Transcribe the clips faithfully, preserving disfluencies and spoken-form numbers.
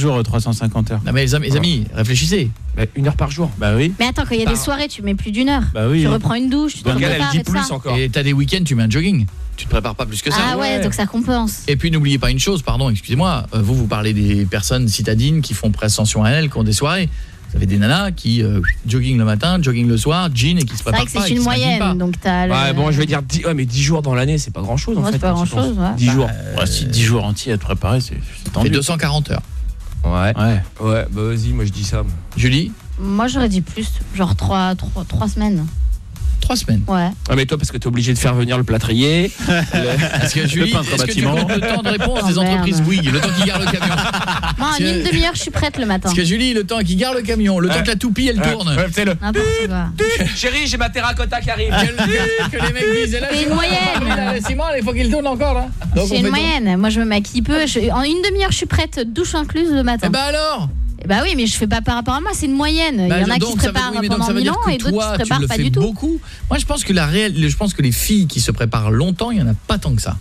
jours, trois cent cinquante heures. Non mais les amis, les amis réfléchissez. Bah, une heure par jour. Bah oui. Mais attends, quand il y a Par- des soirées, tu mets plus d'une heure. Bah oui. Tu reprends une douche, tu te Donc elle, elle prépares dit et tout ça. plus encore. Et t'as des week-ends, tu mets un jogging. Tu te prépares pas plus que ça. Ah ouais, ouais. donc ça compense. Et puis n'oubliez pas une chose, pardon, excusez-moi, euh, vous vous parlez des personnes citadines qui font préascension à elles, qui ont des soirées. Vous avez des nanas qui euh, jogging le matin, jogging le soir, jean et qui se C'est préparent vrai que pas. c'est et une qui se maquillent pas. moyenne, donc t'as le... Ouais, bon, je vais dire dix, ouais, mais dix jours dans l'année, c'est pas grand-chose en Ouais, fait. c'est pas je grand-chose, pense. ouais. dix jours. Ouais, si dix jours entiers à te préparer, c'est c'est Ça fait tendu. deux cent quarante heures. Ouais. Ouais. Ouais, bah vas-y, moi je dis ça. moi. Julie, Moi, j'aurais dit plus, genre trois, trois, trois semaines. trois semaines. Ouais. Ah mais toi parce que t'es obligé de faire venir le plâtrier. Est-ce que Julie, peintre est-ce que tu bâtiment. comptes le temps de réponse Oh, des merde. entreprises Bouygues, le temps qu'ils gardent le camion? Moi, en C'est- une demi-heure, je suis prête le matin. Parce que Julie, le temps qu'ils gardent le camion, le temps Ouais. que la toupie elle tourne. Ouais, c'est le. N'importe quoi. Chérie, j'ai ma terracotta qui arrive. Que les mecs disent, là, C'est une bon, moyenne. là, c'est moi, il faut qu'il tourne encore là. Donc, on C'est fait une donc- moyenne. Moi, je me maquille peu. Je- En une demi-heure, je suis prête, douche incluse le matin. Eh ben alors. Eh bah oui, mais je fais pas par rapport à moi, c'est une moyenne. Il y Bah, en a qui donc, se ça veut- préparent oui, mais donc, pendant ça veut mille dire ans que et d'autres qui toi, se tu préparent le pas fais du tout. beaucoup. Moi, je pense que la réelle, je pense que les filles qui se préparent longtemps, il y en a pas tant que ça.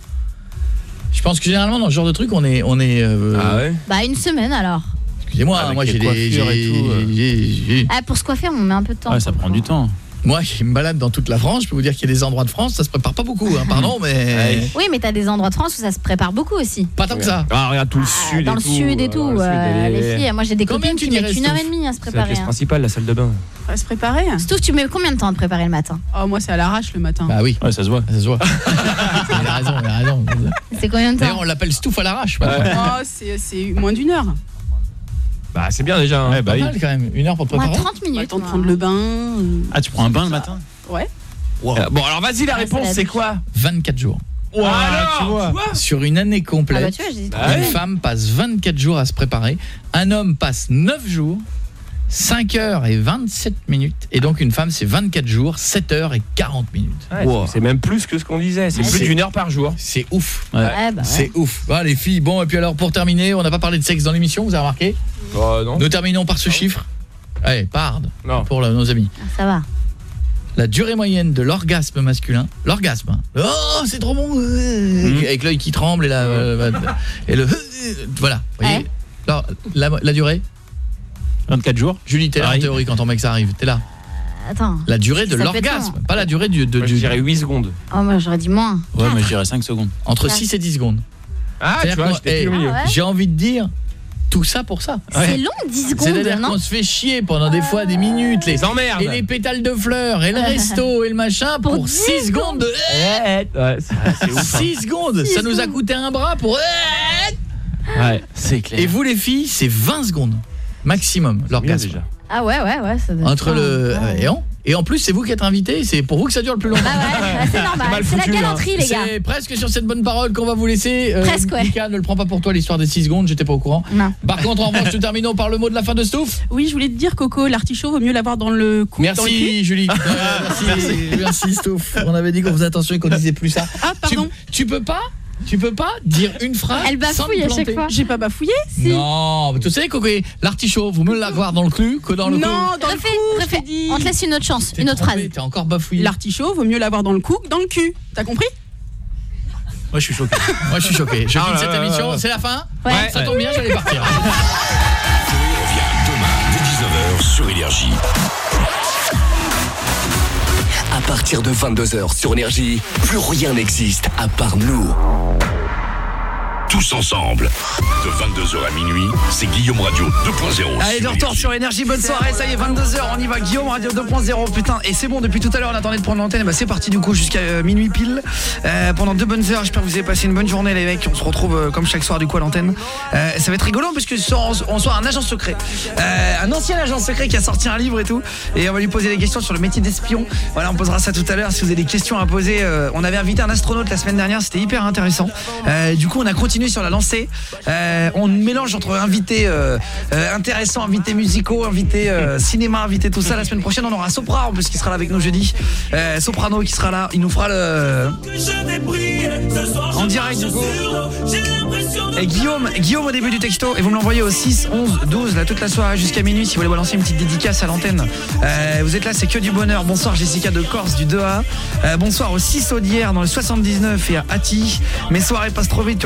Je pense que généralement dans ce genre de truc, on est, on est. euh, Ah ouais. Bah une semaine alors. Excusez-moi, Avec moi les j'ai des, coiffures et j'ai- tout, euh. j'ai- j'ai- Ah, pour se coiffer, on met un peu de temps. Ouais, ça prend du temps. moi qui me balade dans toute la France, je peux vous dire qu'il y a des endroits de France, ça se prépare pas beaucoup, hein, pardon, mais Ouais. Oui, mais t'as des endroits de France où ça se prépare beaucoup aussi. pas tant que ça. Ah regarde tout le Ah, sud dans et le tout. sud et tout, Dans le sud, euh, elle est- les filles. Moi, j'ai des Combien copines tu qui dirais, mettent une heure et Stouff demie à se C'est la préparer. pièce Hein. principale, la salle de bain. À se préparer. Stouff, tu mets combien de temps à te préparer le matin? Oh, moi, c'est à l'arrache le matin. Bah oui, Ouais, ça se voit. ça se voit. il a raison, il a raison. C'est combien de D'ailleurs, temps? on l'appelle Stouff à l'arrache. maintenant. Oh, c'est c'est moins d'une heure. Bah c'est bien déjà. hein. Ouais, bah Pas oui. mal quand même, une heure pour te Moi, préparer. trente On a le minutes. temps de moi. prendre le bain. euh, Ah, tu prends un bain le matin? Ouais. Wow. Euh, Bon alors vas-y la Ah, réponse c'est c'est la quoi? vingt-quatre jours. Alors, tu vois. tu vois. Sur une année Ah complète, bah tu vois, j'ai dit Bah trente une ouais. minutes. femme passe vingt-quatre jours à se préparer, un homme passe neuf jours, cinq heures et vingt-sept minutes, et donc une femme c'est vingt-quatre jours, sept heures et quarante minutes. Ouais, Wow. C'est même plus que ce qu'on disait, c'est Ah, plus c'est- d'une heure par jour. C'est ouf. Ouais. Ouais, bah ouais. C'est ouf. Ah, les filles, bon, et puis alors pour terminer, on n'a pas parlé de sexe dans l'émission, vous avez remarqué? Oh non. Nous terminons par ce chiffre. Allez, parde Non. pour le- nos amis. Ah, ça va. La durée moyenne de l'orgasme masculin, l'orgasme, hein. Oh, c'est trop bon, euh, Mmh. avec l'œil qui tremble et la, euh, et le, voilà, vous voyez. Ouais. Alors, la, la durée, vingt-quatre jours. Julie, t'es là en Pareil. théorie quand ton mec ça arrive, t'es là. Attends. La durée de Ça peut être l'orgasme, long. pas la durée du, de, Moi, je du dirais huit secondes. Oh, moi, j'aurais dit moins. Ouais, mais je dirais cinq secondes. entre Quatre. six et dix secondes. Ah tu C'est-à-dire vois, qu'on- j'étais eh, plus au milieu. Ah ouais. J'ai envie de dire tout ça pour ça. C'est long, dix secondes, C'est-à-dire non? qu'on se fait chier pendant des fois des minutes, les Les emmerdes. et les pétales de fleurs et le resto et le machin Pour pour dix six secondes de Ouais, ouais, c'est c'est ouf. hein. six secondes, ça nous a coûté un bras pour Ouais, c'est clair. Et vous les filles, c'est vingt secondes maximum Mieux, l'orgasme. déjà. Ah ouais, ouais, ouais. Ça doit Entre être- le Ah, ouais. et on et en plus c'est vous qui êtes invité, c'est pour vous que ça dure le plus longtemps. Bah ouais, c'est normal. mal C'est la foutu, galanterie, les gars. C'est presque sur cette bonne parole qu'on va vous laisser. Euh, Presque, ouais. Mika, ne le prends pas pour toi l'histoire des six secondes, j'étais pas au courant. Non. Par contre, en revanche, nous terminons par le mot de la fin de Stouff. Oui, je voulais te dire, Coco, l'artichaut, vaut mieux l'avoir dans le cou. Dans le cul. Merci Julie. Euh, merci, merci Stouff. On avait dit qu'on faisait attention et qu'on disait plus ça. Ah, pardon. Tu, tu peux pas Tu peux pas dire une phrase Elle sans bafouille te à chaque planter. fois. J'ai pas bafouillé. Si. Non, mais tu sais Coco, l'artichaut, vous me l'avoir dans le clu que dans le cou. Non, dans le Refais, cou, je refais. t'ai dit. On te laisse une autre chance, T'es une autre trompé, phrase. T'es encore bafouillé. L'artichaut, vaut mieux l'avoir dans le cou que dans le cul. T'as compris? Moi, je suis choqué. Moi je suis choqué. Je Ah quitte là cette là émission, là là. c'est la fin. Ouais. Ça tombe bien, j'allais partir. Coé revient demain dès dix-neuf heures sur Énergie. À partir de vingt-deux heures sur Énergie, plus rien n'existe à part nous. Tous ensemble. De vingt-deux heures à minuit, c'est Guillaume Radio deux point zéro. Allez, de retour sur Énergie, bonne soirée, ça y est, vingt-deux heures, on y va, Guillaume Radio deux point zéro, putain, et c'est bon, depuis tout à l'heure on attendait de prendre l'antenne, bah c'est parti du coup jusqu'à euh, minuit pile, euh, pendant deux bonnes heures, j'espère que vous avez passé une bonne journée les mecs, on se retrouve euh, comme chaque soir du coup à l'antenne, euh, ça va être rigolo parce que ce soir on, on soit un agent secret, euh, un ancien agent secret qui a sorti un livre et tout, et on va lui poser des questions sur le métier d'espion, voilà, on posera ça tout à l'heure, si vous avez des questions à poser, euh, on avait invité un astronaute la semaine dernière, c'était hyper intéressant, euh, du coup on a continué sur la lancée, euh, on mélange entre invités euh, euh, intéressants, invités musicaux, invités euh, cinéma, invités tout ça. La semaine prochaine on aura Sopra en plus qui sera là avec nous jeudi, euh, Soprano qui sera là, il nous fera le en direct du coup. Et Guillaume, Guillaume au début du texto, et vous me l'envoyez au six, onze, douze là toute la soirée jusqu'à minuit si vous voulez balancer une petite dédicace à l'antenne. Euh, vous êtes là, c'est que du bonheur. Bonsoir Jessica de Corse du deux A, euh, bonsoir au six Audière dans le soixante-dix-neuf et à Atti. Mes soirées passent trop vite quand je vous écoute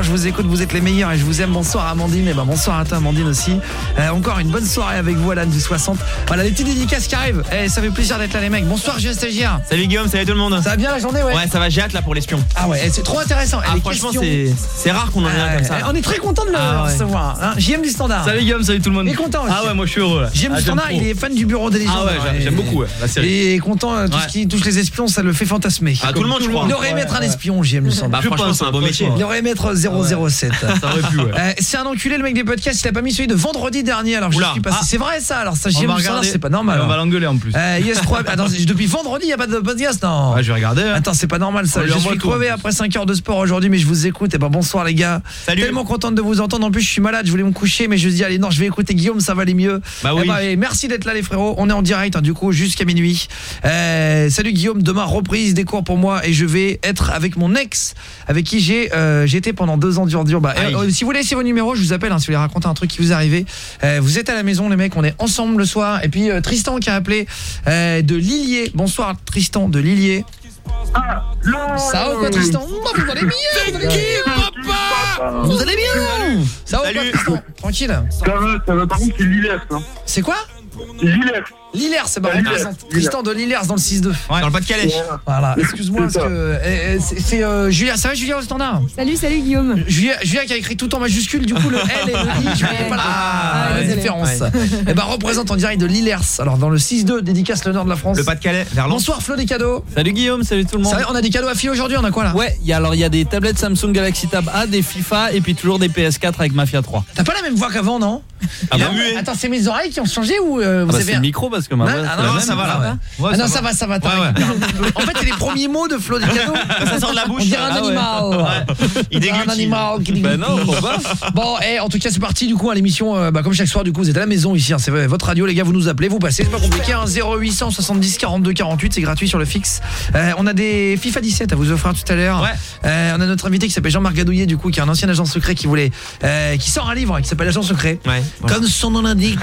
écoute, vous êtes les meilleurs et je vous aime. Bonsoir Amandine, et ben bonsoir à toi Amandine aussi. Euh, encore une bonne soirée avec vous Alan du soixante. Voilà les petites dédicaces qui arrivent. Eh, ça fait plaisir d'être là les mecs. Bonsoir Julien Stagiaire. Salut Guillaume, salut tout le monde. Ça va bien la journée, ouais. Ouais, ça va, j'ai hâte là pour l'espion. Ah ouais, c'est trop intéressant. Ah, franchement, c'est c'est rare qu'on en ait un comme ça. On est très content de le ah, ouais. recevoir. Hein. J M du Standard. Salut Guillaume, salut tout le monde. Il est content aussi. Ah ouais, moi je suis heureux là. J M ah, du Standard, il est fan du bureau des légendes. Ah ouais, j'aime beaucoup ouais, la série. Et content, euh, tout ouais. ce qui touche les espions, ça le fait fantasmer. Ah, tout le monde, je crois. Il aurait aimé être un espion, J M du Standard. Bah, franchement, c'est un beau métier. Il aurait aimé être zéro zéro sept. Ça aurait pu, ouais. Euh, c'est un enculé le mec des podcasts, il a pas mis celui de vendredi dernier. Alors je Oula. suis passé. Ah. C'est vrai ça. Alors ça, J M du Standard, c'est pas normal. On va l'engueuler en plus. Euh, I S trois. Attends, depuis vendredi, il y a pas de podcast, non. Ouais, je vais regarder. Hein. Attends, c'est pas normal ça. On lui Je envoie suis tout, crevé après cinq heures de sport aujourd'hui, mais je vous écoute. Et ben bonsoir les gars. Salut. Tellement contente de vous entendre. En plus, je suis malade, je voulais me coucher, mais je me dis allez non, je vais écouter Guillaume, ça va aller mieux. Bah oui. Eh ben, et merci d'être là les frérots. On est en direct hein, du coup jusqu'à minuit. Euh, salut Guillaume, demain reprise des cours pour moi et je vais être avec mon ex avec qui j'ai euh, j'étais pendant deux ans dur dur. Bah, euh, euh, si vous voulez laisser vos numéros, je vous appelle hein, si vous voulez raconter un truc qui vous est arrivé. Euh, vous êtes à la maison les mecs, on est ensemble le soir et puis euh, Tristan qui a appelé euh, de Lillier. Bonsoir Tristan de Lillier. Ah, non. Ça va quoi Tristan? Vous allez bien? Vous allez bien papa? Vous allez bien? Ça va quoi Tristan? Tranquille. Ça va, ça va. Par contre, c'est Lillers. Hein. C'est quoi? Lillers. Lillers, c'est bon, Tristan de Lillers dans le six deux. Ouais, dans le Pas-de-Calais. Voilà, excuse-moi parce que c'est, c'est euh, Julia, ça va Julia au standard? Salut, salut Guillaume. Julia, Julia qui a écrit tout en majuscule, du coup le L et le I, je voyais pas la, Ah, la ouais, différence. ouais. Et ben représente en direct de Lillers. Alors dans le six deux, dédicace le nord de la France. Le Pas-de-Calais, vers Lens. Bonsoir Flo des cadeaux. Salut Guillaume, salut tout le monde. Ça va, on a des cadeaux à filer aujourd'hui, on a quoi là? Ouais, y a, alors il y a des tablettes Samsung Galaxy Tab A, des FIFA et puis toujours des P S quatre avec Mafia trois. T'as pas la même voix qu'avant, non? Ah bah, muet. Attends, c'est mes oreilles qui ont changé ou euh, vous ah bah, avez c'est un... le micro parce que ma Non, voix ah c'est non, la même. ça va, là. Ouais. Ouais, ah non, ça ça va, ça va. Ouais, ouais. En fait, c'est les premiers mots de Flo des cadeaux. Ça sort de la bouche. On dirait un Ah ouais. animal. Ouais. Il dirait un déglutit. animal qui Bah non, pourquoi? Bon, et en tout cas, c'est parti du coup à l'émission. Euh, bah, comme chaque soir, du coup, vous êtes à la maison ici. Hein, c'est votre radio, les gars. Vous nous appelez, vous passez. C'est pas compliqué. Hein, zéro huit cent soixante-dix quarante-deux quarante-huit, c'est gratuit sur le fixe. Euh, on a des FIFA dix-sept à vous offrir tout à l'heure. Ouais. Euh, on a notre invité qui s'appelle Jean-Marc Gadouillet, du coup, qui est un ancien agent secret qui voulait, euh, qui sort un livre hein, qui s'appelle Agent secret. Ouais. Voilà. Comme son nom l'indique.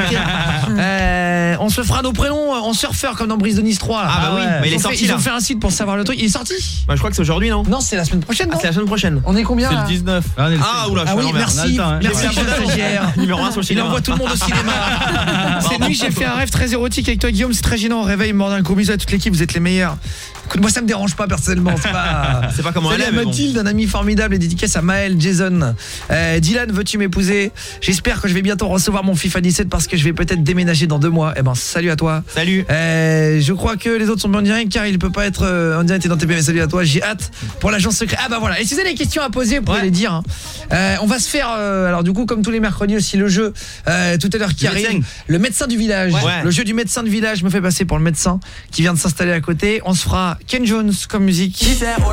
euh, on se fera nos prénoms en surfeur comme dans Brise de Nice trois. Là. Ah bah oui, mais il Ils est ont sorti fait, ils là. ont fait un site pour savoir le truc. Il est sorti? Bah, je crois que c'est aujourd'hui, non? Non, c'est la semaine prochaine. Ah, Non c'est la semaine prochaine. on est combien C'est là le dix-neuf. Ah, oula, je Ah suis à oui, l'envers. merci, On a le temps, hein. merci J'ai Jean pas le temps. Stagiaire. Numéro un sur le Il cinéma. envoie tout le monde au cinéma. Cette nuit, j'ai fait un rêve très érotique avec toi, Guillaume. C'est très gênant. Réveil, mort d'un gros bisou à toute l'équipe. Vous êtes les meilleurs. Écoute, moi, ça me dérange pas personnellement. C'est pas. C'est pas comment Salut elle à est, mais bon. Mathilde, un ami formidable et dédicace à Maël, Jason. Euh, Dylan, veux-tu m'épouser? J'espère que je vais bientôt recevoir mon FIFA dix-sept parce que je vais peut-être déménager dans deux mois. Eh ben, salut à toi. Salut. Euh, je crois que les autres sont bien en direct car il peut pas être euh, en direct et dans T P M. Salut à toi, j'ai hâte pour l'agence secret. Ah bah voilà, et si vous avez des questions à poser, vous pouvez Ouais. les dire. Hein. Euh, on va se faire, euh, alors du coup comme tous les mercredis aussi le jeu euh, tout à l'heure qui Le arrive. médecin. Le médecin du village. Ouais. Le jeu du médecin du village me fait passer pour le médecin qui vient de s'installer à côté. On se fera Ken Jones comme musique.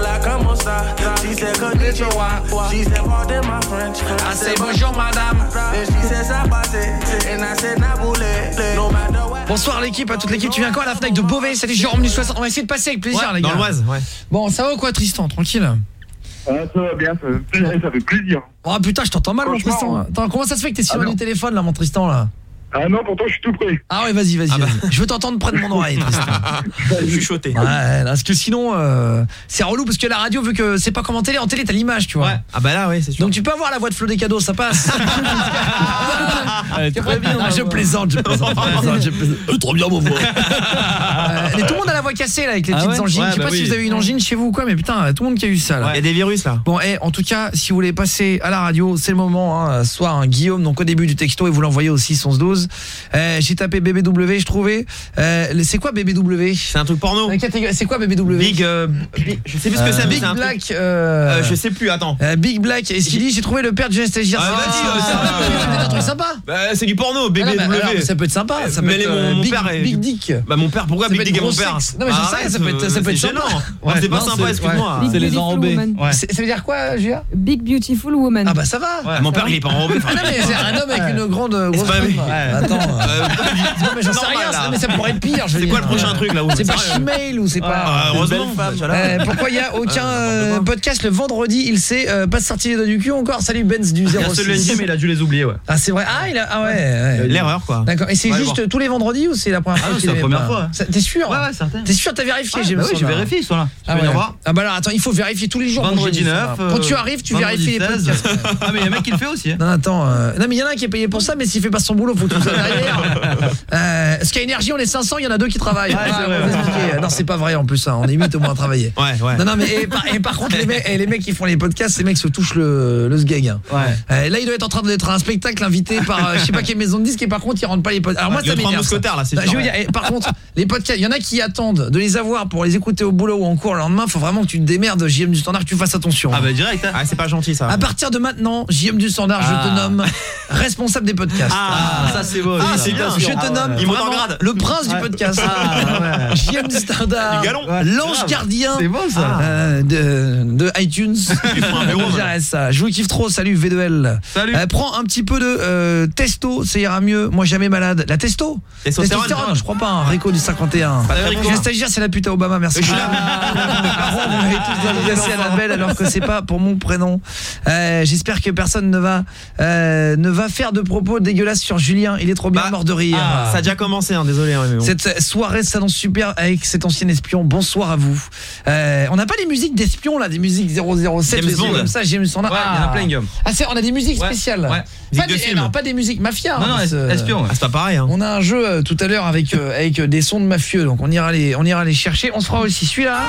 Ah, c'est bonjour madame. Bonsoir l'équipe, à toute l'équipe. Tu viens quand à la Fnac de Beauvais? Salut Jérôme du soixante. On va essayer de passer avec plaisir Ouais, les gars. dans l'Oise, ouais. Bon, ça va ou quoi Tristan? Tranquille. Ah, ça va bien, ça fait plaisir. Ça fait plaisir. Oh putain, je t'entends mal mon Franchement. Tristan. Attends, comment ça se fait que t'es sur Ah, le non. téléphone là mon Tristan là? Ah non, pourtant, je suis tout prêt. Ah ouais, vas-y, vas-y. Ah bah. vas-y. Je veux t'entendre près de mon oreille Tristan. Je suis chuchoté. Ouais, là, parce que sinon euh, c'est relou parce que la radio vu que c'est pas comme en télé, en télé t'as l'image, tu vois. Ouais. Ah bah là, ouais, c'est sûr. Donc tu peux avoir la voix de Flo des cadeaux, ça passe. Ouais, très bien. Ah, je plaisante, je plaisante. je plaisante, je plaisante. Euh, trop bien mon voix. Euh, mais tout le monde a la voix cassée là avec les Ah petites ouais angines. Ouais, Je sais bah pas si oui. vous avez une angine chez vous ou quoi, mais putain, tout le monde qui a eu ça là. Il y a des virus là. Bon, et en tout cas, si vous voulez passer à la radio, c'est le moment. Hein, soit un Guillaume, donc au début du texto, et vous l'envoyez au six onze douze. Euh, J'ai tapé B B W, je trouvais. Euh, c'est quoi B B W? C'est un truc porno. La catégorie- C'est quoi B B W? Big, euh, Big- je sais plus ce que c'est, mais Big c'est un truc. Black. Euh, Euh, je sais plus, attends. euh, Big Black. Et ce qu'il dit, j'ai trouvé le père de Julien Stagiaire. Ah, C'est- vas-y, c'est- euh, c'est ça un- va, c'est euh, un truc sympa. Bah, c'est du porno, B B Ah non, W. mais alors, ça peut être sympa. Ça peut Mais être les- mon- euh, mon Big, père est- Big Dick. Bah mon père, pourquoi Ça Big peut Dick être et mon gros père? sexe. Non, mais je sais, Arrête, ça peut être- ça peut être c'est sympa. gênant. Ouais, C'est pas non, sympa, c'est- excuse-moi. Big C'est les Beautiful enrobés. Woman. Ouais. C'est- Ça veut dire quoi, Julia? Big Beautiful Woman. Ah bah ça va. Ah, mon père, il est pas enrobé. Ah non mais c'est un homme avec une grande grosse pas- femme. ouais. Attends. Euh, non mais j'en sais normal, rien, là. ça, mais ça pourrait être pire. C'est quoi le prochain truc là où C'est pas sérieux Gmail ou c'est pas. Ah, heureusement. Euh, pourquoi il y a aucun euh, podcast le vendredi? Il sait euh, pas sortir les doigts du cul encore. Salut Benz du Il y zéro a six. celui lundi, mais il a dû les oublier, ouais. Ah c'est vrai. Ah il a ah ouais. ouais. L'erreur quoi. D'accord. Et c'est Ouais, juste bon. tous les vendredis ou c'est la première Ah fois non, qu'il c'est la les première met pas fois. Ça- T'es sûr? Ouais, ouais, certain. T'es sûr? T'as vérifié? Ouais, J'ai bah vu oui, ça, j'ai là. vérifié, ils sont là. Ah, Tu veux ouais. venir voir? Ah bah alors attends, il faut vérifier tous les jours. moi, Vendredi j'ai vu ça, neuf, là. euh, Quand tu arrives, tu vérifies les vendredi podcasts. seize. Ah mais il y a un mec qui le fait aussi. Hein. Non attends, euh... non mais il y en a un qui est payé pour ça, mais s'il fait pas son boulot, faut tout ça derrière. euh, Sky Energy, on est cinq cents, il y en a deux qui travaillent. Ouais, c'est Ah, vrai, on va ouais. expliquer. Non c'est pas vrai en plus, hein. On est huit au moins à travailler. Ouais, ouais. Non non mais et par, et par contre les mecs, et les mecs qui font les podcasts, ces mecs se touchent le, le sgeg. Hein. Ouais. Euh, là il doit être en train d'être un spectacle invité par euh, je sais pas quelle maison de disques et par contre ils rentrent pas les podcasts. Alors moi Il y a ça trois m'énerve. ça. mousquetaires là, c'est Bah, sûr. je veux dire, et par contre, les podcasts, il y en a qui attendent de les avoir pour les écouter au boulot ou en cours le lendemain. Faut vraiment que tu te démerdes, J M du Standard, que tu fasses attention. Ah bah direct. Hein. Ah c'est pas gentil ça. À partir de maintenant, J M du Standard, Ah. je te nomme responsable des podcasts. Ah, ça c'est beau. Ah, c'est bien. je te nomme Il monte en vraiment grade. le prince du podcast. Ah, ouais. J M du Standard, Du galon. l'ange Grave. gardien C'est beau ça. euh, de, de iTunes. Il faut un bureau, Je dirais ça. Je vous kiffe trop, salut V deux L. Salut. Euh, prends un petit peu de euh, testo, ça ira mieux. Moi jamais malade. La testo Testostérone. je crois pas, un Rico du cinquante et un. Pas de Rico. Le stagiaire, c'est la pute à Obama, merci. Je suis là. Vous m'avez tous invité à la belle alors que c'est pas pour mon prénom. Euh, J'espère que personne ne va euh, ne va faire de propos dégueulasses sur Julien. Il est trop bien Bah, mort de rire. Ah, ça a déjà commencé, hein, désolé. Hein, mais bon. Cette soirée s'annonce super avec cet ancien espion. Bonsoir à vous. Euh, on n'a pas les musiques d'espions là, des musiques zéro zéro sept, James des trucs Bond. comme ça. James Bond. Ouais, il y en a plein, Guillaume. Ah, c'est, on a des musiques Ouais, spéciales. ouais. Pas Musique de des, film. non, pas des musiques mafia. Non, non, hein, c'est- espion. Ah, c'est pas pareil. Hein. On a un jeu euh, tout à l'heure avec euh, avec euh, des sons de mafieux, donc on ira les on ira les chercher. On se fera aussi celui-là.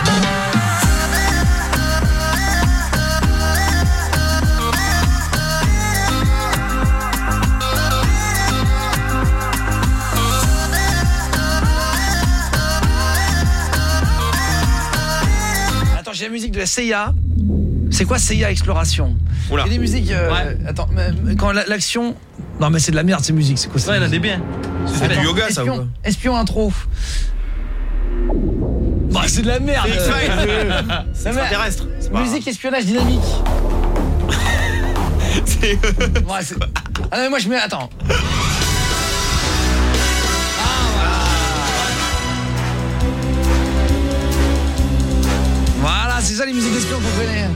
Attends, j'ai la musique de la C I A. C'est quoi C I A Exploration? Oula. Il y a des musiques euh, Ouais. attends, mais- mais quand la- l'action non mais c'est de la merde ces musiques, c'est quoi ça? Ouais, il y en a des biens. C'est Attends, du yoga ça ou espion, quoi? espion intro. Bah c'est de la merde. C'est extraterrestre. C'est pas- Musique espionnage dynamique. C'est Ouais, c'est- ah non, mais moi je mets attends. Voilà, c'est ça les musiques d'espion qu'on connaît.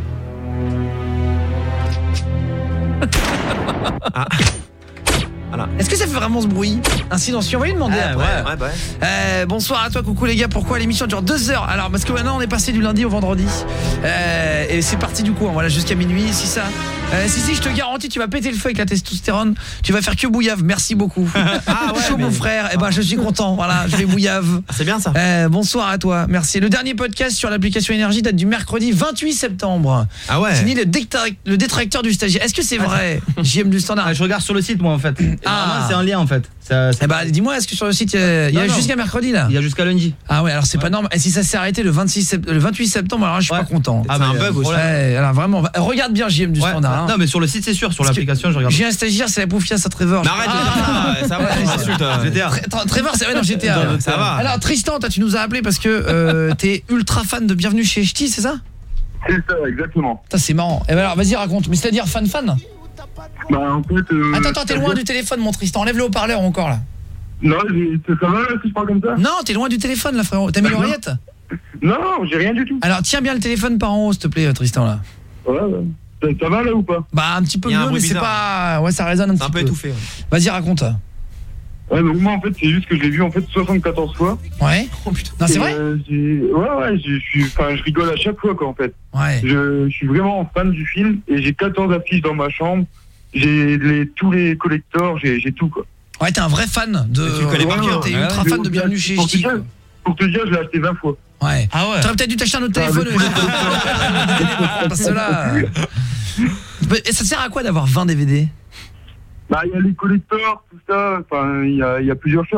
Ah. Voilà. Est-ce que ça fait vraiment ce bruit? Un silencieux, on va lui demander Ouais, après. ouais, ouais, bah ouais. Euh, bonsoir à toi, coucou les gars. Pourquoi l'émission dure deux heures? Alors parce que maintenant on est passé du lundi au vendredi euh, et c'est parti du coup, hein, voilà, jusqu'à minuit. Si ça, euh, si si, je te garantis, tu vas péter le feu avec la testostérone. Tu vas faire que bouillave. Merci beaucoup. Ah ouais, Chaud mais- mon frère. Et ben je suis content. Voilà, je vais bouillave. C'est bien ça. Euh, bonsoir à toi. Merci. Le dernier podcast sur l'application Énergie date du mercredi vingt-huit septembre. Ah ouais. Fini le, détra- le détracteur du stagiaire. Est-ce que c'est vrai? J M du Standard. Ah, je regarde sur le site moi en fait. Et Ah. vraiment, c'est un lien en fait. Ça, ça- Eh bah dis-moi, est-ce que sur le site euh, il y a Non, non. jusqu'à mercredi là? il y a jusqu'à lundi. Ah ouais, alors c'est pas normal. Et si ça s'est arrêté le vingt-six sept- le vingt-huit septembre, alors là, je suis Ouais. pas content. Ah, bah, un bug aussi. Ouais, alors vraiment, va- regarde bien J M du Ouais. Standard. hein. Non mais sur le site c'est sûr, sur Parce que l'application je regarde. J'ai un stagiaire, c'est la pouffiasse à Trevor. Mais arrête de dire ça. Ça va, les insultes. euh. G T A. Tre- Tre- Trevor, c'est ouais, dans G T A. Non, ça va. Alors Tristan, toi tu nous as appelé parce que euh, t'es ultra fan de Bienvenue chez Ch'ti, c'est ça? C'est ça, exactement. Putain, c'est marrant. Et ben alors, vas-y raconte. Mais c'est-à-dire fan fan? Bah, en fait. Euh, Attends, attends, t'es loin du téléphone, mon Tristan. Enlève le haut-parleur encore là. Non, j'ai- ça va là si je parle comme ça? Non, t'es loin du téléphone là, frérot. T'as mis Bah, non. l'oreillette? Non, non, j'ai rien du tout. Alors tiens bien le téléphone par en haut, s'il te plaît, Tristan là. Ouais, ouais. Ça, ça va là ou pas? Bah un petit peu Il y a un mieux, mais bruit c'est bizarre. pas. Ouais, ça résonne un C'est petit un peu étouffé. ouais. Vas-y, raconte. Ouais, donc moi en fait, c'est juste que je l'ai vu en fait soixante-quatorze fois. Ouais. Oh putain. Non, c'est Et, vrai? euh, j'ai- Ouais, ouais, je suis. Enfin, je rigole à chaque fois quoi en fait. Ouais. Je, je suis vraiment fan du film et j'ai quatorze affiches dans ma chambre. J'ai les, tous les collectors, j'ai j'ai tout quoi. Ouais, t'es un vrai fan de. Tu connais par Ouais, cœur. T'es Ouais, ultra ouais. fan de Bienvenue chez Pour te Ch'ti. dire- Pour te dire, je l'ai acheté vingt fois. Ouais. Ah ouais. T'aurais peut-être dû t'acheter un autre Ah, téléphone. mais- Parce que là. Et ça sert à quoi d'avoir vingt D V D? Bah, il y a les collecteurs, tout ça. Enfin, il y a, il y a plusieurs choses quoi.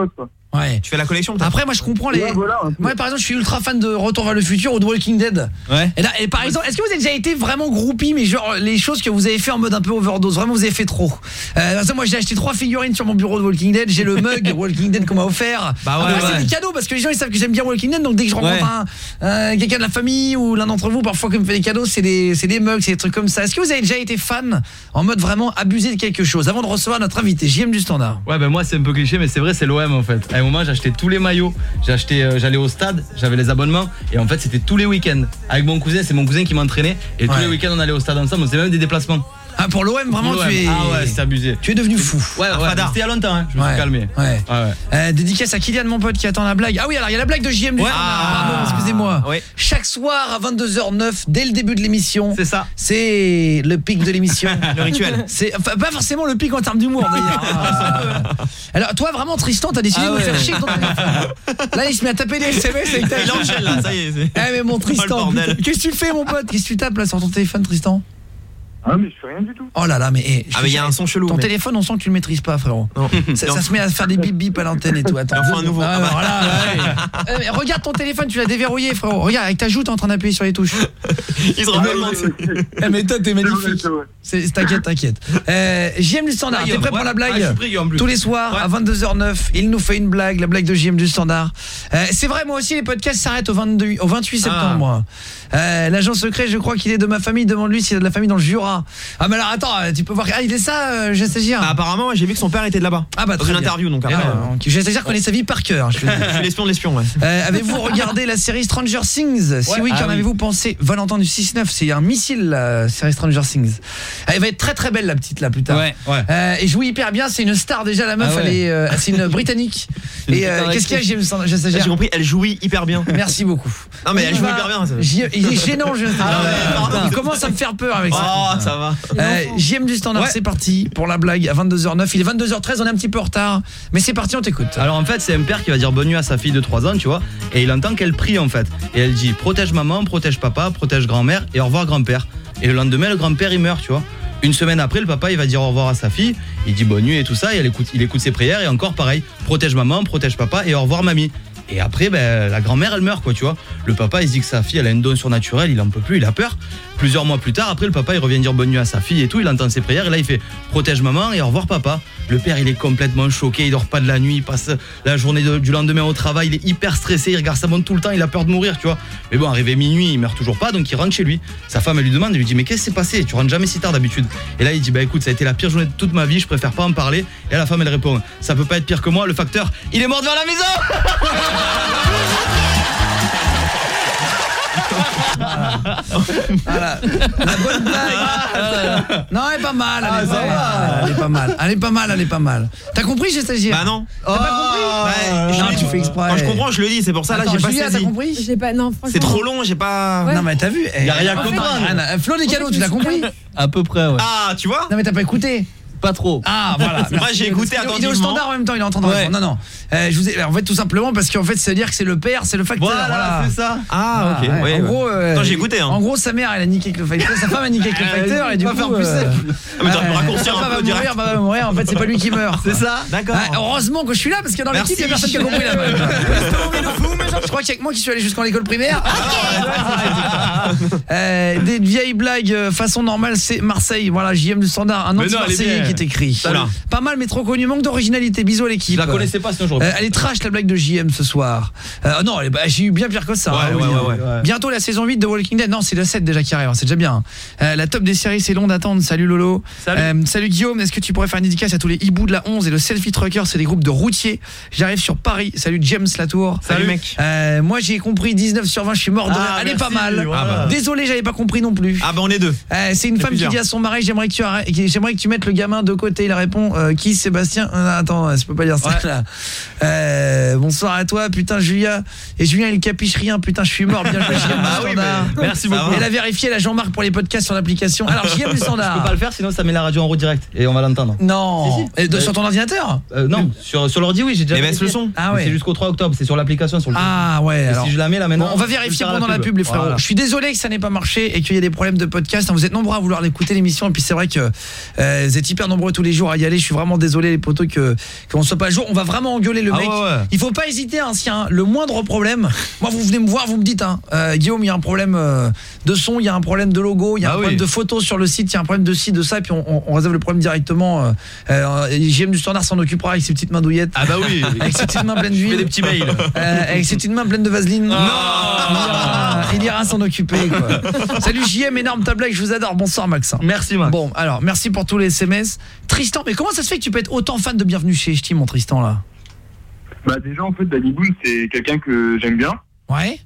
Ouais. Tu fais la collection peut-être. Après moi je comprends les Ouais, voilà, un peu. moi par exemple je suis ultra fan de Retour vers le futur ou de Walking Dead. Ouais. Et là et par exemple, est-ce que vous avez déjà été vraiment groupie mais genre les choses que vous avez fait en mode un peu overdose, vraiment vous avez fait trop. Euh ça, moi j'ai acheté trois figurines sur mon bureau de Walking Dead, j'ai le mug Walking Dead qu'on m'a offert. Bah ouais, Après, ouais. c'est des cadeaux parce que les gens ils savent que j'aime bien Walking Dead, donc dès que je rencontre Ouais. un euh, quelqu'un de la famille ou l'un d'entre vous parfois qui me fait des cadeaux, c'est des c'est des mugs, c'est des trucs comme ça. Est-ce que vous avez déjà été fan en mode vraiment abusé de quelque chose avant de recevoir notre invité J M du Standard? Ouais, ben moi c'est un peu cliché, mais c'est vrai, c'est l'O M en fait. À un moment, j'achetais tous les maillots, j'ai acheté, euh, j'allais au stade, j'avais les abonnements, et en fait, c'était tous les week-ends. Avec mon cousin, c'est mon cousin qui m'entraînait, et tous Ouais. les week-ends, on allait au stade ensemble, on faisait même des déplacements. Ah pour l'O M vraiment Pour l'O M. tu es Ah ouais, c'est abusé. tu es devenu fou. Ouais, ouais, fada. c'était il y a longtemps, hein. Je me Ouais. suis calmé. Ouais. Ouais, ouais. Euh, dédicace à Kylian mon pote qui attend la blague. Ah oui, alors il y a la blague de J M du Ouais. Standard. Ah. Pardon, excusez-moi. Ouais. Chaque soir à vingt-deux heures neuf dès le début de l'émission. C'est ça. C'est le pic de l'émission. Le rituel. C'est enfin, pas forcément le pic en termes d'humour d'ailleurs. Ah. Alors toi vraiment Tristan, t'as décidé Ah de me ouais. faire chier avec ton téléphone. Là, il se met à taper des S M S avec ta Il enchaîne là, ça y est. c'est- Eh mais mon Oh, le Tristan, bordel. putain, qu'est-ce que tu fais mon pote? Qu'est-ce que tu tapes là sur ton téléphone Tristan? Ah, mais je fais rien du tout. Oh là là, mais eh, je Ah te mais il y a jure, un son chelou. ton mais- téléphone, on sent que tu le maîtrises pas, frérot. Non. Ça, Il en- ça se met à faire des bip bip à l'antenne et tout. Attends. Il en faut un nouveau. Ah, Ah bah. voilà, ouais. Euh, mais regarde ton téléphone, tu l'as déverrouillé, frérot. Regarde, avec ta joue, t'es en train d'appuyer sur les touches. Il se Ah, rappelle. ouais, ouais, ouais. Eh, mais toi, t'es C'est vrai, magnifique. c'est vrai. C'est- T'inquiète, t'inquiète. Euh, J M du Standard, Ah, t'es Guillaume, prêt pour ouais. la blague? Ah, je suis prêt, Guillaume, plus. Tous les soirs Ouais. à vingt-deux heures neuf, il nous fait une blague, la blague de J M du Standard. Euh, c'est vrai, moi aussi, les podcasts s'arrêtent au, vingt-deux au vingt-huit septembre. Ah. moi. Euh, L'agent secret, je crois qu'il est de ma famille. Demande-lui s'il a de la famille dans le Jura. Ah, mais alors attends, tu peux voir. Ah, il est ça, euh, je sais dire. Bah, apparemment, j'ai vu que son père était de là-bas. Ah, bah Dans très une bien. interview donc Eh après. ben, euh, ok. Je sais dire connaît sa vie par cœur. Je te le dis. Je suis l'espion de l'espion, ouais. Euh, avez-vous regardé la série Stranger Things? Si Ouais. oui, Ah qu'en oui. avez-vous pensé? Valentin du six neuf, c'est un missile la série Stranger Things. Elle va être très très belle la petite là plus tard. Ouais. Ouais. Euh, et joue hyper bien, c'est une star déjà la meuf, Ah ouais. elle est euh, c'est une britannique. Une Et euh, putain qu'est-ce qu'il y a, James je sais J'ai compris, elle jouit hyper bien. Merci beaucoup. Non mais elle On joue va- hyper bien. ça. J- Il est gênant, je Ah ouais, pardon. Il commence à me faire peur avec ça. Oh, ça va. Euh, J M du Standard, Ouais. c'est parti pour la blague à vingt-deux heures neuf. Il est vingt-deux heures treize, on est un petit peu en retard, mais c'est parti, on t'écoute. Alors en fait, c'est un père qui va dire bonne nuit à sa fille de trois ans, tu vois, et il entend qu'elle prie en fait. Et elle dit protège maman, protège papa, protège grand-mère et au revoir grand-père. Et le lendemain, le grand-père il meurt, tu vois. Une semaine après, le papa il va dire au revoir à sa fille, il dit bonne nuit et tout ça, et elle écoute, il écoute ses prières et encore pareil, protège maman, protège papa et au revoir mamie. Et après, ben, la grand-mère elle meurt quoi, tu vois. Le papa il se dit que sa fille elle a une don surnaturelle, il en peut plus, il a peur. Plusieurs mois plus tard, après le papa il revient dire bonne nuit à sa fille et tout, il entend ses prières et là il fait protège maman et au revoir papa. Le père il est complètement choqué, il dort pas de la nuit, il passe la journée de- du lendemain au travail, il est hyper stressé, il regarde sa montre tout le temps, il a peur de mourir, tu vois. Mais bon, arrivé minuit, il meurt toujours pas, donc il rentre chez lui. Sa femme elle lui demande, elle lui dit mais qu'est-ce qui s'est passé? Tu rentres jamais si tard d'habitude. Et là il dit bah écoute, ça a été la pire journée de toute ma vie, je préfère pas en parler. Et là la femme elle répond ça peut pas être pire que moi, le facteur il est mort devant la maison. Voilà. La bonne blague. Non, elle est pas mal, elle, est, ça pas va. mal, elle est pas mal. Elle est pas mal, elle est pas mal. T'as compris, j'ai stagiaire? Bah non. T'as pas compris? Ouais, je Non, le tu dis. fais exprès. Quand je comprends, je le dis, c'est pour ça là Attends, j'ai pas Julia, t'as saisi. compris? J'ai pas, non, franchement. C'est trop long, j'ai pas. Ouais. Non, mais t'as vu? Y a rien à Enfin, comprendre. Anna, Flo des cadeaux, tu l'as compris? À peu près, ouais. Ah, tu vois? Non, mais t'as pas écouté? Pas trop. Ah, voilà. Moi j'ai écouté Il est au attentivement. standard en même temps, il est en train de Ouais. répondre. Non, non. Euh, je vous ai... En fait, tout simplement parce qu'en fait, ça veut dire que c'est le père, c'est le facteur. Voilà, c'est ça. Ah, ok. ouais. ouais, en ouais. gros, euh, Attends, j'ai écouté, hein. En gros, sa mère, elle a niqué avec le facteur. Sa femme a niqué avec le facteur et du pas coup. faire plus euh, simple. Ah, mais t'aurais pu euh, raccourcir papa un va peu direct. mourir, papa va mourir. En fait, c'est pas lui qui meurt. C'est ça. D'accord. Ah, heureusement que je suis là parce que dans Merci. l'équipe, il y a personne qui a compris la blague. Je crois qu'il y a que moi qui suis allé jusqu'en école primaire. Euh, des vieilles blagues euh, façon normale, c'est Marseille. Voilà, J M du Standard, un Mais non, anti-marseillais elle est bien. qui est écrit. Oula. Pas mal, mais trop connu. Manque d'originalité. Bisous à l'équipe. Je la connaissais pas sinon j'aurais. Euh, elle est trash la blague de J M ce soir. Euh, non, elle est- bah, j'ai eu bien pire que ça. Ouais, hein, ouais, oui, ouais, hein. ouais. Bientôt la saison huit de Walking Dead. Non, c'est la sept déjà qui arrive, c'est déjà bien. Euh, la top des séries, c'est long d'attendre. Salut Lolo. Salut. Euh, salut Guillaume, est-ce que tu pourrais faire une dédicace à tous les hiboux de la onze et le Selfie Trucker, c'est des groupes de routiers. J'arrive sur Paris. Salut James Latour. Salut mec. Euh, moi j'ai compris dix-neuf sur vingt, je suis mort de Ah, rire. Elle est pas merci, mal. voilà. Ah bah. Désolé, j'avais pas compris non plus. Ah bah on est deux. Euh, c'est une C'est femme plusieurs. qui dit à son mari j'aimerais que tu arrêtes- j'aimerais que tu mettes le gamin de côté. Il répond euh, qui Sébastien euh, attends, je peux pas dire ça là. Euh, bonsoir à toi putain Julia. Et Julien il capiche rien putain, je suis mort bien joué J M du Bah oui, Standard. mais- Merci Ça beaucoup. va. Elle a vérifié la Jean-Marc pour les podcasts sur l'application. Alors J M du Je peux Standard. pas le faire sinon ça met la radio en route direct et on va l'entendre. Non. Si, si. Et de- sur ton ordinateur? Euh, non, sur sur l'ordi oui, j'ai déjà Mais baisse vérifié. le son. Ah Mais ouais. C'est jusqu'au trois octobre, c'est sur l'application sur le Ah ouais, Et alors. si je la mets là Bon, maintenant. on va je vais vérifier faire pendant la pub, les frérots. Voilà. Je suis désolé que ça n'ait pas marché et qu'il y ait des problèmes de podcast. Vous êtes nombreux à vouloir écouter l'émission et puis c'est vrai que euh, vous êtes hyper super nombreux tous les jours à y aller. Je suis vraiment désolé les potos que qu'on soit pas à jour. On va vraiment engueuler le Ah mec. ouais, ouais. Il faut pas hésiter hein, s'il y a un- le moindre problème. Moi vous venez me voir, vous me dites hein, euh, Guillaume, il y a un problème euh, de son, il y a un problème de logo, il y a Ah un oui. problème de photos sur le site, il y a un problème de ci, de ça, et puis on, on, on résolve le problème directement. Euh, euh, J M du Standard s'en occupera avec ses petites mains douillettes. Ah bah oui. Avec ses petites mains pleines Je fais d'huile. des petits mails. Euh, avec ses petites mains pleines de vaseline. Non. Il ira, il ira s'en occuper quoi. Salut J M, énorme ta blague, je vous adore. Bonsoir Maxin. Merci Max. Bon, alors merci pour tous les S M S. Tristan, mais comment ça se fait que tu peux être autant fan de Bienvenue chez Ch'ti, mon Tristan là? Bah déjà en fait Danny Boone c'est quelqu'un que j'aime bien. Ouais.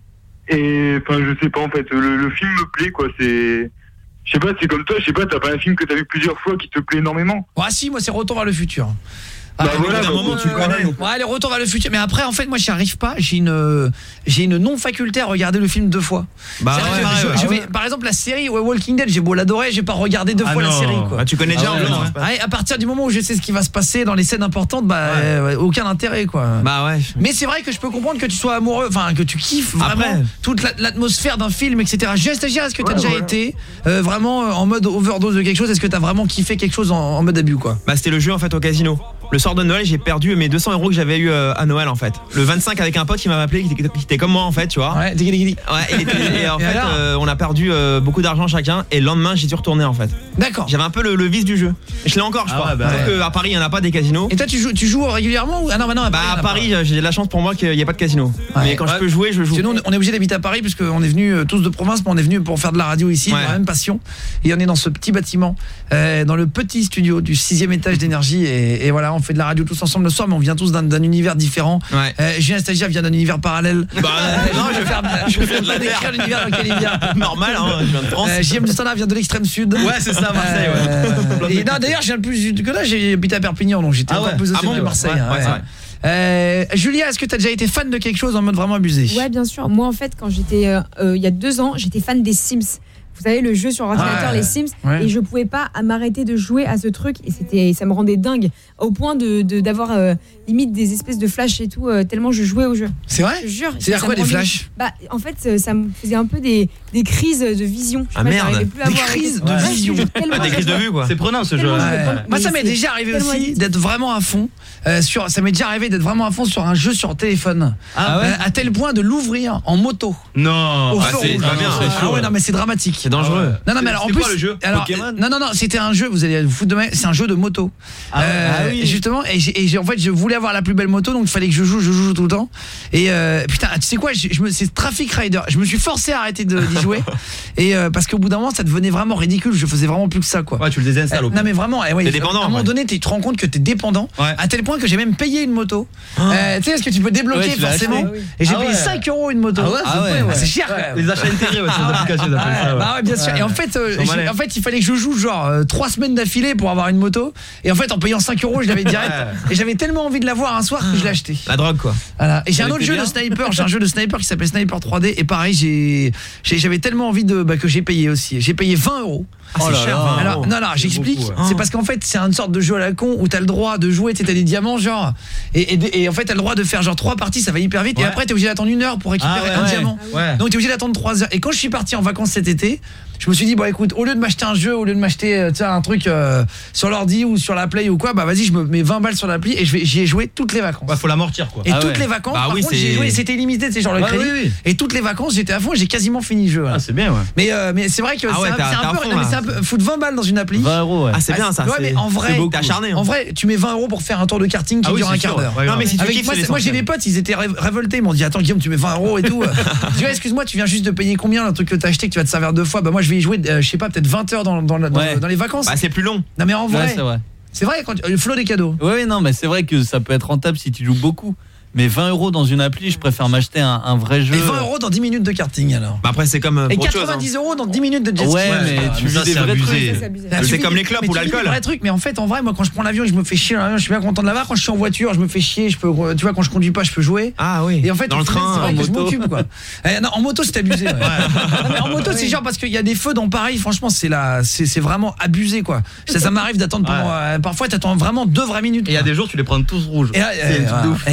Et enfin je sais pas en fait le, le film me plaît quoi, c'est je sais pas, c'est comme toi, je sais pas, t'as pas un film que t'as vu plusieurs fois qui te plaît énormément. Ouais, si, moi c'est Retour vers le futur. Bah Ah, voilà, d'un bah, moment, tu le euh, connais. Ouais, les Retours vers le futur. Mais après, en fait, moi, j'y arrive pas. J'ai une, j'ai une non-faculté à regarder le film deux fois. Bah C'est-à-dire ouais, que pareil, je- ouais. je Ah vais- ouais. Par exemple, la série ouais, Walking Dead, j'ai beau l'adorer, j'ai pas regardé deux Ah fois la non. série, quoi. Ah, tu connais déjà Ah un ouais, peu, non. non Ouais, à partir du moment où je sais ce qui va se passer dans les scènes importantes, bah, euh, aucun intérêt, quoi. Bah ouais. Mais c'est vrai que je peux comprendre que tu sois amoureux, enfin que tu kiffes vraiment Après. toute la- l'atmosphère d'un film, et cetera. J'ai stagiaire, est-ce que t'as Ouais, déjà ouais. été euh, vraiment euh, en mode overdose de quelque chose? Est-ce que t'as vraiment kiffé quelque chose en, en mode abus, quoi? Bah c'était le jeu en fait au casino. Le soir de Noël, j'ai perdu mes deux cents euros que j'avais eu euh, à Noël en fait. Le vingt-cinq avec un pote qui m'avait appelé, qui était, qui était comme moi en fait, tu vois. Ouais, diggy, diggy, diggy. Ouais, il était- et en Et fait, alors euh, on a perdu euh, beaucoup d'argent chacun. Et le lendemain, j'y suis retourné en fait. D'accord. J'avais un peu le, le vice du jeu. Je l'ai encore, je Ah crois. ouais, bah Sauf ouais. qu'à Paris, il n'y en a pas des casinos. Et toi, tu joues, tu joues régulièrement ou... Ah non, bah non, à Bah Paris, il y en à a Paris, j'ai de la chance pour moi qu'il n'y ait pas de casino. Ouais. Mais quand Ouais. je peux jouer, je joue. Parce que nous, on est obligé d'habiter à Paris puisqu'on est venus euh, tous de province, mais on est venus pour faire de la radio ici, Ouais. dans la même passion. Et on est dans ce petit bâtiment, euh, dans le petit studio du sixième étage d'énergie. Et, et voilà, on fait de la radio tous ensemble le soir, mais on vient tous d'un d'un univers différent. Ouais. Euh, Julien Stagiaire vient d'un univers parallèle. Bah, Euh, non, je vais faire, je vais pas décrire l'univers dans lequel il vient. normal, hein, je viens de France. Euh, J M du Standard vient de l'extrême sud. Ouais, c'est ça, Marseille, ouais. Euh, et non, d'ailleurs, je viens le plus sud que là, j'ai habité à Perpignan, donc j'étais Ah encore ouais. plus au Ah sud bon de Marseille. Ouais, hein, ouais, ouais. c'est vrai. Euh, Julia, est-ce que tu as déjà été fan de quelque chose en mode vraiment abusé? Ouais, bien sûr. Moi, en fait, quand j'étais euh, euh, il y a deux ans, j'étais fan des Sims. Vous savez, le jeu sur ordinateur, Ouais. les Sims, Ouais. et je pouvais pas m'arrêter de jouer à ce truc, et c'était, ça me rendait dingue, au point de de- d'avoir euh, limite des espèces de flashs et tout, euh, tellement je jouais au jeu. C'est vrai? Je jure. C'est-à-dire ça quoi, me des rendait- flashs? Bah, en fait, euh, ça me faisait un peu des, des crises de vision. Je sais Ah, pas, merde. j'arrivais plus à Des voir avec- crises de Ouais, vision. je- tellement Ah, des je- crises de vue quoi. C'est prenant ce jeu. Tellement je- Ouais. mais Moi ça m'est c'est déjà arrivé tellement aussi addictif. d'être vraiment à fond euh, sur ça m'est déjà arrivé d'être vraiment à fond sur un jeu sur téléphone. Ah ouais. Euh, à tel point de l'ouvrir en moto. Non. Au Ah, feu c'est rouge. pas bien, c'est Ah chaud, ouais, ouais. non mais c'est dramatique. C'est dangereux. Non non mais alors en C'était plus quoi le jeu alors, Pokémon euh, non non non, c'était un jeu, vous allez vous foutre de moi, c'est un jeu de moto. Ah ouais. Euh, Ah oui. et justement et, j'ai, et j'ai- en fait je voulais avoir la plus belle moto donc il fallait que je joue je joue tout le temps. Et euh, putain, tu sais quoi, je, je me c'est Traffic Rider. Je me suis forcé à arrêter de d'y jouer et euh, parce qu'au bout d'un moment ça devenait vraiment ridicule, je faisais vraiment plus que ça quoi. Ouais, tu le désinstalles Euh, au non mais vraiment, eh ouais, T'es dépendant, à un moment ouais. donné tu te rends compte que t'es dépendant Ouais. à tel point que j'ai même payé une moto. Euh, tu sais, est-ce que tu peux débloquer Ouais, tu l'as forcément acheté. Ah oui. et j'ai Ah payé ouais. cinq euros une moto. Ah ouais, Ah ouais. Ah, c'est cher quand même. Les achats intégrés, ouais, c'est des applications, ils appellent ça. Ouais. Bah ouais, bien sûr. Et en fait, euh, Ils sont j'ai- malins. en fait, il fallait que je joue genre euh, trois semaines d'affilée pour avoir une moto. Et en fait, en payant cinq euros, je l'avais direct. Ouais. Et j'avais tellement envie de l'avoir un soir que je l'ai acheté. La drogue quoi. Voilà. Et j'ai un Elle autre était jeu de bien. sniper. J'ai un jeu de sniper qui s'appelle Sniper trois D. Et pareil, j'ai, j'ai- j'avais tellement envie de bah, que j'ai payé aussi. J'ai payé vingt euros. Ah, c'est Oh là cher. là. vingt Alors, euros. non, non, j'explique. beaucoup, ouais. C'est parce qu'en fait, c'est une sorte de jeu à la con où t'as le droit de jouer, tu sais, t'as des diamants, genre. Et, et, et en fait, t'as le droit de faire genre trois parties, ça va hyper vite. Et Ouais. après, t'es obligé d'attendre une heure pour récupérer Ah ouais, un ouais. diamant. Ouais. Donc, t'es obligé d'attendre trois heures. Et quand je suis parti en vacances cet été, je me suis dit, bon, écoute, au lieu de m'acheter un jeu, au lieu de m'acheter, euh, tu sais, un truc euh, sur l'ordi ou sur la Play ou quoi, bah vas-y, je me mets vingt balles sur l'appli et je vais, j'y ai joué toutes les vacances. Ouais, faut l'amortir quoi. Et Ah toutes ouais. les vacances, Bah par oui, contre, j'ai c'est- joué, c'était illimité, c'est genre le Ouais, crédit. oui, oui. Et toutes les vacances, j'étais à fond, et j'ai quasiment fini le jeu. là. Ah, c'est bien, ouais. Mais, euh, mais c'est vrai que Ah ouais, c'est un, t'as- c'est un t'as à peu, fond, non, mais là. c'est un peu, foutre vingt balles dans une appli. vingt euros, ouais. Ah c'est bien ça. Ouais, c'est- mais en vrai, c'est beaucoup. T'es acharné. hein. En vrai, tu mets vingt euros pour faire un tour de karting qui Ah oui, dure c'est un quart sûr, d'heure. ouais, Non mais si tu Avec kiffes, moi, c'est c'est- moi j'ai l'essentiel. des potes, ils étaient ré- révoltés, ils m'ont dit attends Guillaume, tu mets vingt euros et tout. Je dis ouais, excuse-moi, tu viens juste de payer combien le truc que t'as acheté que tu vas te servir deux fois. Bah moi je vais y jouer, euh, je sais pas, peut-être vingt heures dans, dans, la- dans- Ouais. dans les vacances. Bah c'est plus long. Non mais en Ouais, vrai, c'est vrai. c'est vrai quand le flot des cadeaux. Oui, oui, non, mais c'est vrai que ça peut être rentable si tu joues beaucoup. Mais vingt euros dans une appli, je préfère m'acheter un, un vrai jeu. Et vingt euros dans dix minutes de karting alors. Bah après c'est comme euh, Et pour autre chose. hein. quatre-vingt-dix euros dans dix minutes de jet ski. Ouais, mais ouais, tu mais vis ça, des c'est vrais abusé. trucs. Ça, c'est abusé. Bah, C'est tu vis comme des- les clopes mais ou tu vis l'alcool. des vrais trucs, mais en fait en vrai moi quand je prends l'avion, je me fais chier dans l'avion, je suis bien content de l'avoir. Quand je suis en voiture, je me fais chier, je peux, tu vois, quand je conduis pas, je peux jouer. Ah oui. Et en fait, dans au le final, c'est train, vrai en que je moto. m'occupe quoi. Eh, non, en moto c'est abusé. Ouais. Non, mais en moto c'est genre parce qu'il y a des feux dans Paris, franchement c'est là, c'est c'est vraiment abusé quoi. Ça, ça m'arrive d'attendre pendant, Ouais. euh, parfois t'attends vraiment deux vraies minutes. Et il y a quoi. des jours, tu les prends tous rouges. Et, là, C'est euh, un truc de voilà. ouf. et, et des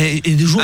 jour.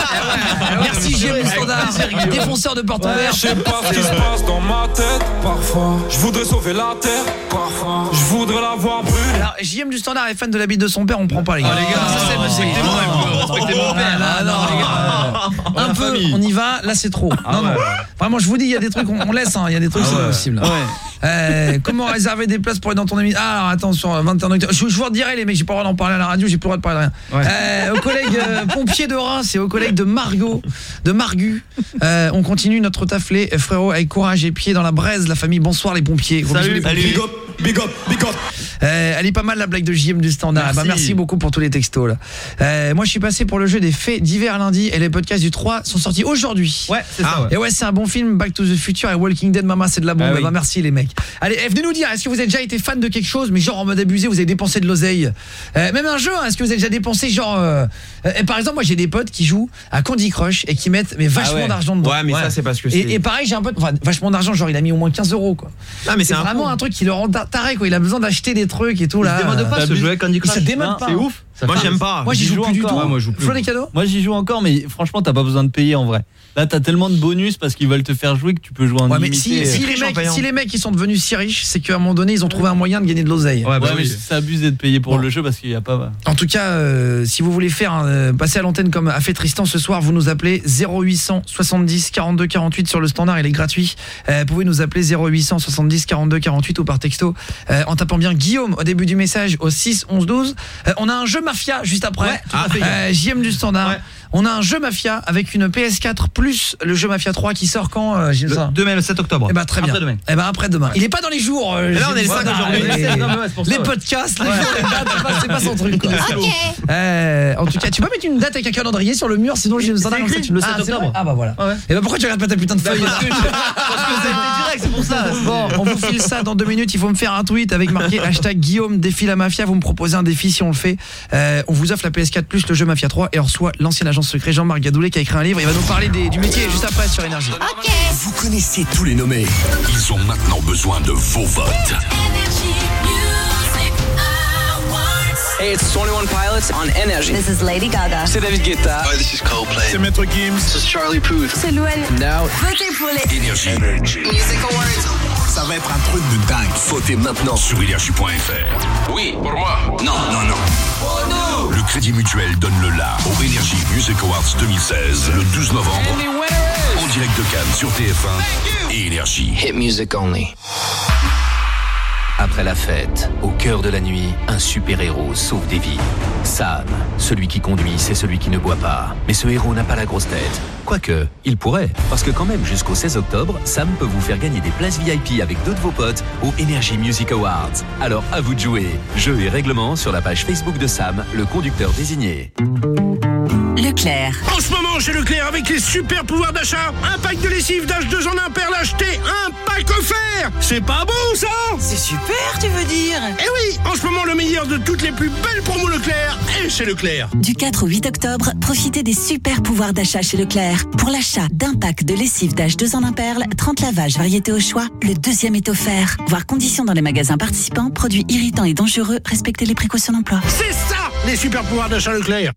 Merci J M du Standard, défonceur de porte ouverte. Je sais pas ce qui se passe dans ma tête. Parfois, je voudrais sauver la terre. Parfois, je voudrais la voir brûler. Alors, J M du Standard est fan de la bite de son père, on prend pas les gars. Ah, les gars, ça c'est respectez-moi un peu, respectez mon père. Ah non, les gars. Un peu, on y va, là c'est trop. Non, non. Vraiment, je vous dis, il y a des trucs, on, on laisse, hein, il y a des trucs, c'est pas possible. Euh, comment réserver des places pour être dans ton émission? Ah, alors attends, sur vingt et un octobre. Je, je vous redirai les mecs, j'ai pas le droit d'en parler à la radio, j'ai plus le droit de parler de rien. Ouais. Euh, aux collègues euh, pompiers de Reims et aux collègues de Margot, de Margu, euh, on continue notre taf les frérots avec courage et pied dans la braise. La famille, bonsoir les pompiers. Gros Salut, les pompiers. big up, big up, big up. Euh, elle est pas mal la blague de J M du Standard. Merci, bah, merci beaucoup pour tous les textos là. Euh, moi je suis passé pour le jeu des faits divers lundi et les podcasts du trois sont sortis aujourd'hui. Ouais, c'est ah, ça. Ouais. Et ouais, c'est un bon film. Back to the Future et Walking Dead, maman, c'est de la bombe. Ah, oui. Bah, merci les mecs. Allez, venez nous dire, est-ce que vous avez déjà été fan de quelque chose, mais genre en mode abusé, vous avez dépensé de l'oseille, euh, même un jeu, hein, est-ce que vous avez déjà dépensé genre euh, euh, par exemple, moi j'ai des potes qui jouent à Candy Crush et qui mettent mais vachement ah ouais. d'argent dedans. Ouais, mais ouais. ça c'est parce que c'est... Et, et pareil, j'ai un pote, enfin vachement d'argent, genre il a mis au moins quinze euros quoi. Ah mais c'est, c'est un vraiment coup. un truc qui le rend taré quoi. Il a besoin d'acheter des trucs et tout là. Il se démode pas ce jeu Candy Crush. Ça démode pas. C'est ouf. Moi j'aime pas. Moi j'y joue plus du tout. Moi je joue plus. Flo des cadeaux. Moi j'y joue encore, mais franchement t'as pas besoin de payer en vrai. Là t'as tellement de bonus parce qu'ils veulent te faire jouer que tu peux jouer en ouais, illimité. Mais si, si, les mecs, si les mecs qui sont devenus si riches, c'est qu'à un moment donné ils ont trouvé un moyen de gagner de l'oseille. Ouais, bah ouais oui. mais c'est abusé de payer pour bon. le jeu parce qu'il y a pas. En tout cas, euh, si vous voulez faire euh, passer à l'antenne comme a fait Tristan ce soir, vous nous appelez zéro huit cent soixante-dix quarante-deux quarante-huit sur le standard, il est gratuit. Euh, vous pouvez nous appeler zéro huit cent soixante-dix quarante-deux quarante-huit ou par texto euh, en tapant bien Guillaume au début du message au six onze douze. Euh, on a un jeu Mafia juste après. Ouais, tout à fait. Euh, J M du Standard. Ouais. On a un jeu Mafia avec une P S quatre plus le jeu Mafia trois qui sort quand euh, le, ça demain le sept octobre. Eh ben très bien. Après-demain. Eh ben après demain. Ouais. Il est pas dans les jours. Euh, là on est le cinq aujourd'hui. Les, les, non, ouais, les ça, podcasts, ouais. les jours, les dates, c'est pas, c'est pas son truc quoi. Ok. Euh, en tout cas, tu peux mettre une date avec un calendrier sur le mur sinon j'ai besoin d'un écrit le sept octobre. Ah bah voilà. Ouais. Et ben pourquoi tu regardes pas ta putain de feuille parce, que, parce que c'est direct, c'est pour ça. Bon, on vous file ça dans deux minutes, il faut me faire un tweet avec marqué hashtag Guillaume défie la mafia, vous me proposez un défi si on le fait. Euh, on vous offre la P S quatre plus le jeu Mafia trois et on reçoit l'ancien agent secret Jean-Marc Gadoulet qui a écrit un livre, il va nous parler des, du métier juste après sur Énergie. Ok. Vous connaissez tous les nommés. Ils ont maintenant besoin de vos votes. Hey, it's twenty-one Pilots on Energy. This is Lady Gaga. C'est David Guetta. Hi, this is Coldplay. C'est Maître Gims. This is Charlie Puth. C'est Louane. Now. Votez pour les Énergie. Music Awards. Ça va être un truc de dingue. Votez maintenant sur énergie point f r. Oui, pour moi. Non, non, non. Oh non. Le Crédit Mutuel donne le la au Energy Music Awards deux mille seize, le douze novembre. En direct de Cannes sur T F un et Énergie. Hit music only. Après la fête, au cœur de la nuit, un super-héros sauve des vies. Sam, celui qui conduit, c'est celui qui ne boit pas. Mais ce héros n'a pas la grosse tête. Quoique, il pourrait. Parce que quand même, jusqu'au seize octobre, Sam peut vous faire gagner des places V I P avec deux de vos potes au Energy Music Awards. Alors à vous de jouer. Jeux et règlements sur la page Facebook de Sam, le conducteur désigné. Leclerc. En ce moment chez Leclerc avec les super pouvoirs d'achat, un pack de lessive d'H deux en un perle acheté, un pack offert. C'est pas bon ça? C'est super, tu veux dire? Eh oui, en ce moment le meilleur de toutes les plus belles promos Leclerc est chez Leclerc. Du quatre au huit octobre, profitez des super pouvoirs d'achat chez Leclerc. Pour l'achat d'un pack de lessive d'H deux en un perle, trente lavages variétés au choix, le deuxième est offert. Voir conditions dans les magasins participants, produits irritants et dangereux, respectez les précautions d'emploi. C'est ça, les super pouvoirs d'achat Leclerc.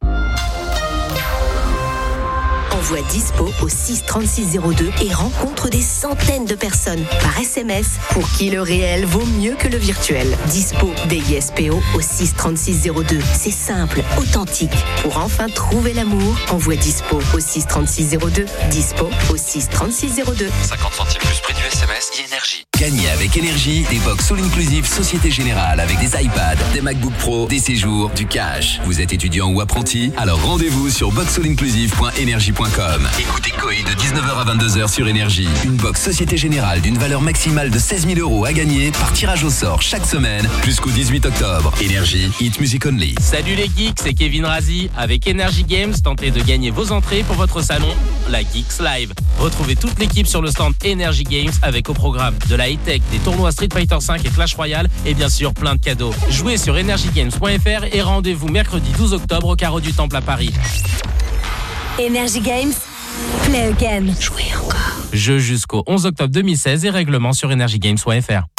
Envoie dispo au six trente-six zéro deux et rencontre des centaines de personnes par S M S pour qui le réel vaut mieux que le virtuel. Dispo D I S P O au six trente-six zéro deux. C'est simple, authentique. Pour enfin trouver l'amour, envoie dispo au six trente-six zéro deux. Dispo au six trente-six zéro deux. cinquante centimes plus prix du S M S et Énergie. Gagnez avec Énergie des box all inclusive Société Générale avec des iPads, des MacBook Pro, des séjours, du cash. Vous êtes étudiant ou apprenti? Alors rendez-vous sur box all inclusive point énergie point com. Écoutez Coé de dix-neuf heures à vingt-deux heures sur Énergie. Une box Société Générale d'une valeur maximale de seize mille euros à gagner par tirage au sort chaque semaine jusqu'au dix-huit octobre. Énergie, hit music only. Salut les geeks, c'est Kevin Razi. Avec Energy Games, tentez de gagner vos entrées pour votre salon, la Geeks Live. Retrouvez toute l'équipe sur le stand Energy Games avec au programme de la high-tech, des tournois Street Fighter cinq et Clash Royale et bien sûr plein de cadeaux. Jouez sur energy games point f r et rendez-vous mercredi douze octobre au Carreau du Temple à Paris. Energy Games, play again. Jouez encore. Jeu jusqu'au onze octobre deux mille seize et règlement sur energy games point f r.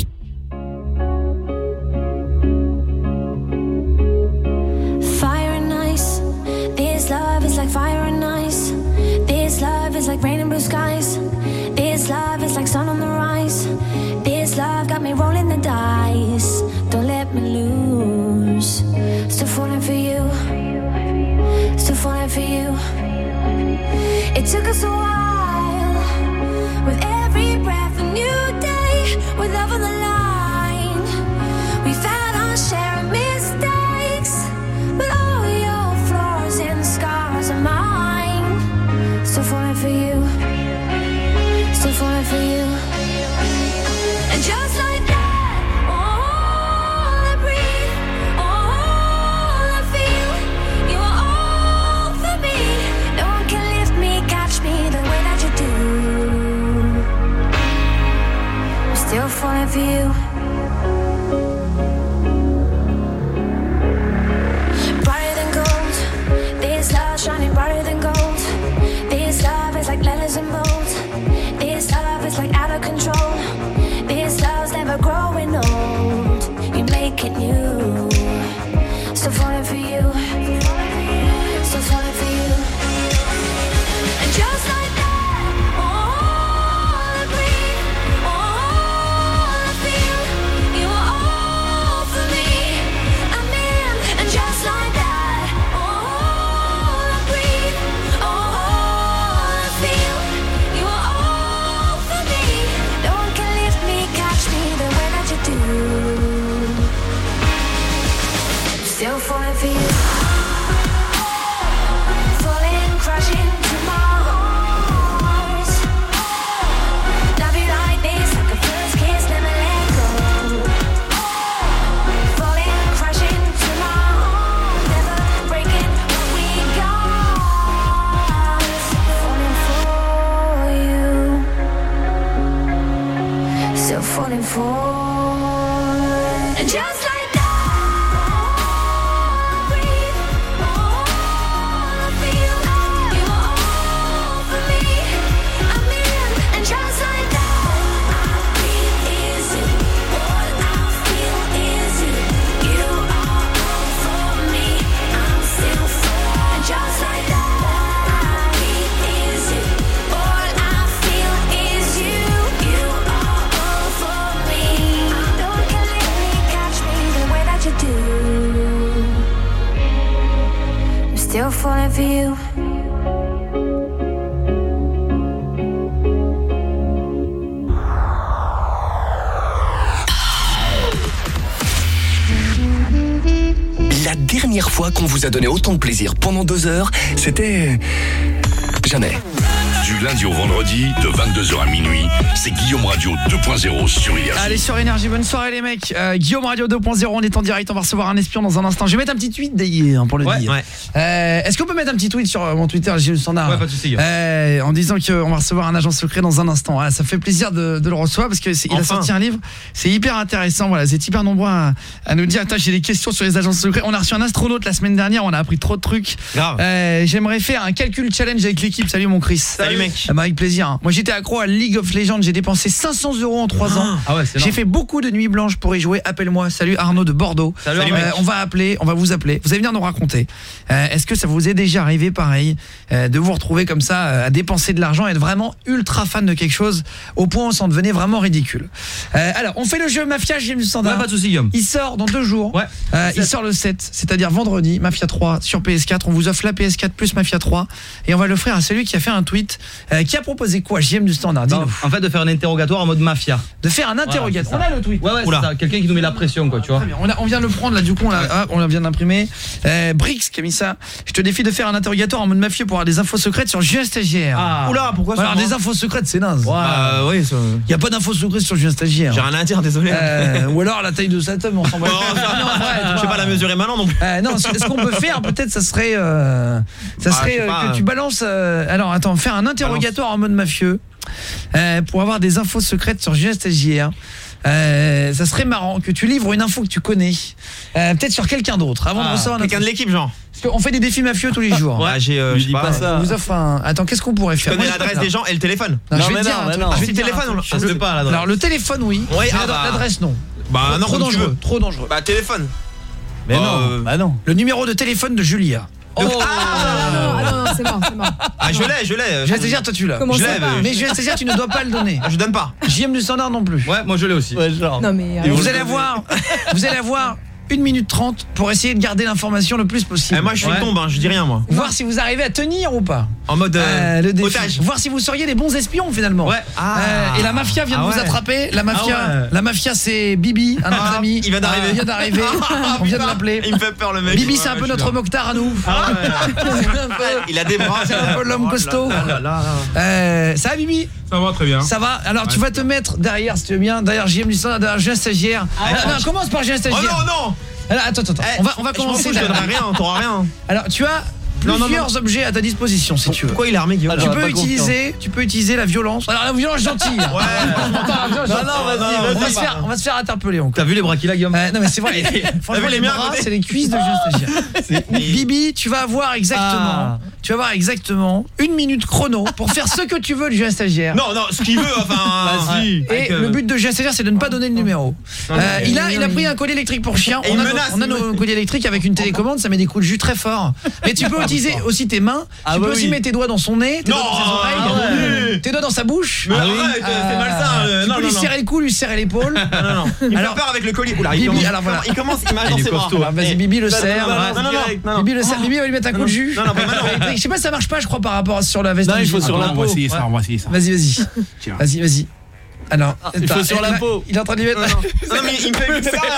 Fire in Still falling for you. Still falling for you. It took us a while. With every breath a new day. With love on the line. We've had our share of mistakes. But all your flaws and scars are mine. Still falling for you. Still falling for you. And just like that, all I breathe, all I feel, you are all for me. No one can lift me, catch me the way that you do. I'm still falling for you. Brighter than gold, this love shining brighter than gold. This love is like letters and bolts. This love is like out of control. This love's never growing old. You make it new. Still falling for you. Still falling for you. And just like that, all I breathe, all I feel, you are all for me. I'm in. And just like that, all I breathe, all I feel, you are all for me. No one can lift me, catch me the way that you do. Still falling for you. Falling, crashing to my arms. Love you like this, like a first kiss, never let go. Falling, crashing to my arms. Never breaking what we got. Falling for you. Still falling for. And just like that, all I breathe, all I feel, you are all for me. I'm in. And just like that, all I breathe is you. All I feel is you. You are all for me. I'm still for. And just like that, all I breathe is you. All I feel is you. You are all for me. No one can let me, catch me the way that you do. I'm still falling for you. La dernière fois qu'on vous a donné autant de plaisir pendant deux heures, c'était... jamais. Du lundi au vendredi, de vingt-deux heures à minuit, c'est Guillaume Radio deux point zéro sur Énergie. Allez sur Énergie, bonne soirée les mecs. euh, Guillaume Radio deux point zéro, on est en direct, on va recevoir un espion dans un instant. Je vais mettre un petit tweet d'hier pour le Ouais, dire. ouais. Euh, Est-ce qu'on peut mettre un petit tweet sur euh, mon Twitter, Gilles Standard? Ouais, pas de souci. euh, En disant qu'on va recevoir un agent secret dans un instant. Ah, ça fait plaisir de, de le recevoir parce qu'il a Enfin. sorti un livre. C'est hyper intéressant, voilà, c'est hyper nombreux à, à nous dire. Attends, j'ai des questions sur les agents secrets. On a reçu un astronaute la semaine dernière, on a appris trop de trucs. Grave. Euh, J'aimerais faire un calcul challenge avec l'équipe. Salut mon Chris. Salut, mec. Ah bah, avec plaisir. Moi j'étais accro à League of Legends, j'ai dépensé cinq cents euros en trois ans. Ah ouais, c'est J'ai énorme. fait beaucoup de nuits blanches pour y jouer. Appelle-moi. Salut Arnaud de Bordeaux. Salut, Euh, mec. on va appeler, on va vous appeler. Vous allez venir nous raconter. Euh, Est-ce que ça vous est déjà arrivé pareil euh, de vous retrouver comme ça euh, à dépenser de l'argent et être vraiment ultra fan de quelque chose au point où on s'en devenait vraiment ridicule. Euh, alors on fait le jeu Mafia, j'ai le standard. Ouais, pas de souci, Guillaume. Il sort dans deux jours. Ouais. Euh, il sort le sept, c'est-à-dire vendredi, Mafia trois sur P S quatre. On vous offre la P S quatre plus Mafia trois et on va l'offrir à celui qui a fait un tweet euh, qui a proposé quoi, J M du standard. Non, en fait, de faire un interrogatoire en mode mafia. De faire un interrogatoire. Voilà, on a le tweet. Ouais, ouais, c'est ça. Quelqu'un qui nous met la pression, quoi, tu vois. Très bien. On, a, on vient de le prendre là, du coup, on, l'a- ah, on vient de l'imprimer. Euh, Brix qui a mis ça. Je te défie de faire un interrogatoire en mode mafieux pour avoir des infos secrètes sur Julien Stagiaire. Ah. Oula, pourquoi ça Alors, moi des infos secrètes, c'est naze. Bah oui, ça... Il y a pas d'infos secrètes sur Julien Stagiaire. J'ai rien à dire, désolé. Euh, ou alors la taille de sa tome, on s'en va. Oh, ça- Non, en vrai, tu je sais vois. pas la mesurer maintenant non plus. Euh, non, ce ce qu'on peut faire, peut-être, ça serait, euh, ça Ah, serait je sais euh, pas, que euh. tu balances. euh, alors, attends, faire un interrogatoire en mode mafieux euh, pour avoir des infos secrètes sur Julien Stagiaire. Euh, ça serait marrant que tu livres une info que tu connais, euh, peut-être sur quelqu'un d'autre, avant de Ah, recevoir quelqu'un de l'équipe, genre. Parce qu'on fait des défis mafieux tous les jours. Ouais, j'ai euh, je sais pas. On vous offre un. Attends, qu'est-ce qu'on pourrait Je faire connais Moi, l'adresse non. des gens et le téléphone. Non, Non, je vais mais te dire non, un mais truc. non. Je vais Ah, te si, dire un téléphone, truc. on- Je sais pas l'adresse. Alors le téléphone, oui. Oui, Mais ah l'ad- bah. l'adresse non. Bah non, trop comme tu dangereux, veux. trop dangereux. Bah téléphone. Mais Bah, non, euh, bah non. Le numéro de téléphone de Julia. Oh, ah, non, ah, non, non, c'est mort, c'est mort. Ah, je l'ai, je l'ai. Je vais te dire, toi tu l'as. Comment Je ça l'ai, va mais- Mais je vais te dire, tu ne dois pas le donner. Ah, je donne pas. J M du standard non plus. Ouais, moi je l'ai aussi. Ouais, genre. Non mais Et euh, vous allez avoir, vous allez avoir une minute trente pour essayer de garder l'information le plus possible. Eh, moi je suis Ouais. tombe, hein, je dis rien moi. Voir si vous arrivez à tenir ou pas. En mode euh, Euh, le défi. otage. Voir si vous seriez des bons espions finalement. Ouais. Ah. Euh, et la mafia vient de Ah vous ouais. attraper. La mafia, Ah ouais. la mafia c'est Bibi, un de nos Ah, amis. il vient d'arriver. Il vient d'arriver. On vient de l'appeler. Il me fait peur le mec. Bibi c'est Ouais, un peu je suis notre là. Mokhtar à nous. Ah ouais. Il a des bras. C'est un peu l'homme costaud. Oh là là là là. Euh, ça va Bibi? Ça va très bien. Ça va. Alors tu vas te mettre derrière si tu veux bien, derrière J M du standard, derrière Julien Stagiaire. Ah, non, non, commence par Julien Oh Stagiaire. non non. Alors attends attends, Eh, on va on va je m'en commencer. fous, je donnerai rien, t'auras rien. Alors tu as Non, non, plusieurs non. objets à ta disposition si tu veux. Pourquoi il est armé Guillaume? Tu j'aurais peux pas utiliser, tu peux utiliser la violence. Alors la violence gentille. Ouais. Non, non, vas-y, on va vas-y. se faire, on va se faire interpeller encore. T'as vu les bras qu'il a, Guillaume? Euh, non mais c'est vrai. Franchement vu les les miens à bras, côté? c'est les cuisses de Julien Stagiaire. Bibi, tu vas avoir exactement, Ah. tu vas avoir exactement une minute chrono pour faire ce que tu veux de Julien Stagiaire. Non non, ce qu'il veut enfin. Vas-y. Et Avec, euh, le but de Julien Stagiaire, c'est de ne pas donner le numéro. Non, Euh, non, il a, il a pris un collier électrique pour chien. Et On il a, menace, nos, on a il nos me- colliers électriques avec une télécommande, ça met des coups de jus très forts. Mais tu peux utiliser aussi tes mains. Ah tu bah peux aussi oui. mettre tes doigts dans son nez, tes Non, doigts dans ses oreilles, ah ouais. tes doigts dans sa bouche. Mais Ah oui. arrête, c'est malsain. euh, Tu Non peux non lui non. serrer le cou, lui serrer l'épaule. Non non non. Il me Alors, fait peur avec le collier. Oula, il Bibi, commence. alors voilà. Il commence, il m'a dans Il est ses bras. costaud. Alors, vas-y, Bibi le serre. Non non non non. non. Bibi le serre. Bibi va lui mettre un coup de jus. Non non, pas maintenant. Je sais pas si ça marche pas, je crois, par rapport à sur la veste. Non, il faut originale. sur la Attends, on peau. va essayer ça, on va essayer ça. Vas-y, vas-y. Tiens. Vas-y, vas-y. Alors, il faut attends, sur la là, peau. Il est en train de lui mettre. Non, non. Non mais il me fait il me fait peur.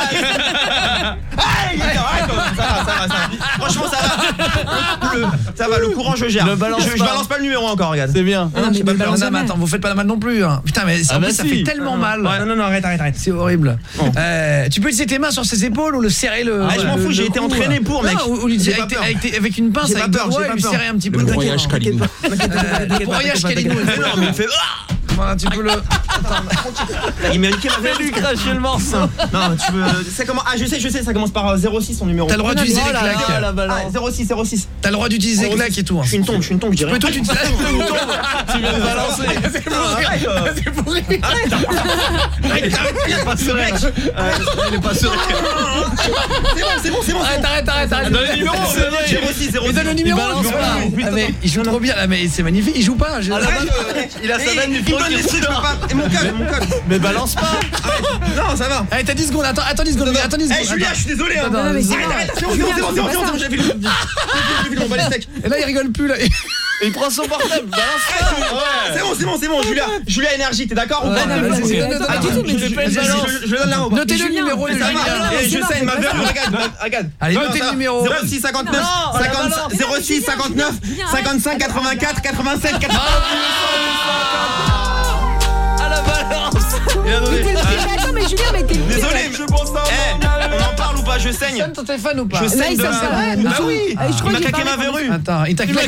Aïe, ça va, ça va, ça va. Franchement, ça va. Le, ça va, le courant je gère. Ne balance je, je pas. balance pas le numéro encore, regarde. C'est bien. Ah, non, mais J'ai pas ne peur. balance Non, mais jamais. attends, vous faites pas la mal non plus. Hein. Putain, mais Ah en bah plus, ça si. fait tellement mal. Ouais, non non, arrête, arrête, arrête. C'est horrible. Bon. Euh, tu peux utiliser tes mains sur ses épaules ou le serrer le. Ah, je m'en le- fous, j'ai le été cou, entraîné là. pour, mec. Non, ou, ou lui- J'ai avec, pas tes- peur. avec, tes- avec une pince, J'ai avec pas deux peur, doigts, j'ai et pas lui peur. serrer un petit peu. Le T'inquiète broyage pas, t'inquiète Kalino. pas. Euh, Le broyage Kalino. Non, mais il me fait. Voilà, tu peux le. Il m'a niqué ma Fais lui verrue. cracher le morceau. Non, tu veux. Ça commence. Ah, je sais, je sais, ça commence par euh, zéro six son numéro. T'as le droit d'utiliser Oh les là là, claques. la Ah, balance. zéro six zéro six. T'as le droit d'utiliser les claques et tout. hein. Je suis une tombe, je suis une tombe, je Tu dirais. peux tout utiliser. Tu viens de balancer. C'est pour rire. C'est pour rire. Il est pas serein. Il est pas serein. C'est bon, c'est bon, c'est bon. Arrête, arrête, arrête, arrête. Donne le numéro. zéro six zéro Mais six. donne le numéro. balance il joue pas. Ah, mais il joue trop bien là, mais c'est magnifique. Il joue pas. je- Ah, la balle, il a sa Eh, vanne du il me front donne qui les trucs, je peux pas. Et mon code, mon code. Mais balance pas. Non, ça va. Allez, t'as dix secondes. Attends, attends dix secondes. Attends dix Eh, secondes. Julia, attends. je suis désolé. hein. Attends, Non, mais c'est Arrête, bon. arrête, c'est bon, c'est bon, c'est bon, c'est bon, c'est bon, j'ai vu le. J'ai vu le, on bat les steaks. Et là, il rigole plus là. Il prend son portable. Balance pas. C'est bon, c'est bon, c'est bon, Julia. Julia Énergie, t'es d'accord ou Ouais, pas non, vas-y, vas-y, donne, donne, Ah, donne, du tout, mais donne, je donne, fais une donne, balance. donne. Je le donne là. Notez le Julien, numéro de Mais ça Julien. va. Eh, je Non, sais, c'est ma pas verre, ça. regarde, regarde. Allez, Non, notez ça le va. numéro. zéro six cinquante-neuf Non, cinquante la balance. zéro six cinquante-neuf cinquante-cinq quatre-vingt-quatre quatre-vingt-sept À la balance. Il a Mais donné. t'es le pire. Mais attends, mais Julien, mais t'es le pire. Désolé, mais je pense ça. Eh, on en parle ou pas? Je saigne. Sonne ton téléphone ou pas? Je Là, saigne il de s'en la. sert. Bah oui. Ah, je Il crois m'a qu'il claqué ma parlait verrue. Attends, il t'a claqué.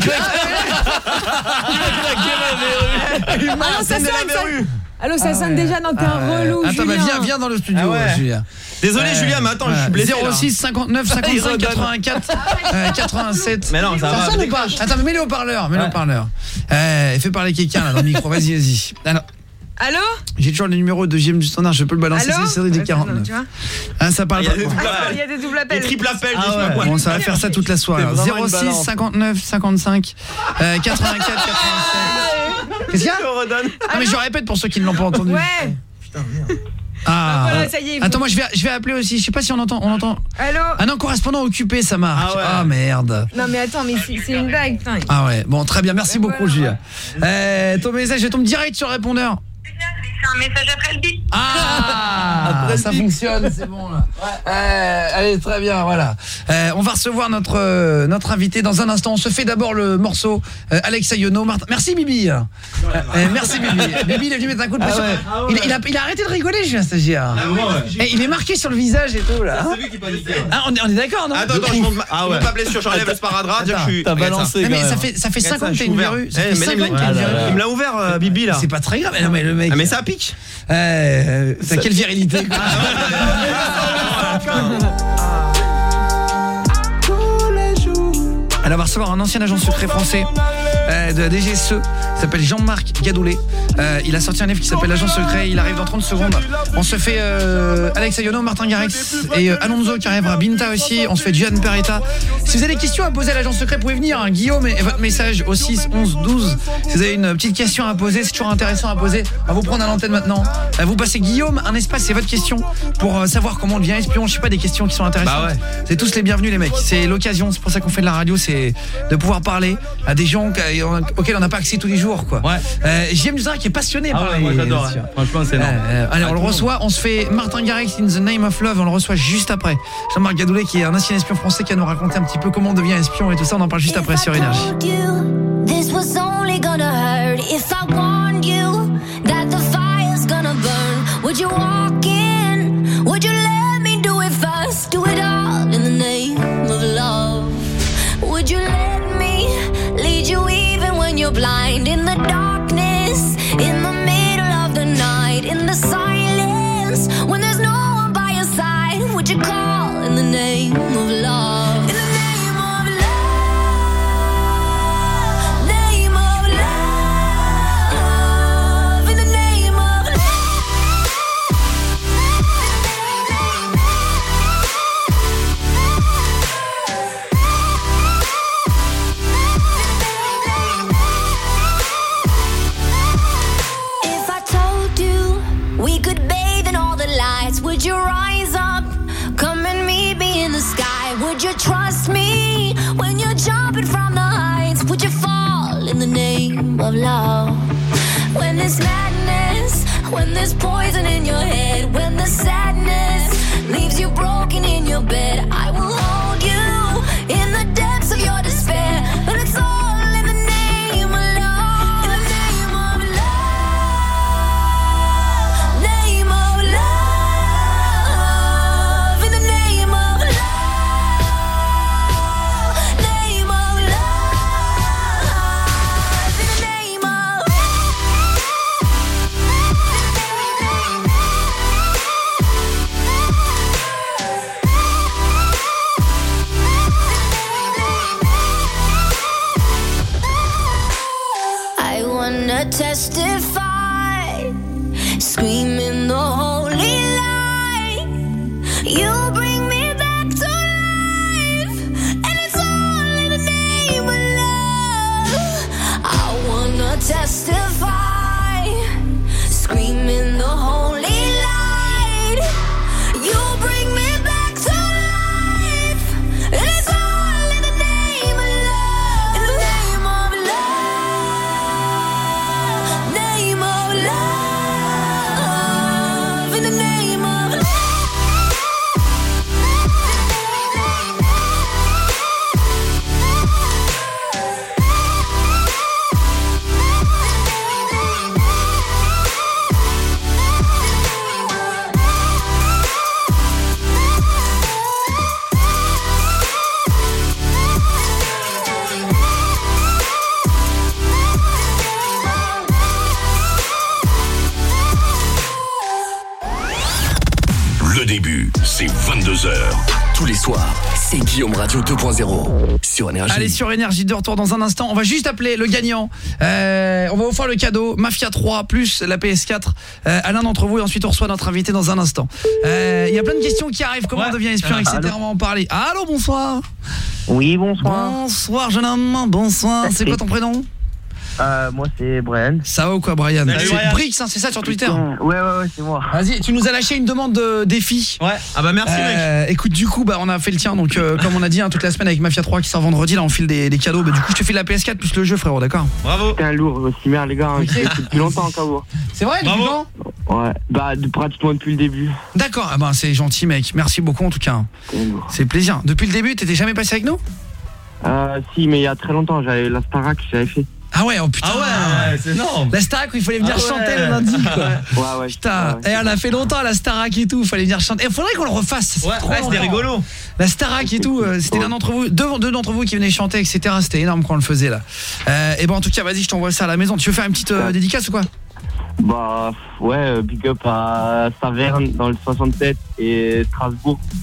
Il Ah m'a non, ça saigné sonne, la ça- verrue. Allô, ça sonne déjà dans t'es un relou, Attends, bah Julien. viens, viens dans le studio, Ah ouais. Julien. Désolé, Euh, Julia, mais attends, je suis blessé. là. zéro six cinquante-neuf cinquante-cinq redonne. quatre-vingt-quatre euh, quatre-vingt-sept. Mais non, ça va. sonne ou pas? Attends, mais mets-le au parleur, mets-le au parleur. Euh, fais parler quelqu'un là dans le micro. Vas-y, vas-y. Alors, Allô? j'ai toujours le numéro de J M du standard, je peux le balancer, Allô? c'est série des Ouais, quarante-neuf. tu vois? Ah, ça parle Il y a pas. des doubles Ah, il y appels. a des doubles Des appels. triples appels, Ah je sais pas ouais. quoi. Bon, ça va faire ça toute la soirée. C'est vraiment zéro une six balance. cinquante-neuf cinquante-cinq euh, quatre-vingt-quatre quatre-vingt-sept. Qu'est-ce qu'il y a? Je redonne. Ah, mais je répète pour ceux qui ne l'ont pas entendu. Ouais. Ah, Voilà, ça y est. il faut- attends, moi je vais je vais appeler aussi. Je sais pas si on entend on entend. Allô? Ah non, correspondant occupé, ça marque. Ah ouais. Ah merde. Non, mais attends, mais c'est c'est une blague, putain. Ah ouais. Bon, très bien. Merci Ben beaucoup, voilà. Julien. Euh, ton message, je tombe direct sur le répondeur. Un message après le bip. Ah, Après le ça bip. fonctionne, c'est bon là. Euh, allez, très bien, voilà. Euh, on va recevoir notre euh, notre invité dans un instant. On se fait d'abord le morceau euh, Alexa Yono. Martin. Merci Bibi. Euh, euh, merci Bibi. Bibi, il est venu mettre un coup de pression. Ah ouais. il, il a, il a arrêté de rigoler, Julien Stagiaire. Et il est marqué sur le visage et tout là. C'est lui qui paniquait. Ah, on est, on est d'accord, non? Attends, attends, je monte ma- je monte ma blessure, j'enlève le sparadrap, dire que je suis. T'as Regarde balancé. Non, mais quand ça même. fait ça fait Regarde cinq ans ça, que je t'as suis une ouvert. verrue. Ça Eh, fait mais cinq il ans me que t'as l'a- une Ah là verrue. là. Il me l'a ouvert, euh, Bibi là. C'est pas très grave. Non mais le mec. Ah, mais ça pique. Euh, t'as quelle virilité quoi. Elle va recevoir un ancien agent secret français euh, de la D G S E, il s'appelle Jean-Marc Gadoulet. Euh, il a sorti un livre qui s'appelle L'agent secret, il arrive dans trente secondes. On se fait euh, Alex Ayono, Martin Garrix et euh, Alonso qui arrivera, Binta aussi, on se fait Gian Peretta. Si vous avez des questions à poser à l'agent secret, vous pouvez venir, hein. Guillaume, et votre message au six onze douze. Si vous avez une petite question à poser, c'est toujours intéressant à poser. On va vous prendre à l'antenne maintenant. Euh, vous passez Guillaume, un espace, c'est votre question pour euh, savoir comment on devient espion. Je sais pas, des questions qui sont intéressantes. Bah ouais. C'est tous les bienvenus les mecs. C'est l'occasion, c'est pour ça qu'on fait de la radio, c'est de pouvoir parler à des gens auxquels on n'a pas accès tous les jours, quoi. Ouais. Euh, J M Duzin qui est passionné ah par ouais, les... moi j'adore. Hein. Franchement, c'est énorme. Euh, allez, on le reçoit, on se fait Martin Garrix in the name of love, on le reçoit juste après. Jean-Marc Gadoulet qui est un ancien espion français qui va nous raconter un petit peu comment on devient espion et tout ça, on en parle juste après sur Énergie. This was only gonna hurt if I warned you that the fire's gonna burn. Would you walk in? Would you let me do it first? Do it all in the name of love. Would you let me lead you even when you're blind? In the darkness, in the middle of the night, in the silence, when there's no one by your side, would you call in the name of love? Would you rise up, come and meet me in the sky? Would you trust me when you're jumping from the heights? Would you fall in the name of love? When there's madness, when there's poison in your head, when the sadness leaves you broken in your bed, I will hold you in the depths of your despair. But it's all in the name of love. In the name of love. Name of love. Testify, screaming the holy light. You bring me back to life, and it's all in the name of love. I wanna testify, screaming the holy light. You bring me back to life, and it's all in the name of love. In the name of love. Name of love, in the name of love. Le début, c'est vingt-deux heures. Tous les soirs, c'est Guillaume Radio deux point zéro sur Énergie. Allez, sur Énergie, de retour dans un instant. On va juste appeler le gagnant. Euh, on va offrir le cadeau Mafia trois plus la P S quatre euh, à l'un d'entre vous et ensuite on reçoit notre invité dans un instant. Il euh, y a plein de questions qui arrivent. Comment ouais. on devient espion, et cetera. On va en parler. Allô, bonsoir. Oui, bonsoir. Bonsoir, jeune homme. Bonsoir. C'est quoi ton prénom? Euh, moi c'est Brian. Ça va ou quoi, Brian? Salut, C'est Brian. Brix, hein, c'est ça sur Twitter? Ouais, ouais, ouais, c'est moi. Vas-y, tu nous as lâché une demande de défi. Ouais. Ah bah merci euh, mec. Écoute, du coup, bah on a fait le tien. Donc, euh, comme on a dit, hein, toute la semaine avec Mafia trois qui sort vendredi, là on file des, des cadeaux. Bah, du coup, je te file la P S quatre plus le jeu, frérot, d'accord? Bravo. Putain, lourd, aussi merde, les gars. Hein, okay. Depuis longtemps, K O. C'est vrai, depuis quand? Ouais, bah de, pratiquement depuis le début. D'accord, ah bah c'est gentil, mec. Merci beaucoup en tout cas. C'est plaisir. Depuis le début, t'étais jamais passé avec nous? Euh, si, mais il y a très longtemps, j'avais la Starac, j'avais fait. Ah ouais, oh putain. Ah ouais, ouais c'est énorme. La Starac où il fallait venir ah ouais. chanter le lundi, quoi. Ouais, ouais. Putain, ouais, et on a fait longtemps la Starac et tout, il fallait venir chanter. Il faudrait qu'on le refasse. Ouais, ouais c'était rigolo. La Starac et tout, euh, c'était l'un d'entre vous, deux, deux d'entre vous qui venaient chanter, et cetera. C'était énorme quand on le faisait là. Euh, et ben en tout cas, vas-y, je t'envoie ça à la maison. Tu veux faire une petite euh, dédicace ou quoi? Bah ouais, big up à Saverne dans le soixante-sept et Strasbourg.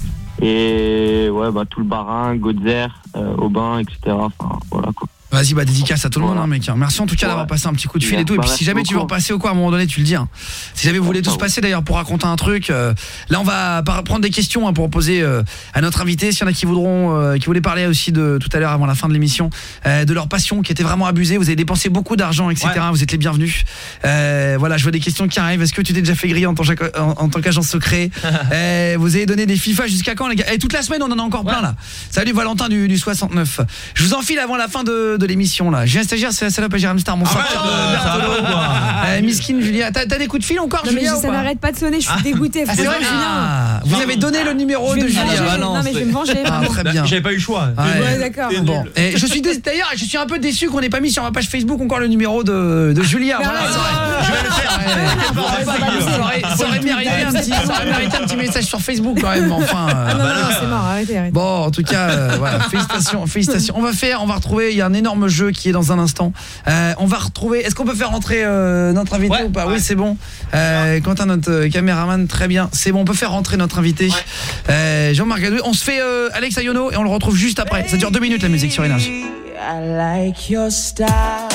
Et ouais, bah tout le Barin, Godzer, euh, Aubin, et cetera. Enfin, voilà quoi. Vas-y, bah dédicace à tout le monde, hein, mec. Merci en tout cas Ouais. d'avoir passé un petit coup de fil et tout. Et Bah, puis si merci jamais tu veux beaucoup. repasser ou quoi, à un moment donné, tu le dis. Hein. Si jamais vous voulez tous passer d'ailleurs pour raconter un truc, euh, là on va par- prendre des questions hein, pour poser euh, à notre invité. S'il y en a qui voudront, euh, qui voulaient parler aussi de tout à l'heure avant la fin de l'émission, euh, de leur passion qui était vraiment abusée. Vous avez dépensé beaucoup d'argent, et cetera. Vous êtes les bienvenus. Euh, voilà, je vois des questions qui arrivent. Est-ce que tu t'es déjà fait griller en tant, en, en tant qu'agent secret? euh, Vous avez donné des FIFA jusqu'à quand les gars? Et toute la semaine on en a encore plein là. Salut Valentin du, du soixante-neuf. Je vous enfile avant la fin de, de l'émission là. J'ai un stagiaire, c'est la salope à Jérôme Star, mon frère. Euh, Miskin Julia, t'as t'as des coups de fil encore, Non, mais Julia je- ou ça pas? n'arrête pas de sonner, je suis dégoûtée. Ah, c'est vrai, Julien. Vous avez donné le numéro Je vais de me Julia. venger. Non, mais je vais me venger, Ah, vraiment. très bien. J'avais pas eu le choix. Ouais, d'accord. Bon, et je suis dé- d'ailleurs, je suis un peu déçu qu'on n'ait pas mis sur ma page Facebook encore le numéro de, de Julia. Mais Voilà, arrête. c'est vrai. Je vais le faire. Ça aurait- ça aurait mérité un petit, ça aurait mérité un petit message sur Facebook quand même. Enfin. euh, Ah non, non, non, c'est mort, arrêtez, arrêtez. Bon, en tout cas, euh, voilà, félicitations, félicitations. On va faire, on va retrouver, il y a un énorme jeu qui est dans un instant. Euh, on va retrouver, est-ce qu'on peut faire rentrer euh, notre invité ou pas? Oui, c'est bon. Euh, Quentin, notre euh, caméraman, très bien. C'est bon, on peut faire rentrer notre invité. Euh, Jean-Marc Gadoué. On se fait euh, Alex Ayono et on le retrouve juste après. Ça dure deux minutes la musique sur Énergie. I like your style.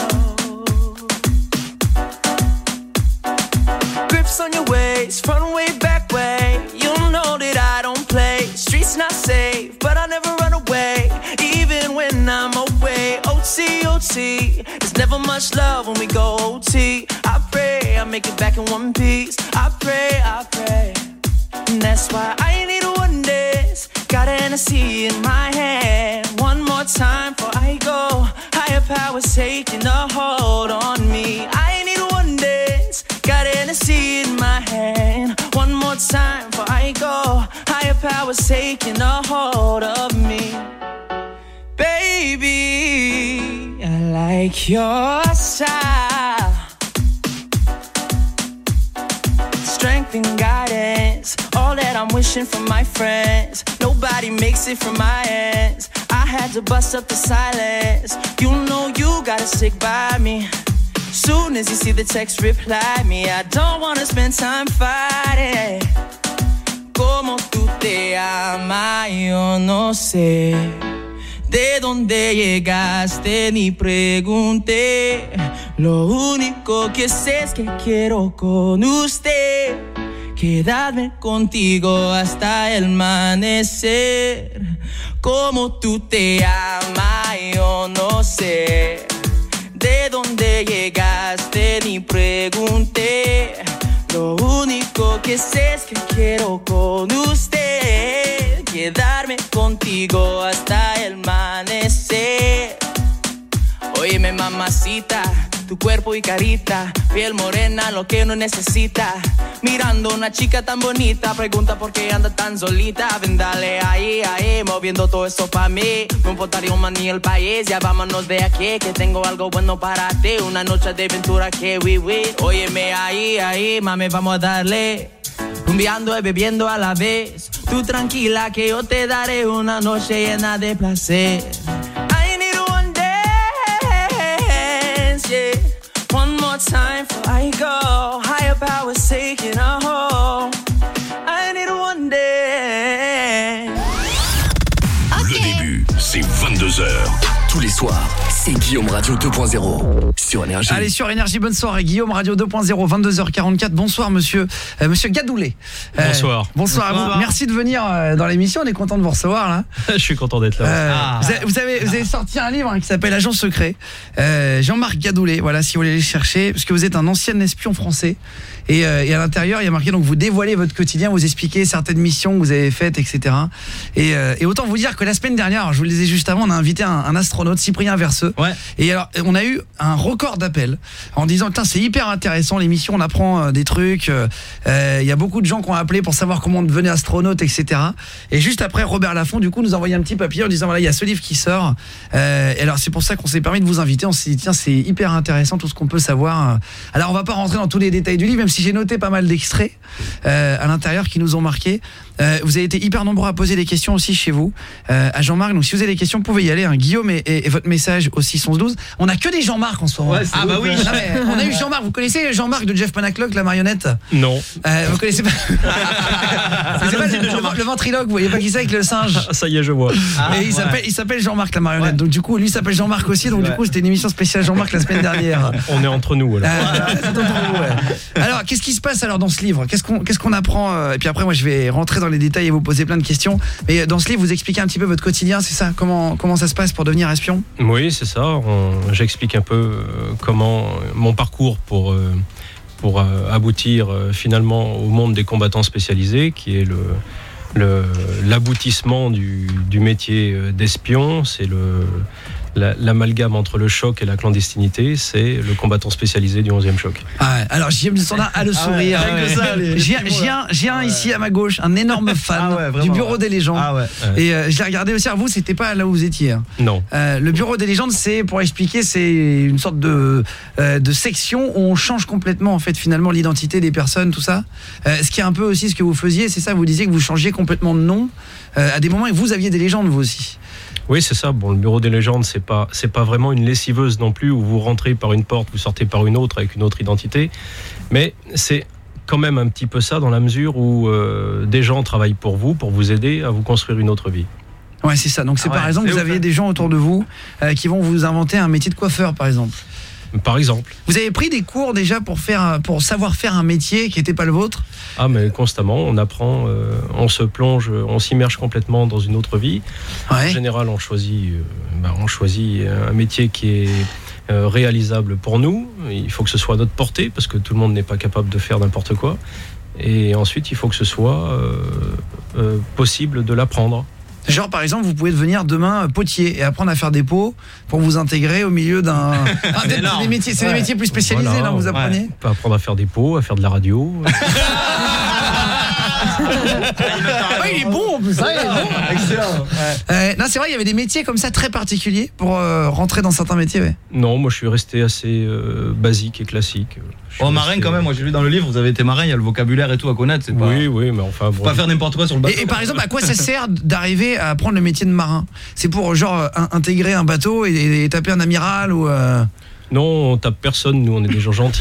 Grips on your waist, front way, back way. You know that I don't play. Streets not safe, but I never run away, even when I'm away. O T, O T, there's never much love when we go O T. I pray I make it back in one piece. I pray, I pray. And that's why I need a one dance. Got an Hennessy in my hand. One more time before I go. Higher powers taking a hold on me. I need a one dance. Got an Hennessy in my hand. One more time before I go. Higher powers taking a hold of me. Baby, I like your style. Strength and guidance, all that I'm wishing for my friends. Nobody makes it from my ends. I had to bust up the silence. You know you gotta stick by me. Soon as you see the text, reply me. I don't wanna spend time fighting. Como tú te amas, yo no sé. De dónde llegaste ni pregunté. Lo único que sé es que quiero con usted quedarme contigo hasta el amanecer. Como tú te amas, yo no sé. De dónde llegaste ni pregunté. Lo único que sé es que quiero con usted quedarme contigo hasta el amanecer. Óyeme mamacita, tu cuerpo y carita, piel morena, lo que uno necesita. Mirando una chica tan bonita, pregunta por qué anda tan solita. Ven dale ahí, ahí, moviendo todo esto pa' mí. No importaría un man ni el país, ya vámonos de aquí, que tengo algo bueno para ti. Una noche de aventura que we we. Óyeme ahí, ahí, mami, vamos a darle. Rumbeando y bebiendo a la vez. Tú tranquila que yo te daré una noche llena de placer. I need one dance, yeah. One more time before I go. Higher powers taking a hold. I need one dance. Le début, c'est vingt-deux heures. Tous les soirs, c'est Guillaume Radio deux point zéro sur Énergie. Allez, sur Énergie, bonne soirée. Guillaume Radio deux point zéro, vingt-deux heures quarante-quatre. Bonsoir monsieur euh, monsieur Gadoulet. Euh, Bonsoir. Bonsoir à vous. Bonsoir. Merci de venir euh, dans l'émission, on est content de vous recevoir là. Je suis content d'être là. Euh, Ah. vous, avez, vous, avez, vous avez sorti un livre hein, qui s'appelle Agent secret. Euh, Jean-Marc Gadoulet, voilà, si vous voulez le chercher, parce que vous êtes un ancien espion français. Et, euh, et à l'intérieur, il y a marqué donc vous dévoilez votre quotidien, vous expliquez certaines missions que vous avez faites, et cetera. Et, euh, et autant vous dire que la semaine dernière, alors je vous le disais juste avant, on a invité un, un astronaute, Cyprien Verseux. Ouais. Et alors, on a eu un record d'appels en disant putain c'est hyper intéressant l'émission, on apprend euh, des trucs. Il euh, y a beaucoup de gens qui ont appelé pour savoir comment devenir astronaute, et cetera. Et juste après, Robert Laffont du coup nous a envoyé un petit papier en disant voilà il y a ce livre qui sort. Euh, et alors c'est pour ça qu'on s'est permis de vous inviter. On s'est dit tiens c'est hyper intéressant tout ce qu'on peut savoir. Alors on va pas rentrer dans tous les détails du livre, même si j'ai noté pas mal d'extraits euh, à l'intérieur qui nous ont marqué. Euh, vous avez été hyper nombreux à poser des questions aussi chez vous euh, à Jean-Marc. Donc si vous avez des questions, vous pouvez y aller. Hein. Guillaume et, et, et votre message au six onze douze. On a que des Jean-Marc en ce moment. Ouais, ah bah oui. Non, mais on a eu Jean-Marc. Vous connaissez Jean-Marc de Jeff Panaclock, la marionnette? Non. Euh, vous connaissez pas, c'est pas le, le, le ventriloque, vous voyez pas qui c'est avec le singe? Ça y est, je vois. Ah, et il s'appelle ouais. il s'appelle Jean-Marc la marionnette. Ouais. Donc du coup, lui s'appelle Jean-Marc aussi. Donc ouais. du coup, c'était une émission spéciale Jean-Marc la semaine dernière. On est entre nous alors. Euh, c'est entre nous, ouais. Alors, qu'est-ce qui se passe alors dans ce livre? Qu'est-ce qu'on qu'est-ce qu'on apprend euh, Et puis après, moi, je vais rentrer dans les détails et vous poser plein de questions. Mais dans ce livre, vous expliquez un petit peu votre quotidien, c'est ça? Comment comment ça se passe pour devenir espion? Oui, c'est ça. On, j'explique un peu euh, comment mon parcours pour euh, pour euh, aboutir euh, finalement au monde des combattants spécialisés, qui est le Le, l'aboutissement du, du métier d'espion. C'est le, la, l'amalgame entre le choc et la clandestinité. C'est le combattant spécialisé du onzième choc. Ah ouais, alors J M Sanda a le sourire. Ah ouais, ah ouais. J'ai un, j'ai un ici à ma gauche, un énorme fan ah ouais, du Bureau des légendes. Ah ouais. Et euh, je l'ai regardé aussi. Vous, c'était pas là où vous étiez. Hein. Non. Euh, le Bureau des légendes, c'est, pour expliquer, c'est une sorte de, euh, de section où on change complètement en fait finalement l'identité des personnes, tout ça. Euh, ce qui est un peu aussi ce que vous faisiez, c'est ça. Vous disiez que vous changiez complètement de nom euh, à des moments et vous aviez des légendes vous aussi. Oui, c'est ça. Bon, le Bureau des légendes, c'est pas c'est pas vraiment une lessiveuse non plus où vous rentrez par une porte, vous sortez par une autre avec une autre identité, mais c'est quand même un petit peu ça dans la mesure où euh, des gens travaillent pour vous, pour vous aider à vous construire une autre vie. Ouais, c'est ça. Donc c'est ah ouais, par exemple, vous avez des gens autour de vous euh, qui vont vous inventer un métier de coiffeur, par exemple. Par exemple. Vous avez pris des cours déjà pour faire, pour savoir faire un métier qui n'était pas le vôtre? Ah mais constamment, on apprend, euh, on se plonge, on s'immerge complètement dans une autre vie. Ouais. En général, on choisit, euh, bah, on choisit un métier qui est euh, réalisable pour nous. Il faut que ce soit à notre portée parce que tout le monde n'est pas capable de faire n'importe quoi. Et ensuite, il faut que ce soit euh, euh, possible de l'apprendre. Genre par exemple vous pouvez devenir demain potier et apprendre à faire des pots pour vous intégrer au milieu d'un ah, c'est, c'est des métiers c'est ouais. des métiers plus spécialisés voilà, là vous apprenez ouais. On peut apprendre à faire des pots, à faire de la radio. Ouais, il est bon en plus, ouais, il est bon. Excellent. Ouais. Euh, non, c'est vrai, il y avait des métiers comme ça très particuliers pour euh, rentrer dans certains métiers. Ouais. Non, moi je suis resté assez euh, basique et classique. Oh, marin resté... quand même, moi j'ai lu dans le livre, vous avez été marin, il y a le vocabulaire et tout à connaître. C'est pas... Oui, oui, mais enfin. Faut bon, pas faire n'importe quoi sur le bateau. Et, et par exemple, à quoi ça sert d'arriver à apprendre le métier de marin? C'est pour genre un, intégrer un bateau et, et taper un amiral ou. Euh... Non, on tape personne, nous on est des gens gentils.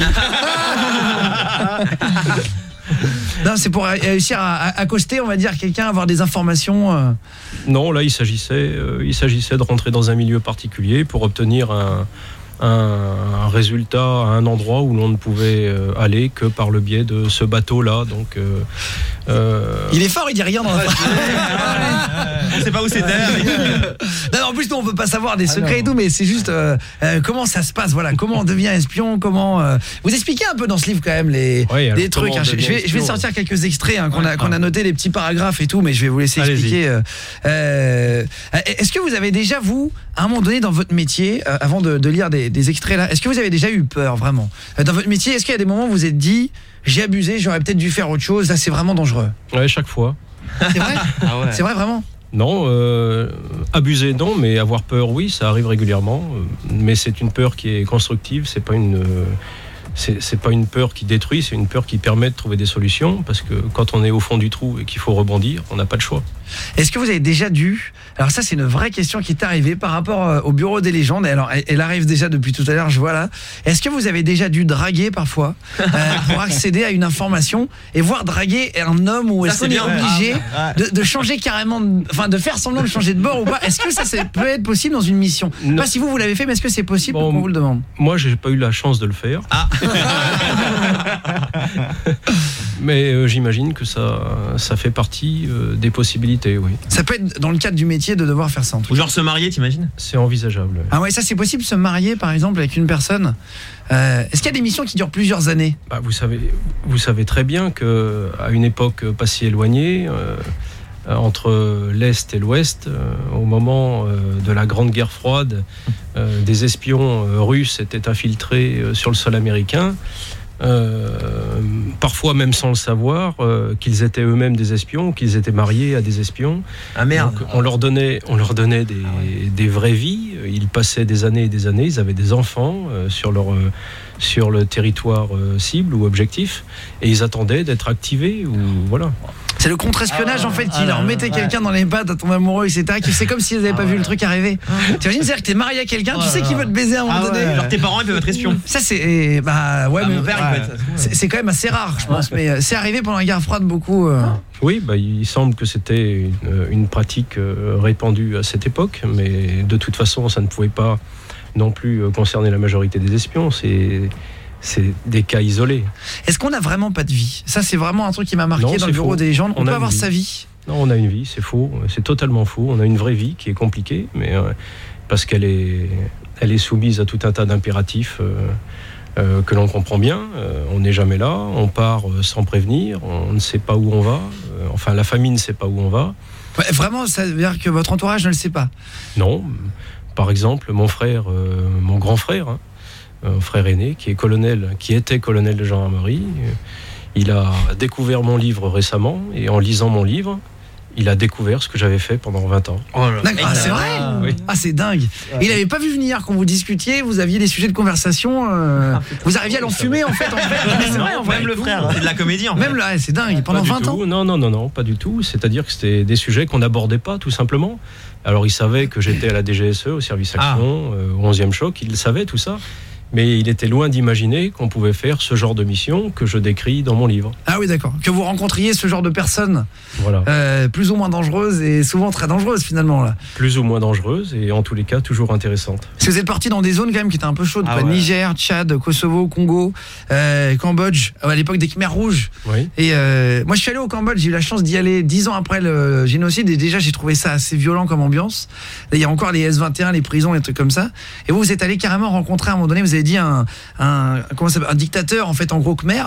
Non, c'est pour réussir à, à accoster, on va dire, quelqu'un, avoir des informations. Euh... Non, là, il s'agissait, euh, il s'agissait de rentrer dans un milieu particulier pour obtenir un, un, un résultat à un endroit où l'on ne pouvait euh, aller que par le biais de ce bateau-là. Donc, euh, euh... il est fort, il dit rien dans la phrase. On sait pas où c'était. Non, non, en plus, nous, on peut pas savoir des secrets ah et tout, mais c'est juste euh, euh, comment ça se passe. Voilà, comment on devient espion, comment. Euh... Vous expliquez un peu dans ce livre quand même les, oui, les trucs. Hein. Je, vais, je vais sortir quelques extraits hein, qu'on a, qu'on a noté, les petits paragraphes et tout, mais je vais vous laisser Allez-y. expliquer. Euh, euh, est-ce que vous avez déjà, vous, à un moment donné dans votre métier, euh, avant de, de lire des, des extraits là, est-ce que vous avez déjà eu peur vraiment dans votre métier? Est-ce qu'il y a des moments où vous vous êtes dit, j'ai abusé, j'aurais peut-être dû faire autre chose, là c'est vraiment dangereux? Ouais, chaque fois. C'est vrai? Ah ouais. C'est vrai vraiment? Non, euh, abuser non, mais avoir peur oui, ça arrive régulièrement. Mais c'est une peur qui est constructive, c'est pas une, euh, c'est, c'est pas une peur qui détruit, c'est une peur qui permet de trouver des solutions. Parce que quand on est au fond du trou et qu'il faut rebondir, on n'a pas de choix. Est-ce que vous avez déjà dû, alors ça c'est une vraie question qui est arrivée par rapport au Bureau des légendes, et alors elle, elle arrive déjà depuis tout à l'heure, je vois là. Est-ce que vous avez déjà dû draguer parfois euh, pour accéder à une information et voir draguer un homme, ou est-ce qu'on est obligé ah, ouais. de, de changer carrément, enfin de faire semblant de changer de bord ou pas? Est-ce que ça, ça peut être possible dans une mission? Non. Pas si vous vous l'avez fait, mais est-ce que c'est possible bon, qu'on vous le demande? Moi j'ai pas eu la chance de le faire. Ah. Mais euh, j'imagine que ça, ça fait partie euh, des possibilités, oui. Ça peut être dans le cadre du métier de devoir faire ça. Ou genre se marier, t'imagines? C'est envisageable. Oui. Ah ouais, ça c'est possible, se marier par exemple avec une personne. Euh, est-ce qu'il y a des missions qui durent plusieurs années? Bah, vous savez, vous savez très bien que à une époque pas si éloignée, euh, entre l'Est et l'Ouest, euh, au moment euh, de la Grande Guerre froide, euh, des espions euh, russes étaient infiltrés euh, sur le sol américain. Euh, parfois même sans le savoir, euh, qu'ils étaient eux-mêmes des espions, qu'ils étaient mariés à des espions. Ah merde. Donc, on leur donnait, on leur donnait des, ah ouais. des vraies vies. Ils passaient des années et des années. Ils avaient des enfants euh, sur leur euh, sur le territoire euh, cible ou objectif, et ils attendaient d'être activés ou voilà. C'est le contre-espionnage Ah, en fait qui ah, leur là, mettait ouais. quelqu'un dans les pattes à tomber amoureux, et cetera. Qui- C'est comme s'ils n'avaient pas vu le truc arriver. T'imagines, c'est-à-dire que t'es marié à quelqu'un, tu sais qu'il veut te baiser à un moment Ah ouais. donné. Genre tes parents ils peuvent être espions. Ça c'est bah ouais, Ah, mais mon père, il ouais. peut être- c'est c'est quand même assez rare, je pense. Mais euh, c'est arrivé pendant la guerre froide beaucoup. euh. Oui, bah, il semble que c'était une, une pratique euh, répandue à cette époque, mais de toute façon, ça ne pouvait pas non plus euh, concerner la majorité des espions. C'est, c'est des cas isolés. Est-ce qu'on a vraiment pas de vie? Ça c'est vraiment un truc qui m'a marqué Non, dans c'est le bureau faux. des gens. On, On peut a avoir une sa vie. vie. Non, on a une vie, c'est faux, c'est totalement faux. On a une vraie vie qui est compliquée, mais euh, parce qu'elle est, elle est soumise à tout un tas d'impératifs euh, euh, que l'on comprend bien. Euh, on n'est jamais là, on part euh, sans prévenir, on ne sait pas où on va. Euh, enfin, la famille ne sait pas où on va. Ouais, vraiment, ça veut dire que votre entourage ne le sait pas. Non, par exemple, mon frère, euh, mon grand frère, hein, un frère aîné, qui est colonel, qui était colonel de gendarmerie, euh, il a découvert mon livre récemment, et en lisant mon livre, il a découvert ce que j'avais fait pendant vingt ans. D'accord, ah, c'est vrai. Oui. Ah, c'est dingue. Et il n'avait pas vu venir quand vous discutiez, vous aviez des sujets de conversation, euh, vous arriviez à l'enfumer en fait. En fait. Mais c'est vrai, en vrai. Même le frère, c'est de la comédie en fait. Même le, ouais, c'est dingue. Pendant Pas du vingt ans. tout. Non, non, non, non, pas du tout. C'est-à-dire que c'était des sujets qu'on n'abordait pas, tout simplement. Alors, il savait que j'étais à la D G S E, au service action, euh, au onzième choc, il savait tout ça. Mais il était loin d'imaginer qu'on pouvait faire ce genre de mission que je décris dans mon livre. Ah oui, d'accord. Que vous rencontriez ce genre de personnes, Voilà. euh, plus ou moins dangereuses et souvent très dangereuses finalement là. Plus ou moins dangereuse et en tous les cas toujours intéressante. Parce que vous êtes parti dans des zones quand même qui étaient un peu chaudes, Ah quoi. ouais. Niger, Tchad, Kosovo, Congo, euh, Cambodge, à l'époque des Khmers rouges. Oui. Et euh, moi je suis allé au Cambodge, j'ai eu la chance d'y aller dix ans après le génocide, et déjà j'ai trouvé ça assez violent comme ambiance. Là, il y a encore les S vingt et un, les prisons, les trucs comme ça. Et vous, vous êtes allé carrément rencontrer à un moment donné, vous avez dit un, un, comment ça s'appelle, un dictateur en fait en gros Khmer,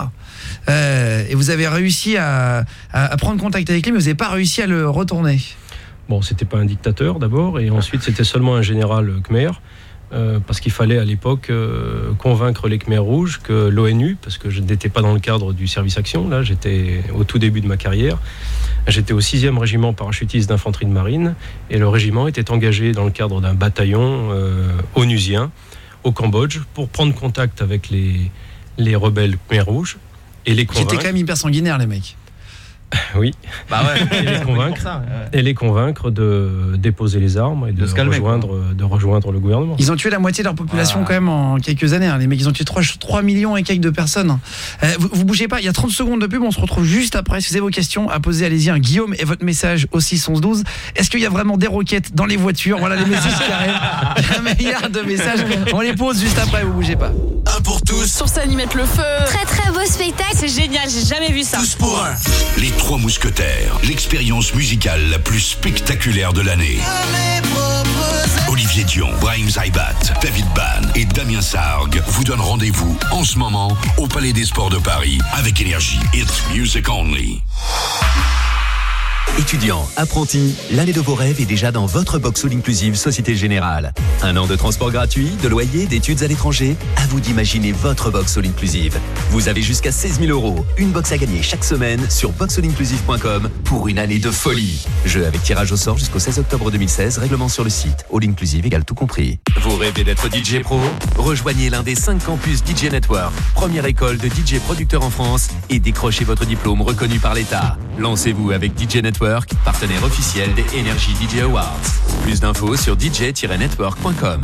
euh, et vous avez réussi à, à, à prendre contact avec lui, mais vous n'avez pas réussi à le retourner. Bon, c'était pas un dictateur d'abord, et ensuite c'était seulement un général Khmer, euh, parce qu'il fallait à l'époque euh, convaincre les Khmers rouges que l'ONU, parce que je n'étais pas dans le cadre du service action, là j'étais au tout début de ma carrière, j'étais au sixième régiment parachutiste d'infanterie de marine, et le régiment était engagé dans le cadre d'un bataillon euh, onusien au Cambodge pour prendre contact avec les, les rebelles Khmer rouges et les convaincre. J'étais quand même hyper sanguinaire les mecs. Oui. Bah ouais. Et les convaincre, Ça, ouais. et les convaincre de déposer les armes et de, De se calmer, rejoindre, de rejoindre le gouvernement. Ils ont tué la moitié de leur population Voilà. quand même en quelques années, hein. Les mecs, ils ont tué trois millions et quelques de personnes. Euh, vous, vous bougez pas, il y a trente secondes de pub, on se retrouve juste après. Si vous avez vos questions à poser, allez-y, hein. Guillaume, et votre message au six onze douze. Est-ce qu'il y a vraiment des roquettes dans les voitures? Voilà les messages qui arrivent. Il y a un milliard de messages. On les pose juste après, vous bougez pas. Un pour tous, Sur scène, ils mettent le feu. Très très beau spectacle. C'est génial, j'ai jamais vu ça. tous pour un. Les Trois Mousquetaires, l'expérience musicale la plus spectaculaire de l'année. Olivier Dion, Brahim Zaibat, David Ban et Damien Sargue vous donnent rendez-vous en ce moment au Palais des Sports de Paris avec Énergie. It's music only. Étudiants, apprentis, l'année de vos rêves est déjà dans votre box all inclusive Société Générale. Un an de transport gratuit, de loyer, d'études à l'étranger. À vous d'imaginer votre box all inclusive. Vous avez jusqu'à seize mille euros. Une box à gagner chaque semaine sur box all inclusive point com pour une année de folie. Jeu avec tirage au sort jusqu'au seize octobre deux mille seize. Règlement sur le site. All inclusive égale tout compris. Vous rêvez d'être D J pro? Rejoignez l'un des cinq campus D J Network, première école de D J producteurs en France, et décrochez votre diplôme reconnu par l'État. Lancez-vous avec D J Network, partenaire officiel des Energy D J Awards. Plus d'infos sur d j tiret network point com.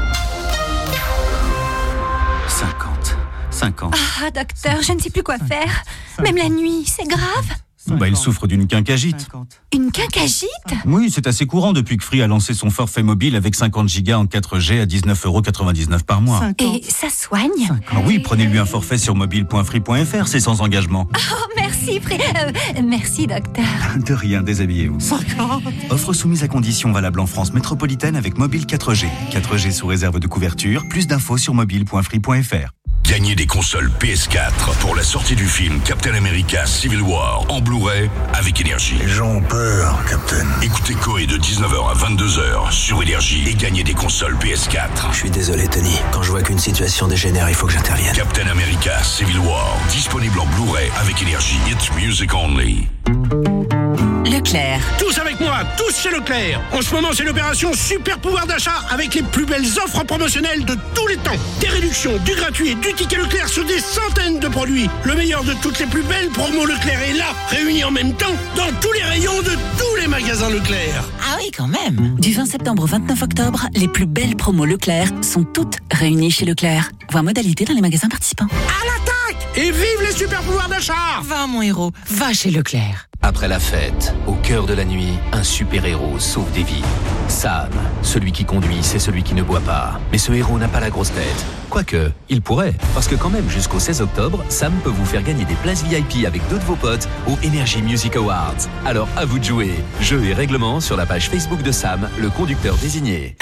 cinquante. cinquante. Ah, docteur, je ne sais plus quoi faire. Même la nuit, c'est grave. Bah, il souffre d'une quinquagite. Une quinquagite? Oui, c'est assez courant depuis que Free a lancé son forfait mobile avec cinquante gigas en quatre G à dix-neuf euros quatre-vingt-dix-neuf par mois. Et ça soigne? Ah oui, prenez-lui un forfait sur mobile point free point f r, c'est sans engagement. Oh, merci, Fré... euh, merci, docteur. De rien, déshabillez-vous. Offre soumise à conditions valable en France métropolitaine avec mobile quatre G. quatre G sous réserve de couverture. Plus d'infos sur mobile point free point f r. Gagnez des consoles P S quatre pour la sortie du film Captain America Civil War en Blu-ray avec Énergie. Les gens ont peur, Captain. Écoutez Coé de dix-neuf heures à vingt-deux heures sur Énergie et gagnez des consoles P S quatre. Je suis désolé, Tony. Quand je vois qu'une situation dégénère, il faut que j'intervienne. Captain America Civil War, disponible en Blu-ray avec Énergie. It's music only. Leclerc. Tous avec moi, tous chez Leclerc. En ce moment, c'est l'opération Super Pouvoir d'achat avec les plus belles offres promotionnelles de tous les temps. Des réductions, du gratuit et du ticket Leclerc sur des centaines de produits. Le meilleur de toutes les plus belles promos Leclerc est là, réunis en même temps dans tous les rayons de tous les magasins Leclerc. Ah oui, quand même. Du vingt septembre au vingt-neuf octobre, les plus belles promos Leclerc sont toutes réunies chez Leclerc. Voir modalité dans les magasins participants. À l'attaque! Et vive les super pouvoirs d'achat! Va mon héros, va chez Leclerc. Après la fête, au cœur de la nuit, un super-héros sauve des vies. Sam, celui qui conduit, c'est celui qui ne boit pas. Mais ce héros n'a pas la grosse tête. Quoique, il pourrait. Parce que quand même, jusqu'au seize octobre, Sam peut vous faire gagner des places V I P avec deux de vos potes au Energy Music Awards. Alors à vous de jouer. Jeux et règlements sur la page Facebook de Sam, le conducteur désigné.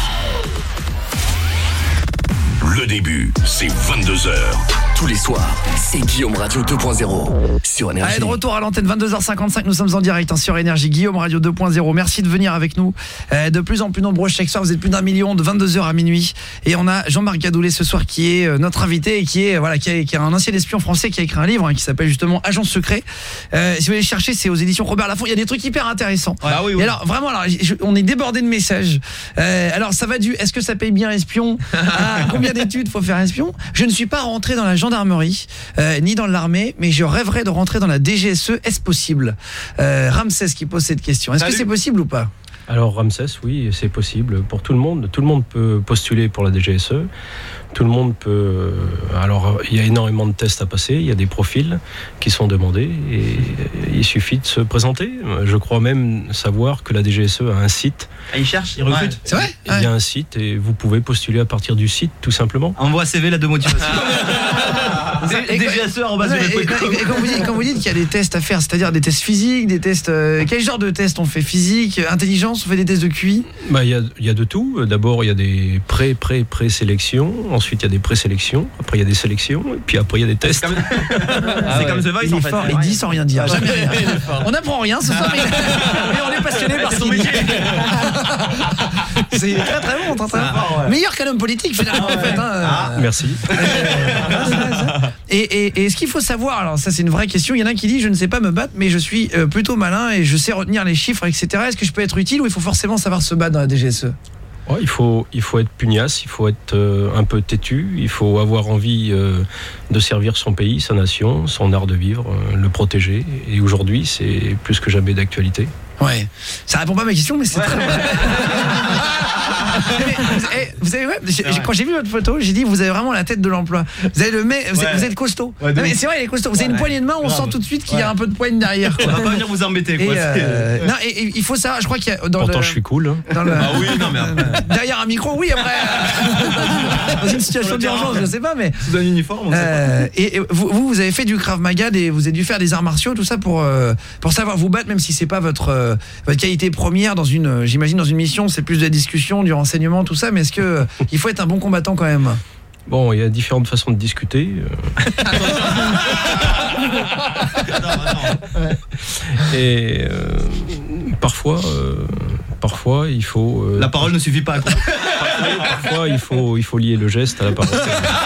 Le début, c'est vingt-deux heures. Tous les soirs, c'est Guillaume Radio deux point zéro sur Énergie. Allez, de retour à l'antenne, vingt-deux heures cinquante-cinq, nous sommes en direct hein, sur Énergie, Guillaume Radio deux point zéro. Merci de venir avec nous. Euh, de plus en plus nombreux chaque soir, vous êtes plus d'un million, de vingt-deux heures à minuit. Et on a Jean-Marc Gadoulet ce soir qui est euh, notre invité et qui est, voilà, qui, est, qui est un ancien espion français qui a écrit un livre hein, qui s'appelle justement Agent secret. Euh, si vous voulez le chercher, c'est aux éditions Robert Laffont. Il y a des trucs hyper intéressants. Ah oui, oui. Et alors, vraiment, alors, je, on est débordé de messages. Euh, alors, ça va du est-ce que ça paye bien espion à combien d'études faut faire espion. Je ne suis pas rentré dans la gendarmerie. Euh, ni dans l'armée, mais je rêverais de rentrer dans la D G S E. Est-ce possible? euh, Ramsès qui pose cette question. Est-ce Salut. que c'est possible ou pas? Alors Ramsès, oui, c'est possible pour tout le monde. Tout le monde peut postuler pour la D G S E. Tout le monde peut... Alors, il y a énormément de tests à passer. Il y a des profils qui sont demandés et il suffit de se présenter. Je crois même savoir que la D G S E a un site. Ah, ils cherchent, ils recrutent. Ouais. C'est vrai? Il y a un site et vous pouvez postuler à partir du site, tout simplement. Envoie C V, la de motivation. Et, et, et, et quand vous dites, quand vous dites qu'il y a des tests à faire, c'est-à-dire des tests physiques, des tests... Euh, quel genre de tests on fait? Physique, intelligence, on fait des tests de Q I? Bah, il y a, il y a de tout. D'abord, il y a des pré, pré, pré-sélections. Ensuite, il y a des présélections. Après, il y a des sélections. Et puis après, il y a des tests. C'est comme, ah ouais. comme The Voice, il en fait. Fort, il dit sans rien dire. Jamais rien. On n'apprend rien ce soir, mais, mais on est passionné par ce qu'il dit. C'est très très bon, très, très bon. Ah, ouais. Meilleur qu'un homme politique, finalement, ah, ouais. en fait. Hein. Ah, merci. Et, et, et est-ce qu'il faut savoir, alors ça c'est une vraie question, il y en a qui dit je ne sais pas me battre mais je suis euh, plutôt malin et je sais retenir les chiffres, et cetera. Est-ce que je peux être utile ou il faut forcément savoir se battre dans la D G S E? Ouais, il faut, il faut être pugnace, il faut être euh, un peu têtu, il faut avoir envie euh, de servir son pays, sa nation, son art de vivre, euh, le protéger. Et aujourd'hui, c'est plus que jamais d'actualité. Ouais, ça répond pas à ma question, mais c'est ouais. très vrai. Mais, vous savez, ouais, j'ai, quand j'ai vu votre photo, j'ai dit vous avez vraiment la tête de l'emploi. Vous avez le mec, vous, ouais. vous êtes costaud. Ouais, non, mais c'est vrai, il est costaud. Vous avez ouais, une poignée de main, on grave. sent tout de suite qu'il ouais. y a un peu de poigne derrière. Quoi. On va pas venir vous embêter. Quoi. Et, euh, non, et, et il faut ça. Je crois qu'il y a dans Pourtant, le, je suis cool. Hein. Dans le, ah oui, non mais derrière un micro, oui. Après, dans une situation d'urgence, je sais pas, mais sous un uniforme. On euh, sait pas. Et, et vous, vous avez fait du Krav Maga, et vous avez dû faire des arts martiaux, tout ça pour euh, pour savoir vous battre, même si c'est pas votre euh, votre qualité première dans une, j'imagine dans une mission, c'est plus de la discussion, du renseignement, tout ça. Mais est-ce que il faut être un bon combattant quand même? Bon, il y a différentes façons de discuter. Et euh, parfois, euh, parfois, il faut. Euh, la parole ne suffit pas. Quoi. Parfois, parfois, il faut, il faut lier le geste à la parole.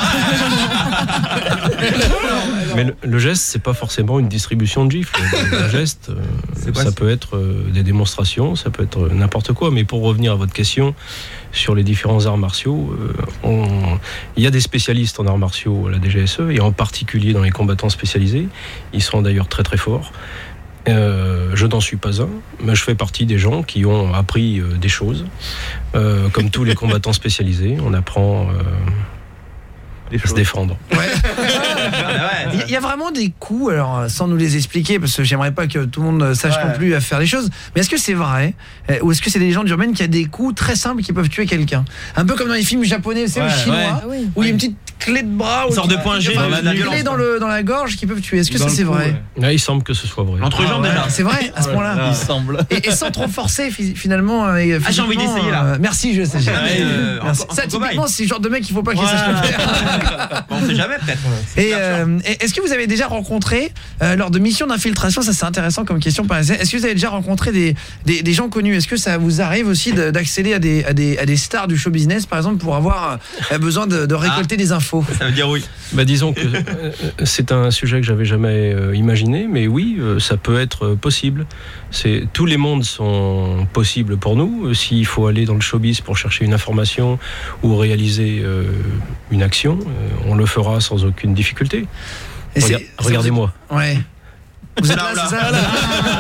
Mais le, le geste, c'est pas forcément une distribution de gifles. Le geste, euh, ça peut être euh, des démonstrations, ça peut être n'importe quoi. Mais pour revenir à votre question sur les différents arts martiaux, euh, on, il y a des spécialistes en arts martiaux à la D G S E, et en particulier dans les combattants spécialisés. Ils sont d'ailleurs très très forts. Euh, je n'en suis pas un, mais je fais partie des gens qui ont appris euh, des choses. Euh, comme tous les combattants spécialisés, on apprend euh, à se défendre. Ouais. Il y a vraiment des coups, alors sans nous les expliquer, parce que j'aimerais pas que tout le monde sache ouais. non plus à faire les choses, mais est-ce que c'est vrai, ou est-ce que c'est des légendes urbaines qu'il y a des coups très simples qui peuvent tuer quelqu'un? Un peu comme dans les films japonais, c'est ouais, ou chinois, ouais. où il y a une petite clé de bras, une sorte de point G, enfin, une clé dans, le, dans la gorge qui peuvent tuer. Est-ce que ça c'est vrai? Ouais. Ouais, il semble que ce soit vrai. Entre jambes ah, ouais. déjà. C'est vrai à ce point-là. Il semble. Et, et sans trop forcer finalement. Et, ah, j'ai envie d'essayer là. Euh, merci, je sais. Euh, merci. En, en, ça en typiquement, c'est le genre de mec qu'il faut pas qu'il sache le faire. On sait jamais peut-être. Et euh, est-ce que vous avez déjà rencontré euh, lors de missions d'infiltration, ça c'est intéressant comme question par exemple, est-ce que vous avez déjà rencontré des, des, des gens connus? Est-ce que ça vous arrive aussi de, d'accéder à des, à, des, à des stars du show business par exemple pour avoir euh, besoin de, de récolter ah. des infos info. Ça veut dire oui. Bah, disons que euh, c'est un sujet que j'avais jamais euh, imaginé, mais oui, euh, ça peut être euh, possible. C'est, tous les mondes sont possibles pour nous. Euh, s'il faut aller dans le showbiz pour chercher une information ou réaliser euh, une action, euh, on le fera sans aucune difficulté. Et Rega- c'est- regardez-moi. Ouais. Vous êtes là, c'est ça là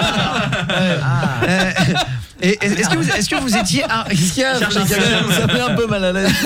Euh, et, et- est-ce, que vous, est-ce que vous étiez... Ah, qu'est-ce qu'il y a? Ça fait un peu mal à l'aise.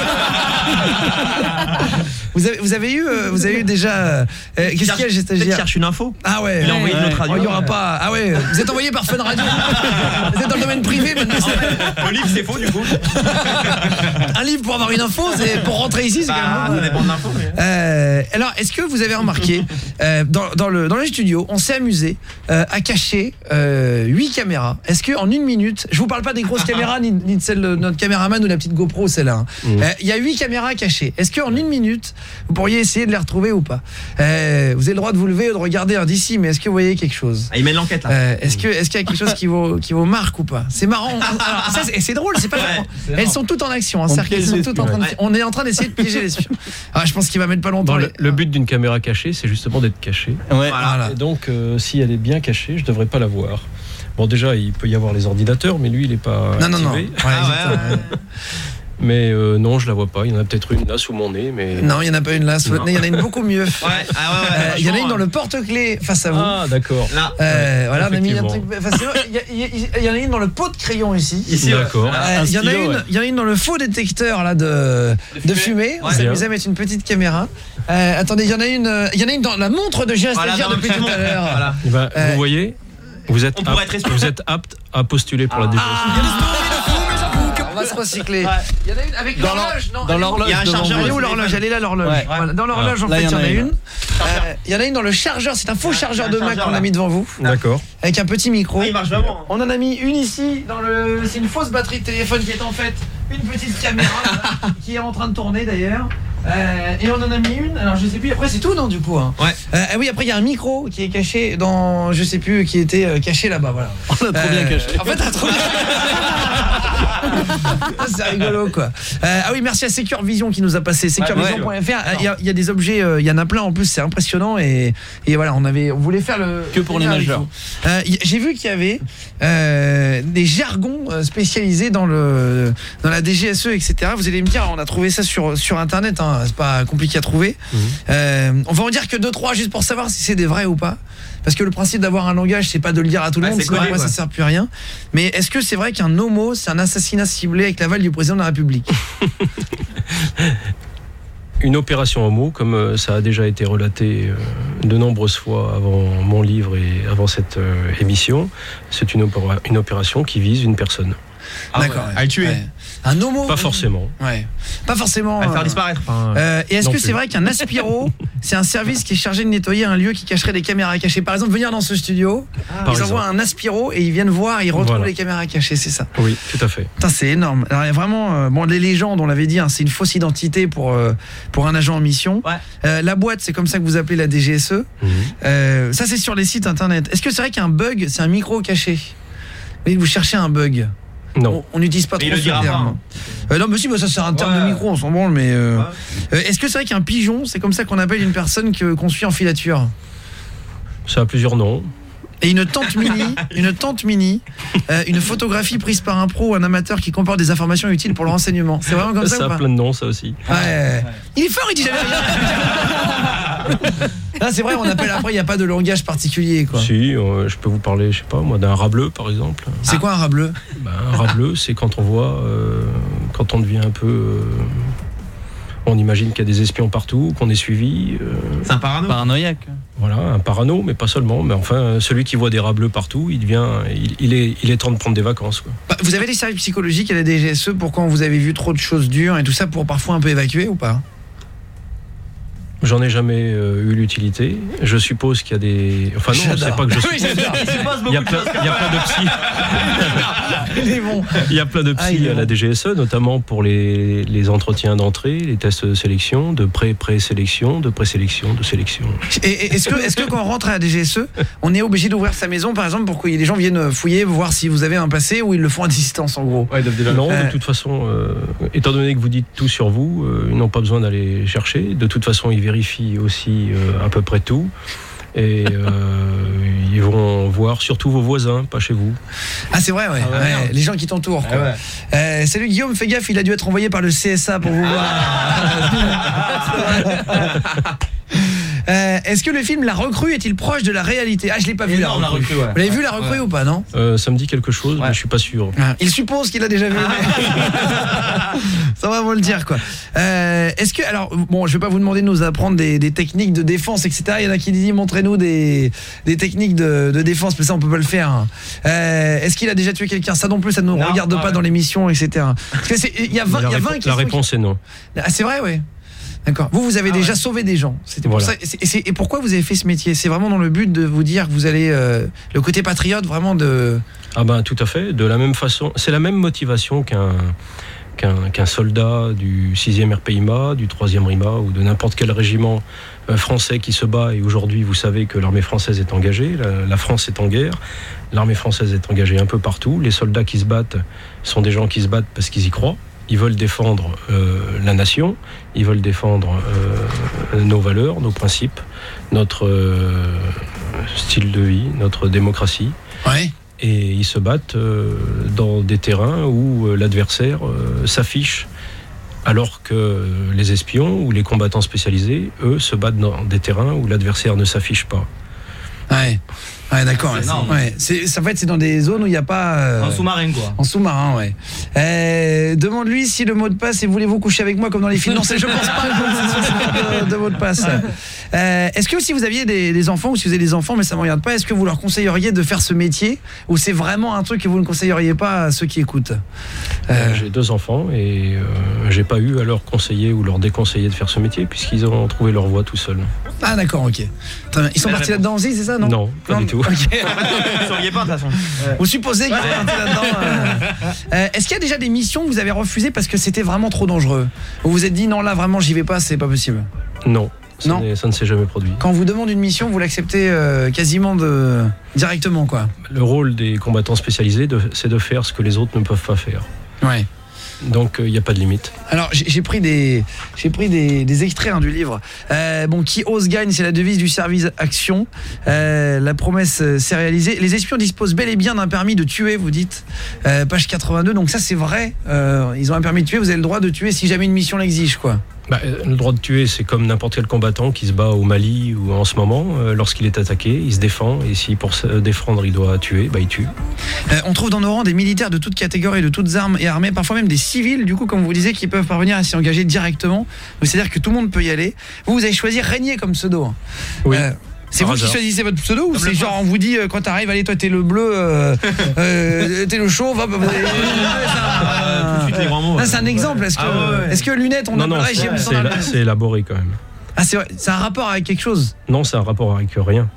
Vous avez, vous avez eu, euh, vous avez eu déjà. Euh, qu'est-ce qu'il y a, j'ai Peut-être cherche une info. Ah ouais. Il a envoyé de notre radio. Oh, il y aura pas. Ah ouais. Vous êtes envoyé par Fun Radio. Vous êtes dans le domaine privé maintenant. Le livre c'est faux du coup. Un livre pour avoir une info, c'est pour rentrer ici, c'est Bah, quand même. ça dépend de l'info. Mais... Euh, alors, est-ce que vous avez remarqué euh, dans, dans le dans le studio, on s'est amusé euh, à cacher euh, huit caméras. Est-ce que en une minute, je vous parle pas des grosses caméras ni, ni de celle de notre caméraman ou la petite GoPro, celle-là. hein. Mmh. Euh, Il y a huit caméras cachées. Est-ce que en une minute, vous pourriez essayer de les retrouver ou pas? euh, Vous avez le droit de vous lever et de regarder un d'ici, mais est-ce que vous voyez quelque chose? Ah, il mène l'enquête là. Euh, est-ce que est-ce qu'il y a quelque chose qui vaut qui vaut marque ou pas? C'est marrant. Alors, ça, c'est, c'est drôle, c'est pas. Ouais, c'est elles marrant. sont toutes en action. Hein, On c'est-à-dire qu'elles piège sont les toutes en train de- espions, On est en train d'essayer de piéger les espions. Ah, je pense qu'il va mettre pas longtemps. Dans les- le, le but d'une caméra cachée, c'est justement d'être cachée. Ouais. Voilà. Et donc, euh, si elle est bien cachée, je devrais pas la voir. Bon, déjà, il peut y avoir les ordinateurs, mais lui, il est pas Non, non, non. activé. Ouais, Ah ouais, exactement, ouais. Mais euh, non, je la vois pas. Il y en a peut-être une là sous mon nez, mais Non, il y en a pas une là sous votre nez, il y en a une beaucoup mieux. Ouais, ah ouais, ouais. Euh, Il y en a une franchement, dans le porte-clés face à vous. ah, d'accord. Là. Euh, Ouais, voilà, on a mis un truc effectivement. face à vous. Il y a- il y, a- il y en a une dans le pot de crayon ici. Ici, ouais. D'accord. Euh, Un Il y en a stylo, une, ouais. il y en a une dans le faux détecteur là de de fumée. On Ouais. s'est amusé Bien. à mettre une petite caméra. Euh, attendez, il y en a une, euh, il y en a une dans la montre de Gérard Voilà, Stagiaire dans le depuis petit tout à monde. l'heure. Voilà. Eh ben, Euh, vous voyez, vous êtes, on pourrait apte, être responsable. vous êtes apte à postuler pour la D G S. On va se recycler. Ouais. Il y en a une avec Dans l'horloge, non? Dans elle est- l'horloge. Il y a un devant chargeur, vous. Elle est où l'horloge? Elle est là l'horloge. Ouais. Voilà, dans l'horloge en Là, fait, il il y en a une. une. Euh, Il y en a une dans le chargeur, c'est un faux chargeur un de Mac chargeur, qu'on a là. mis devant vous. D'accord. Avec un petit micro. Ah, il marche vraiment. On en a mis une ici dans le. C'est une fausse batterie de téléphone qui est en fait une petite caméra là, qui est en train de tourner d'ailleurs. Euh, et on en a mis une. Alors je sais plus. Après c'est tout non du coup. Hein. Ouais. Euh, ah oui après il y a un micro qui est caché dans je sais plus qui était euh, caché là-bas voilà. On l'a trop bien caché. En fait t'as trop bien. C'est rigolo quoi. Euh, ah oui merci à Secure Vision qui nous a passé secure vision point f r. Il y, a- il y a des objets, euh, il y en a plein en plus c'est impressionnant et, et voilà on avait on voulait faire le Que pour les avec nageurs. vous. Euh, y- J'ai vu qu'il y avait euh, des jargons euh, spécialisés dans le dans la D G S E et cetera. Vous allez me dire on a trouvé ça sur sur internet hein, c'est pas compliqué à trouver. Mhm. Euh, on va en dire que deux trois juste pour savoir si c'est des vrais ou pas. Parce que le principe d'avoir un langage, c'est pas de le dire à tout le Ouais, monde, c'est sinon collé, après, ça ouais. sert plus à rien. Mais est-ce que c'est vrai qu'un homo, c'est un assassinat ciblé avec l'aval du président de la République? Une opération homo, comme euh, ça a déjà été relaté euh, de nombreuses fois avant mon livre et avant cette euh, émission, c'est une, opéra- une opération qui vise une personne. Ah D'accord. ouais. ouais. À le tuer. Ouais. Un homo? Pas forcément. Ouais. Pas forcément. À le faire euh, disparaître. Enfin, Euh, et est-ce Non que plus. c'est vrai qu'un aspiro, c'est un service qui est chargé de nettoyer un lieu qui cacherait des caméras cachées? Par exemple, venir dans ce studio, Par ils envoient un aspiro et ils viennent voir, ils retrouvent Voilà. les caméras cachées, c'est ça? Oui, tout à fait. Putain, c'est énorme. Alors, il y a vraiment, euh, bon, les légendes, on l'avait dit, hein, c'est une fausse identité pour euh, pour un agent en mission. Ouais. Euh, la boîte, c'est comme ça que vous appelez la D G S E. Mhm. Euh, ça, c'est sur les sites internet. Est-ce que c'est vrai qu'un bug, c'est un micro caché? Oui, vous cherchez un bug. Non. On n'utilise pas Mais trop il le ce dira terme. pas, hein. Euh, non, mais si, bah, ça c'est un terme Ouais. de micro, on s'en branle, mais. euh, Ouais. euh, Est-ce que c'est vrai qu'un pigeon, c'est comme ça qu'on appelle une personne que qu'on suit en filature? Ça a plusieurs noms. Et une tente mini, une tente mini, euh, une photographie prise par un pro ou un amateur qui comporte des informations utiles pour le renseignement. C'est vraiment comme ça, Ça ou a pas? plein de noms, ça aussi. Ouais. Il est fort, il dit jamais rien. Là, c'est vrai, on appelle après, il n'y a pas de langage particulier, quoi. Si, euh, je peux vous parler, je sais pas, moi, d'un rat bleu, par exemple. C'est quoi un rat bleu? Ben, un rat bleu, c'est quand on voit, euh, quand on devient un peu... euh, on imagine qu'il y a des espions partout, qu'on est suivi. euh, c'est un parano. Paranoïaque. Voilà, un parano, mais pas seulement. Mais enfin, celui qui voit des rats bleus partout, il devient, il, il est, il est temps de prendre des vacances, quoi. Bah, vous avez des services psychologiques à la D G S E pour quand vous avez vu trop de choses dures et tout ça pour parfois un peu évacuer ou pas? J'en ai jamais euh, eu l'utilité. Je suppose qu'il y a des. Enfin non, J'adore. c'est pas que je Oui, suppose. j'adore. Il se passe Il y a beaucoup plein, de choses. il y a plein de psy. Il est bon. Il y a plein de Ah, il psy est à la bon. D G S E, notamment pour les, les entretiens d'entrée, les tests de sélection, de pré-pré-sélection, de présélection, de sélection. Et, et est-ce que, est-ce que quand on rentre à la D G S E, on est obligé d'ouvrir sa maison, par exemple, pour que les gens viennent fouiller, voir si vous avez un passé, ou ils le font à distance, en gros? Non, Euh, de toute façon, euh, étant donné que vous dites tout sur vous, euh, ils n'ont pas besoin d'aller chercher. De toute façon, ils vérifient aussi euh, à peu près tout. Et euh, ils vont voir surtout vos voisins, pas chez vous. Ah, c'est vrai, ouais. Ah ouais, Ouais, non. les gens qui t'entourent, quoi. Ah ouais. Euh, salut Guillaume, fais gaffe, il a dû être envoyé par le C S A pour vous voir. Euh, Est-ce que le film La Recrue est-il proche de la réalité? Ah, je l'ai pas vu, Énorme, La Recrue. La Recrue, ouais. Vous l'avez vu, La Recrue, Ouais. ou pas, non? Euh, ça me dit quelque chose, mais je suis pas sûr. Ah, il suppose qu'il a déjà vu. Ça va vous le dire, quoi. Euh, Est-ce que, alors, bon, je vais pas vous demander de nous apprendre des, des techniques de défense, et cetera. Il y en a qui disent, montrez-nous des, des techniques de, de défense, mais ça, on peut pas le faire. hein. Euh, Est-ce qu'il a déjà tué quelqu'un? Ça non plus, ça ne nous Non, regarde ah pas ouais. dans l'émission, et cetera. Parce que c'est- il y a vingt, La, il y a répo- vingt la questions réponse est non. qui- Ah, c'est vrai, ouais. D'accord. Vous, vous avez déjà sauvé des gens. C'était pour Voilà. ça. Et, c'est- et c'est- et pourquoi vous avez fait ce métier? C'est vraiment dans le but de vous dire que vous allez euh, le côté patriote, vraiment de. Ah ben tout à fait. De la même façon, c'est la même motivation qu'un qu'un qu'un soldat du sixième R P I M A, du troisième R I M A ou de n'importe quel régiment euh, français qui se bat. Et aujourd'hui, vous savez que l'armée française est engagée, la, la France est en guerre, l'armée française est engagée un peu partout. Les soldats qui se battent sont des gens qui se battent parce qu'ils y croient. Ils veulent défendre euh, la nation, ils veulent défendre euh, nos valeurs, nos principes, notre euh, style de vie, notre démocratie. Ouais. Et ils se battent euh, dans des terrains où euh, l'adversaire euh, s'affiche, alors que euh, les espions ou les combattants spécialisés, eux, se battent dans des terrains où l'adversaire ne s'affiche pas. Ouais. Ouais, d'accord. C'est ouais. énorme. Ouais. C'est, en fait, c'est dans des zones où il n'y a pas. euh, En sous-marin, quoi. En sous-marin, ouais. Euh, demande-lui si le mot de passe est voulez-vous coucher avec moi comme dans les films. Non, c'est, je pense pas que c'est de, de mot de passe. Euh, est-ce que si vous aviez des, des enfants ou si vous avez des enfants, mais ça ne me regarde pas, est-ce que vous leur conseilleriez de faire ce métier ou c'est vraiment un truc que vous ne conseilleriez pas à ceux qui écoutent? Euh, J'ai deux enfants et euh, j'ai pas eu à leur conseiller ou leur déconseiller de faire ce métier puisqu'ils ont trouvé leur voie tout seuls. Ah, d'accord, ok. Très bien. Ils sont partis là-dedans aussi, c'est ça, non? Non, pas du tout. Ok. Vous sauriez pas de toute façon. Vous supposez qu'ils sont partis là-dedans euh. Euh, Est-ce qu'il y a déjà des missions que vous avez refusées parce que c'était vraiment trop dangereux? Vous vous êtes dit non, là vraiment j'y vais pas, c'est pas possible? Non, ça, Non. n'est- ça ne s'est jamais produit. Quand on vous demande une mission, vous l'acceptez euh, quasiment de... directement, quoi. Le rôle des combattants spécialisés, de- c'est de faire ce que les autres ne peuvent pas faire. Ouais. Donc il n'y a pas de limite. Alors j'ai j'ai pris des j'ai pris des, des extraits hein, du livre. Euh, bon, qui ose gagne, c'est la devise du service action. Euh, la promesse euh, s'est réalisée. Les espions disposent bel et bien d'un permis de tuer, vous dites. Euh, page quatre-vingt-deux. Donc ça c'est vrai. Euh, ils ont un permis de tuer. Vous avez le droit de tuer si jamais une mission l'exige, quoi. Bah, euh, le droit de tuer, c'est comme n'importe quel combattant qui se bat au Mali ou en ce moment. Euh, lorsqu'il est attaqué, il se défend. Et si pour se défendre, il doit tuer, bah, il tue. Euh, on trouve dans nos rangs des militaires de toutes catégories, de toutes armes et armées, parfois même des civils, du coup, comme vous disiez, qui peuvent parvenir à s'y engager directement. Donc, c'est-à-dire que tout le monde peut y aller. Vous, vous avez choisi Régnier comme pseudo. hein. Oui. Euh, c'est Par vous qui hasard. choisissez votre pseudo ou Comme c'est le genre on vous dit euh, quand t'arrives, allez toi t'es le bleu, euh, euh, t'es le chauve, hop, vous avez- Tout de suite les grands mots. Là, c'est un exemple. Est-ce que, Ah ouais, ouais. est-ce que lunettes, on non, a non, pareil c'est, chez vous, c'est, on a- éla- c'est élaboré quand même. Ah, c'est vrai, c'est un rapport avec quelque chose. Non, c'est un rapport avec rien.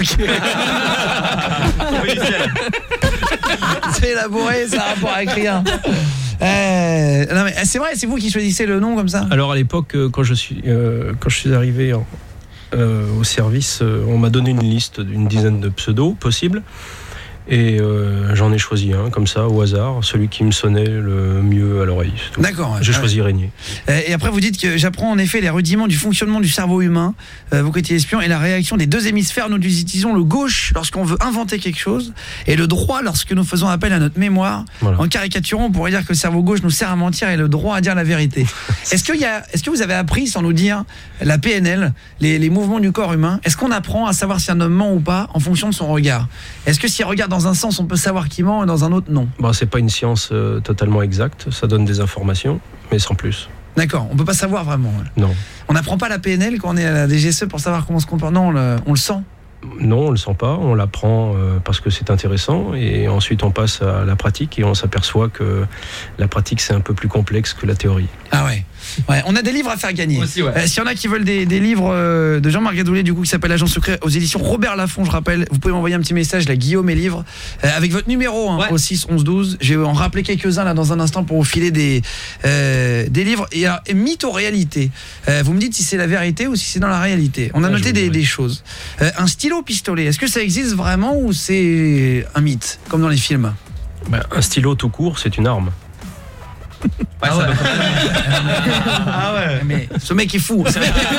C'est élaboré, ça a un rapport avec rien. Euh, non, mais c'est vrai, c'est vous qui choisissez le nom comme ça. Alors à l'époque, euh, quand je suis, euh, quand je suis arrivé en- euh, au service, euh, on m'a donné une liste d'une dizaine de pseudos possibles. Et euh, j'en ai choisi un, comme ça, au hasard, celui qui me sonnait le mieux à l'oreille. c'est tout. D'accord, ouais. J'ai Ah choisi Régnier. Euh, Et après, vous dites que j'apprends en effet les rudiments du fonctionnement du cerveau humain, euh, vous côté espion, et la réaction des deux hémisphères. Nous utilisons le gauche lorsqu'on veut inventer quelque chose, et le droit lorsque nous faisons appel à notre mémoire. Voilà. En caricaturant, on pourrait dire que le cerveau gauche nous sert à mentir et le droit à dire la vérité. Est-ce qu'il y a, est-ce que vous avez appris, sans nous dire, la P N L, les, les mouvements du corps humain? Est-ce qu'on apprend à savoir si un homme ment ou pas en fonction de son regard? Est-ce que s'il regarde dans un sens, on peut savoir qu'il ment et dans un autre, non? Bon, c'est pas une science euh, totalement exacte, ça donne des informations, mais sans plus. D'accord, on peut pas savoir vraiment. ouais. Non. On n'apprend pas la P N L quand on est à la D G S E pour savoir comment on se comporte. Non, on le, on le sent. Non, on le sent pas, on l'apprend euh, parce que c'est intéressant et ensuite on passe à la pratique et on s'aperçoit que la pratique c'est un peu plus complexe que la théorie. Ah ouais. Ouais, on a des livres à faire gagner. Aussi, ouais. Euh, S'il y en a qui veulent des, des livres euh, de Jean-Marc Gadoulet, du coup, qui s'appelle Agent Secret, aux éditions Robert Laffont, je rappelle, vous pouvez m'envoyer un petit message, là, Guillaume et livres, euh, avec votre numéro hein, ouais. au six onze douze. Je vais en rappeler quelques-uns là dans un instant pour vous filer des, euh, des livres. Et alors, mythe ou réalité, euh, vous me dites si c'est la vérité ou si c'est dans la réalité. On a ouais, noté des, des choses. Euh, un stylo pistolet, est-ce que ça existe vraiment ou c'est un mythe, comme dans les films? Ben, un stylo tout court, c'est une arme. Ouais, ah, ouais. ah ouais. Mais ce mec est fou.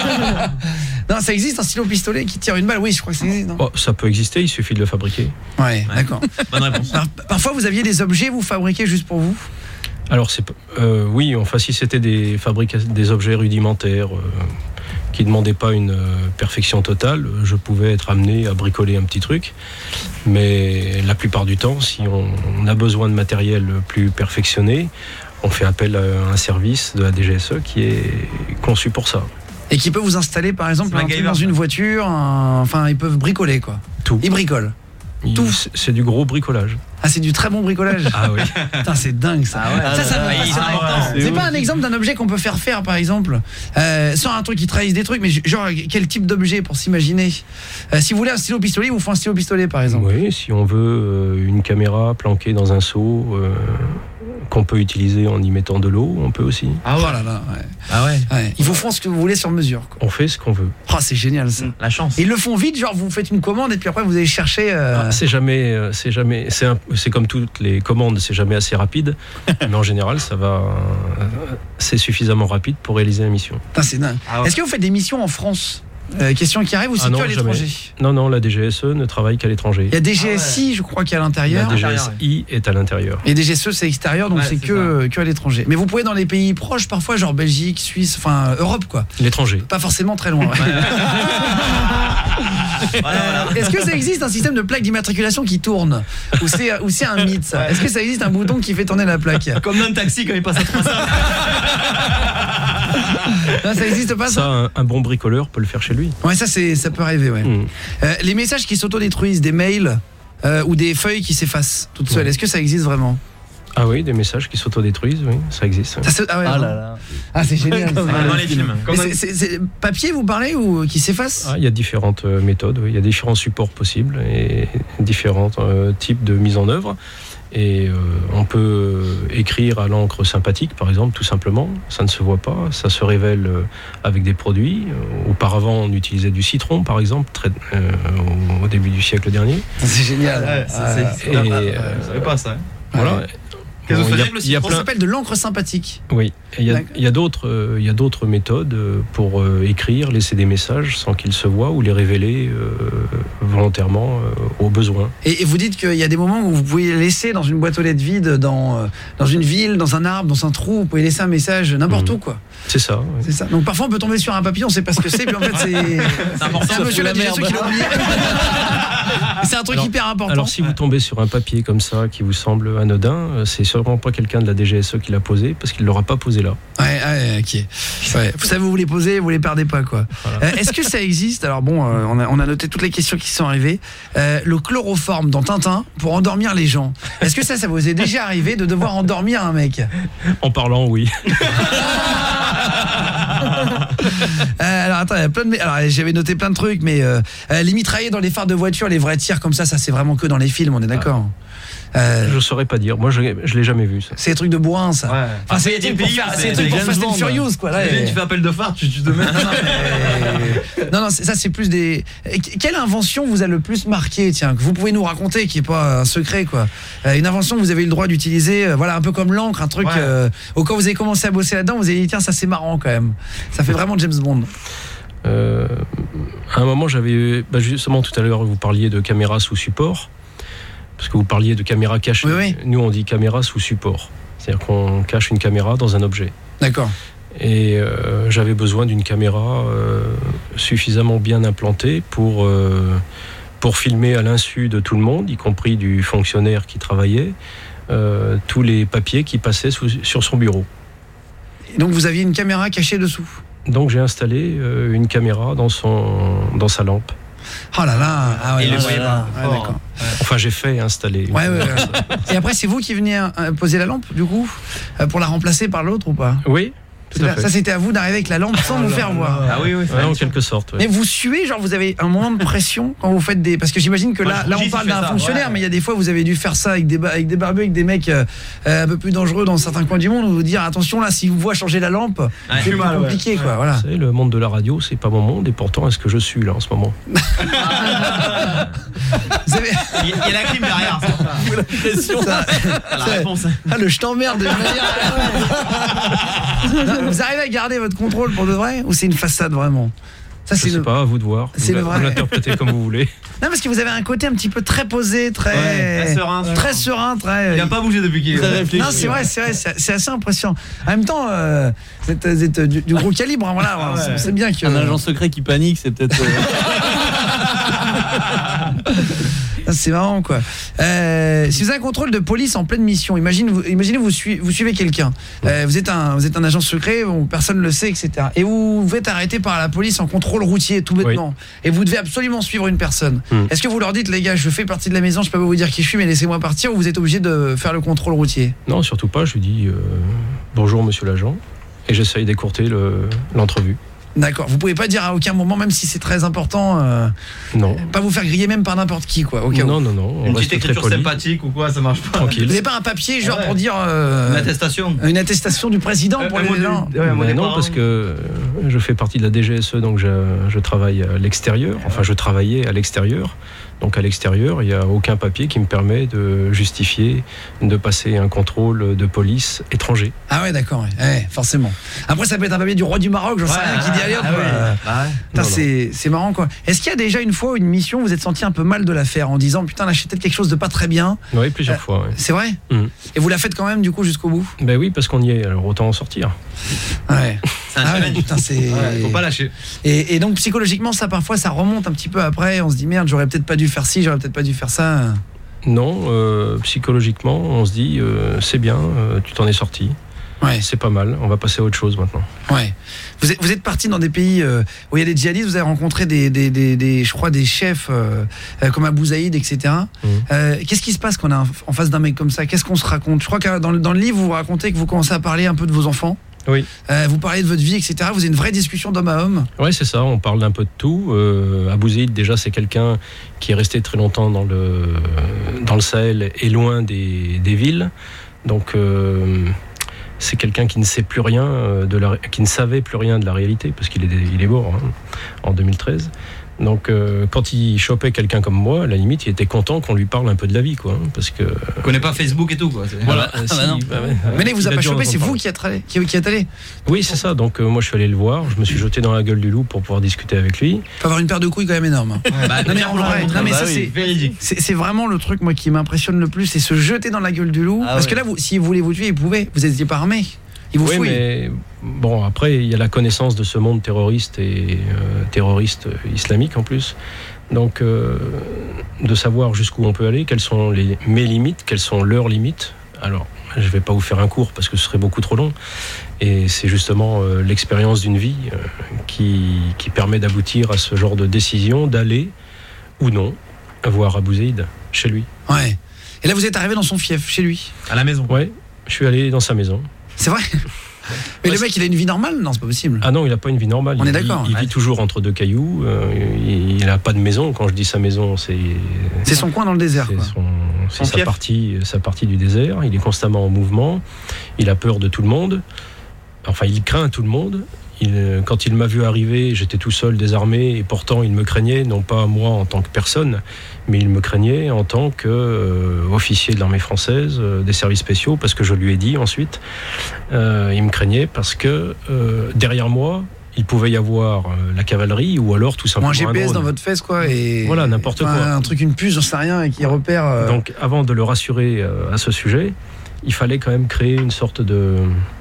Non, ça existe un stylo pistolet qui tire une balle. Oui, je crois que ça existe. Oh, ça peut exister, il suffit de le fabriquer. Ouais, ouais. D'accord. Bonne réponse. Alors, parfois, vous aviez des objets vous fabriquez juste pour vous? Alors c'est euh, oui, enfin si c'était des fabrica- des objets rudimentaires euh, qui ne demandaient pas une euh, perfection totale, je pouvais être amené à bricoler un petit truc. Mais la plupart du temps, si on, on a besoin de matériel plus perfectionné, on fait appel à un service de la D G S E qui est conçu pour ça. Et qui peut vous installer par exemple un truc dans une voiture, un... enfin ils peuvent bricoler quoi. Tout. Ils bricolent. Il, Tout. C'est du gros bricolage. Ah, c'est du très bon bricolage. Ah oui. Putain, c'est dingue ça. Ah ouais, ça, ça me fascine. C'est, c'est pas un exemple d'un objet qu'on peut faire faire par exemple, euh, sans un truc qui trahisse des trucs, mais genre quel type d'objet pour s'imaginer. Euh, si vous voulez un stylo pistolet, il vous faut un stylo pistolet par exemple. Oui, si on veut euh, une caméra planquée dans un seau. Euh... qu'on peut utiliser en y mettant de l'eau, on peut aussi. Ah ouais. Oh là là, ouais. Ah ouais. ouais. Ils vous font ce que vous voulez sur mesure. Quoi. On fait ce qu'on veut. Oh, c'est génial ça. La chance. Et ils le font vite, genre vous faites une commande et puis après vous allez chercher. Euh... Ah, c'est jamais, c'est jamais, c'est, un, c'est comme toutes les commandes, c'est jamais assez rapide, mais en général ça va, c'est suffisamment rapide pour réaliser la mission. Putain, c'est dingue. Ah ouais. Est-ce que vous faites des missions en France? Euh, question qui arrive ou c'est ah que à l'étranger? Non, non, la D G S E ne travaille qu'à l'étranger. Il y a D G S I, ah ouais. je crois, qui est à l'intérieur. La D G S I est à l'intérieur. Et D G S E, c'est extérieur, donc ouais, c'est, c'est que, que à l'étranger. Mais vous pouvez dans les pays proches, parfois, genre Belgique, Suisse, enfin Europe, quoi. L'étranger. Pas forcément très loin. Ouais. voilà, voilà. Est-ce que ça existe un système de plaque d'immatriculation qui tourne? Ou c'est, ou c'est un mythe, ça? Ouais. Est-ce que ça existe un bouton qui fait tourner la plaque? Comme dans le taxi quand il passe à trois cents. Non, ça existe pas ça, ça un, un bon bricoleur peut le faire chez lui. Ouais, ça c'est ça peut arriver ouais. Mmh. Euh, les messages qui s'autodétruisent, des mails euh, ou des feuilles qui s'effacent toutes seules, mmh. est-ce que ça existe vraiment? Ah oui, des messages qui s'autodétruisent, oui, ça existe. Ça se... ah, ouais, ah là là. Ah c'est génial. Comme dans les films. C'est, c'est, c'est papier vous parlez ou qui s'efface? Ah, il y a différentes euh, méthodes, oui. Il y a différents supports possibles et différents euh, types de mise en œuvre. Et euh, on peut écrire à l'encre sympathique, par exemple, tout simplement. Ça ne se voit pas, ça se révèle euh, avec des produits. Euh, auparavant, on utilisait du citron, par exemple, très, euh, au, au début du siècle dernier. C'est génial. Ouais, c'est, c'est, c'est, et, et, euh, euh, vous savez pas ça. Hein. Voilà. Ouais. Qu'est-ce que vous faites? Ça plein... s'appelle de l'encre sympathique. Oui, il y, y a d'autres, euh, il y a d'autres méthodes pour euh, écrire, laisser des messages sans qu'ils se voient ou les révéler euh, volontairement euh, au besoin. Et, et vous dites qu'il y a des moments où vous pouvez laisser dans une boîte aux lettres vide, dans, euh, dans une ville, dans un arbre, dans un trou, vous pouvez laisser un message n'importe mmh. où quoi. C'est ça. Oui. C'est ça. Donc parfois on peut tomber sur un papier, on sait pas ce que c'est, puis en fait c'est, c'est important. C'est monsieur la merde. C'est un truc alors, hyper important. Alors si vous tombez sur un papier comme ça qui vous semble anodin, c'est sûrement pas quelqu'un de la D G S E qui l'a posé parce qu'il l'aura pas posé là. Ouais, ouais, ok. Ouais. Vous savez, vous les posez, vous les perdez pas quoi. Voilà. Euh, est-ce que ça existe? Alors bon, euh, on, a, on a noté toutes les questions qui sont arrivées. Euh, le chloroforme dans Tintin pour endormir les gens. Est-ce que ça, ça vous est déjà arrivé de devoir endormir un mec? En parlant, oui. euh, alors attends, il y a plein de... alors j'avais noté plein de trucs, mais euh, euh, les mitraillés dans les phares de voiture, les vrais tirs comme ça, ça c'est vraiment que dans les films, on est d'accord? Ah. Euh, je saurais pas dire. Moi, je, je l'ai jamais vu. Ça. C'est des trucs de bourrin, ça. Ouais. Enfin, c'est des trucs pour, faire, c'est c'est pour Fast and Furious, quoi. Là, et... Tu fais appel de phare, tu, tu te mets. Non, non, mais... non, non, ça, c'est plus des. Quelle invention vous a le plus marqué, tiens, que vous pouvez nous raconter, qui est pas un secret, quoi. Une invention que vous avez eu le droit d'utiliser, voilà, un peu comme l'encre, un truc. Ouais. Euh, au quand vous avez commencé à bosser là-dedans, vous avez dit, tiens, ça c'est marrant quand même. Ça fait vraiment James Bond. Euh, à un moment, j'avais. Bah, justement, tout à l'heure, vous parliez de caméra sous support. Parce que vous parliez de caméra cachée. Oui, oui. Nous, on dit caméra sous support. C'est-à-dire qu'on cache une caméra dans un objet. D'accord. Et euh, j'avais besoin d'une caméra euh, suffisamment bien implantée pour, euh, pour filmer à l'insu de tout le monde, y compris du fonctionnaire qui travaillait, euh, tous les papiers qui passaient sous, sur son bureau. Et donc vous aviez une caméra cachée dessous? Donc j'ai installé euh, une caméra dans, son, dans sa lampe. Oh là là, ah ouais, et là, le voyez pas. Ouais, d'accord. Ouais. Enfin, j'ai fait installer. Ouais, ouais, ouais. Et après, c'est vous qui veniez euh, poser la lampe, du coup, euh, pour la remplacer par l'autre ou pas? Oui. Tout à fait. Ça, c'était à vous d'arriver avec la lampe sans vous faire voir. Ah oui, oui, ouais, en quelque sorte. Ouais. Mais vous suez, genre vous avez un moment de pression quand vous faites des... Parce que j'imagine que là, là on parle d'un fonctionnaire, ouais. mais il y a des fois vous avez dû faire ça avec des, avec des barbus, avec des mecs euh, un peu plus dangereux dans certains coins du monde, où vous dire attention là, si vous voit changer la lampe, ouais. c'est plus mal, compliqué ouais. quoi. Voilà. Vous savez, le monde de la radio, c'est pas mon monde, et pourtant est-ce que je suis là en ce moment? Vous avez... Il y a la clim derrière. Ça. La pression. Ça, la réponse. Ah, le je t'emmerde de manière. Vous arrivez à garder votre contrôle pour de vrai ou c'est une façade vraiment? Ça, c'est je sais le... pas, à vous de voir. C'est vous, le vrai. Vous l'interprétez comme vous voulez. Non, parce que vous avez un côté un petit peu très posé, très, ouais, très serein, très serein, très. Il n'a pas bougé depuis qu'il est réfléchi. Non, c'est vrai, c'est vrai, c'est assez impressionnant. En même temps, euh, vous êtes, vous êtes du, du gros calibre, hein, voilà. Ah ouais. C'est bien que un agent secret qui panique, c'est peut-être. Euh... C'est marrant quoi. Euh, si vous avez un contrôle de police en pleine mission, imaginez vous, imaginez vous, suivez, vous suivez quelqu'un. Euh, vous êtes un, vous êtes un agent secret, bon, personne ne le sait, et cetera. Et vous, vous êtes arrêté par la police en contrôle routier, tout bêtement. Oui. Et vous devez absolument suivre une personne. Hum. Est-ce que vous leur dites, les gars, je fais partie de la maison, je peux pas vous dire qui je suis, mais laissez-moi partir, ou vous êtes obligé de faire le contrôle routier? Non, surtout pas. Je lui dis euh, bonjour, monsieur l'agent, et j'essaye d'écourter le, l'entrevue. D'accord, vous pouvez pas dire à aucun moment, même si c'est très important, euh, non. pas vous faire griller même par n'importe qui, quoi. Au cas non, où. non, non, non. Une petite écriture sympathique ou quoi, ça marche pas. Tranquille. Vous n'avez pas un papier, genre, ouais. pour dire. Euh, une attestation. Une attestation du président euh, pour les gens. Ouais, ouais, non, parce que je fais partie de la D G S E, donc je, je travaille à l'extérieur. Enfin, je travaillais à l'extérieur. Donc à l'extérieur, il n'y a aucun papier qui me permet de justifier de passer un contrôle de police étranger. Ah ouais, d'accord, ouais. Ouais, forcément. Après, ça peut être un papier du roi du Maroc, j'en sais rien, qui dit allez hop. Ah ouais. Ah ouais. Putain, c'est, c'est marrant quoi. Est-ce qu'il y a déjà une fois, une mission, vous êtes senti un peu mal de la faire en disant putain, là, j'ai peut-être quelque chose de pas très bien? Oui, plusieurs euh, fois. Ouais. C'est vrai? Mmh. Et vous la faites quand même du coup jusqu'au bout? Ben oui, parce qu'on y est, alors autant en sortir. Ouais. C'est un ah challenge. Ouais, putain, c'est... Ouais, faut pas lâcher. Et, et donc psychologiquement, ça parfois, ça remonte un petit peu après. On se dit merde, j'aurais peut-être pas dû faire ci, j'aurais peut-être pas dû faire ça. Non, euh, psychologiquement, on se dit euh, c'est bien, euh, tu t'en es sorti. Ouais. C'est pas mal, on va passer à autre chose maintenant. Ouais. Vous êtes, vous êtes parti dans des pays euh, où il y a des djihadistes, vous avez rencontré des, des, des, des je crois, des chefs euh, euh, comme Abou Zaïd, et cetera. Mmh. Euh, qu'est-ce qui se passe quand on est en face d'un mec comme ça? Qu'est-ce qu'on se raconte? Je crois que dans, dans le livre, vous racontez que vous commencez à parler un peu de vos enfants. Oui. Euh, vous parlez de votre vie, et cetera. Vous avez une vraie discussion d'homme à homme. Oui, c'est ça. On parle d'un peu de tout. Euh, Abou Zaïd, déjà, c'est quelqu'un qui est resté très longtemps dans le dans le Sahel et loin des, des villes. Donc, euh, c'est quelqu'un qui ne sait plus rien de la, qui ne savait plus rien de la réalité parce qu'il est il est mort hein, en deux mille treize. Donc euh, quand il chopait quelqu'un comme moi, à la limite, il était content qu'on lui parle un peu de la vie, quoi, hein, parce que. On connaît pas Facebook et tout, quoi. Voilà. Ah, si, bah non. Bah, ouais, mais là, il vous a pas chopé, c'est vous qui êtes allé, qui, qui êtes allé. Oui, c'est ça. Donc euh, moi, je suis allé le voir. Je me suis jeté dans la gueule du loup pour pouvoir discuter avec lui. Faut avoir une paire de couilles quand même énorme. Hein. Ouais, bah, non mais en vrai, non mais bah, ça oui. c'est véridique. C'est, c'est vraiment le truc moi qui m'impressionne le plus, c'est se jeter dans la gueule du loup. Ah, parce ouais. que là, vous, si vous voulez vous tuer, vous pouvez. Vous n'étiez pas armé. Il vous oui, fouille. Mais bon, après, il y a la connaissance de ce monde terroriste et euh, terroriste islamique en plus. Donc, euh, de savoir jusqu'où on peut aller, quelles sont les, mes limites, quelles sont leurs limites. Alors, je ne vais pas vous faire un cours parce que ce serait beaucoup trop long. Et c'est justement euh, l'expérience d'une vie euh, qui, qui permet d'aboutir à ce genre de décision, d'aller ou non voir Abou Zaïd chez lui. Ouais. Et là, vous êtes arrivé dans son fief, chez lui? À la maison? Ouais, je suis allé dans sa maison. C'est vrai? Mais ouais, le mec, il a une vie normale? Non, c'est pas possible. Ah non, il n'a pas une vie normale. On il est d'accord. Vit, il ouais. vit toujours entre deux cailloux. Euh, il n'a pas de maison. Quand je dis sa maison, c'est... C'est son coin dans le désert. C'est, quoi. Son, c'est sa, partie, sa partie du désert. Il est constamment en mouvement. Il a peur de tout le monde. Enfin, il craint tout le monde. Il, quand il m'a vu arriver, j'étais tout seul, désarmé, et pourtant il me craignait, non pas moi en tant que personne, mais il me craignait en tant qu'officier euh, de l'armée française, euh, des services spéciaux, parce que je lui ai dit ensuite, euh, il me craignait parce que euh, derrière moi, il pouvait y avoir euh, la cavalerie ou alors tout simplement un G P S un dans votre fesse, quoi, et voilà, n'importe enfin, quoi. Un truc, une puce, j'en sais rien, et qui repère. Euh... Donc avant de le rassurer euh, à ce sujet, il fallait quand même créer une sorte de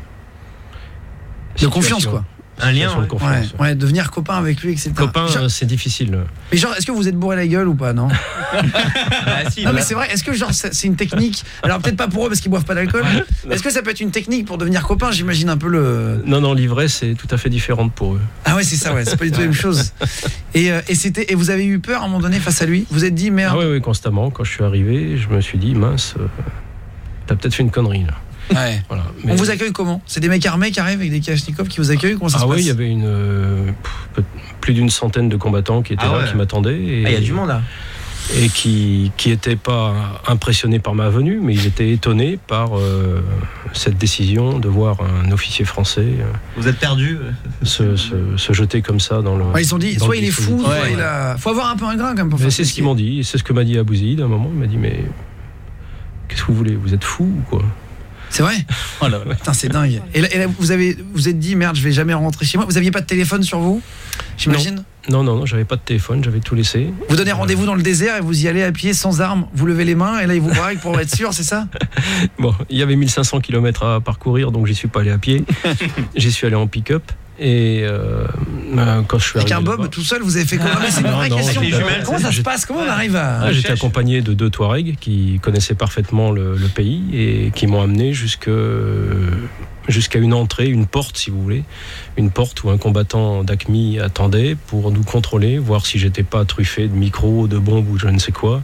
de situation. Confiance, quoi. Un lien, ouais. De confiance. Ouais, ouais, devenir copain avec lui, et cetera. Copain, genre, c'est difficile. Mais genre, est-ce que vous êtes bourré la gueule ou pas, non? Ah, si, non, bah. mais c'est vrai, est-ce que genre, c'est une technique? Alors, peut-être pas pour eux parce qu'ils boivent pas d'alcool. Est-ce que ça peut être une technique pour devenir copain? J'imagine un peu le. Non, non, l'ivresse, c'est tout à fait différente pour eux. Ah ouais, c'est ça, ouais, c'est pas du tout la même chose. Et, euh, et, c'était, et vous avez eu peur à un moment donné face à lui? Vous êtes dit, merde. Ah oui, oui, constamment. Quand je suis arrivé, je me suis dit, mince, euh, t'as peut-être fait une connerie, là. Ouais. Voilà. On vous accueille comment? C'est des mecs armés qui arrivent avec des Kalachnikov qui vous accueillent? Comment ça ah se oui, passe? il y avait une, euh, p- plus d'une centaine de combattants qui étaient Ah là, ouais. qui m'attendaient. Et, Ah, il y a du monde là. Et qui qui n'étaient pas impressionnés par ma venue, mais ils étaient étonnés par euh, cette décision de voir un officier français euh, Vous êtes perdu. se, se, se jeter comme ça dans le. Ouais, ils ont dit, dans soit le il est fou, dispositif. soit Ouais. il a. Faut avoir un peu un grain quand même pour Mais faire c'est ce qu'ils m'ont dit, et c'est ce que m'a dit Abouzeïd à un moment. Il m'a dit mais qu'est-ce que vous voulez? Vous êtes fou ou quoi? C'est vrai? Oh là là. Putain, c'est dingue. Et là, et là, vous avez, vous êtes dit merde, je vais jamais rentrer chez moi. Vous aviez pas de téléphone sur vous? J'imagine. Non, non, non, j'avais pas de téléphone, j'avais tout laissé. Vous donnez rendez-vous dans le désert et vous y allez à pied sans armes. Vous levez les mains et là ils vous braquent pour être sûr, c'est ça? Bon, il y avait mille cinq cents kilomètres à parcourir, donc j'y suis pas allé à pied. J'y suis allé en pick-up. Et euh, euh, quand je suis Avec arrivé un bob là-bas- tout seul, vous avez fait comment? Mais c'est une Non, vraie non, question. j'étais- Comment ça se j'étais- passe? Comment on arrive à. Ah, j'étais accompagné de deux Touaregs qui connaissaient parfaitement le, le pays et qui m'ont amené jusque, jusqu'à une entrée, une porte si vous voulez, une porte où un combattant d'A C M I attendait pour nous contrôler, voir si j'étais pas truffé de micros, de bombes ou je ne sais quoi,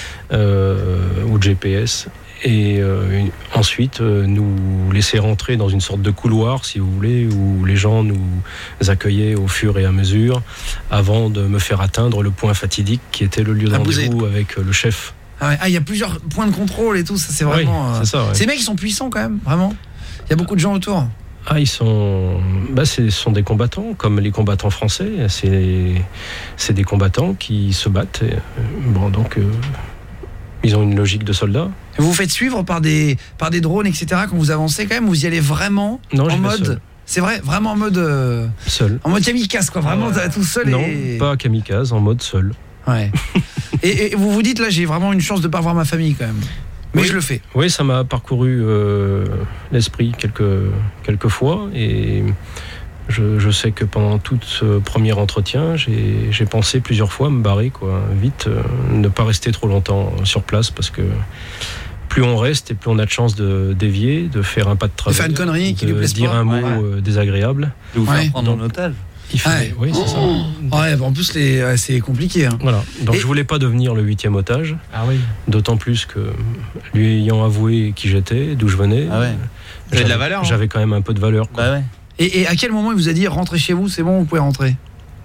euh, ou de G P S. Et euh, une- ensuite euh, nous laisser rentrer dans une sorte de couloir, si vous voulez, où les gens nous accueillaient au fur et à mesure, avant de me faire atteindre le point fatidique qui était le lieu de Abouzeïd. rendez-vous avec euh, le chef. Ah, ouais. Ah, il y a plusieurs points de contrôle et tout, ça c'est Oui, vraiment. euh, c'est ça, ouais. Ces mecs ils sont puissants quand même, vraiment. Il y a beaucoup de gens autour. Ah, ils sont, bah, c'est- ce sont des combattants, comme les combattants français. C'est, c'est des combattants qui se battent. Et, euh, bon, donc, euh, ils ont une logique de soldats. Et vous vous faites suivre par des, par des drones, et cetera. Quand vous avancez quand même, vous y allez vraiment Non, j'y en vais mode. seul. C'est vrai, vraiment en mode. euh, Seul. En mode kamikaze quoi, vraiment Ouais. tout seul. Non, et... pas kamikaze, en mode seul. Ouais. et, et vous vous dites là, j'ai vraiment une chance de pas voir ma famille quand même. Mais Oui. je le fais. Oui, ça m'a parcouru euh, l'esprit quelques, quelques fois et je, je sais que pendant tout ce premier entretien, j'ai, j'ai pensé plusieurs fois me barrer, quoi, vite, euh, ne pas rester trop longtemps sur place parce que plus on reste et plus on a de chances de dévier, de faire un pas de travers, faire une connerie qui de lui plaise dire pas. un mot Ouais. euh, désagréable. De vous Ouais. faire prendre en otage. Il fallait, Ouais. oui, c'est ça. Ouais, bah, en plus les, ouais, c'est compliqué. Hein. Voilà. Donc Et- je voulais pas devenir le huitième otage. Ah oui. D'autant plus que lui ayant avoué qui j'étais, d'où je venais, Ah ouais. Vous avez de la j'avais- valeur, hein. J'avais quand même un peu de valeur. quoi. Bah ouais. Et, et à quel moment il vous a dit rentrez chez vous, c'est bon, vous pouvez rentrer?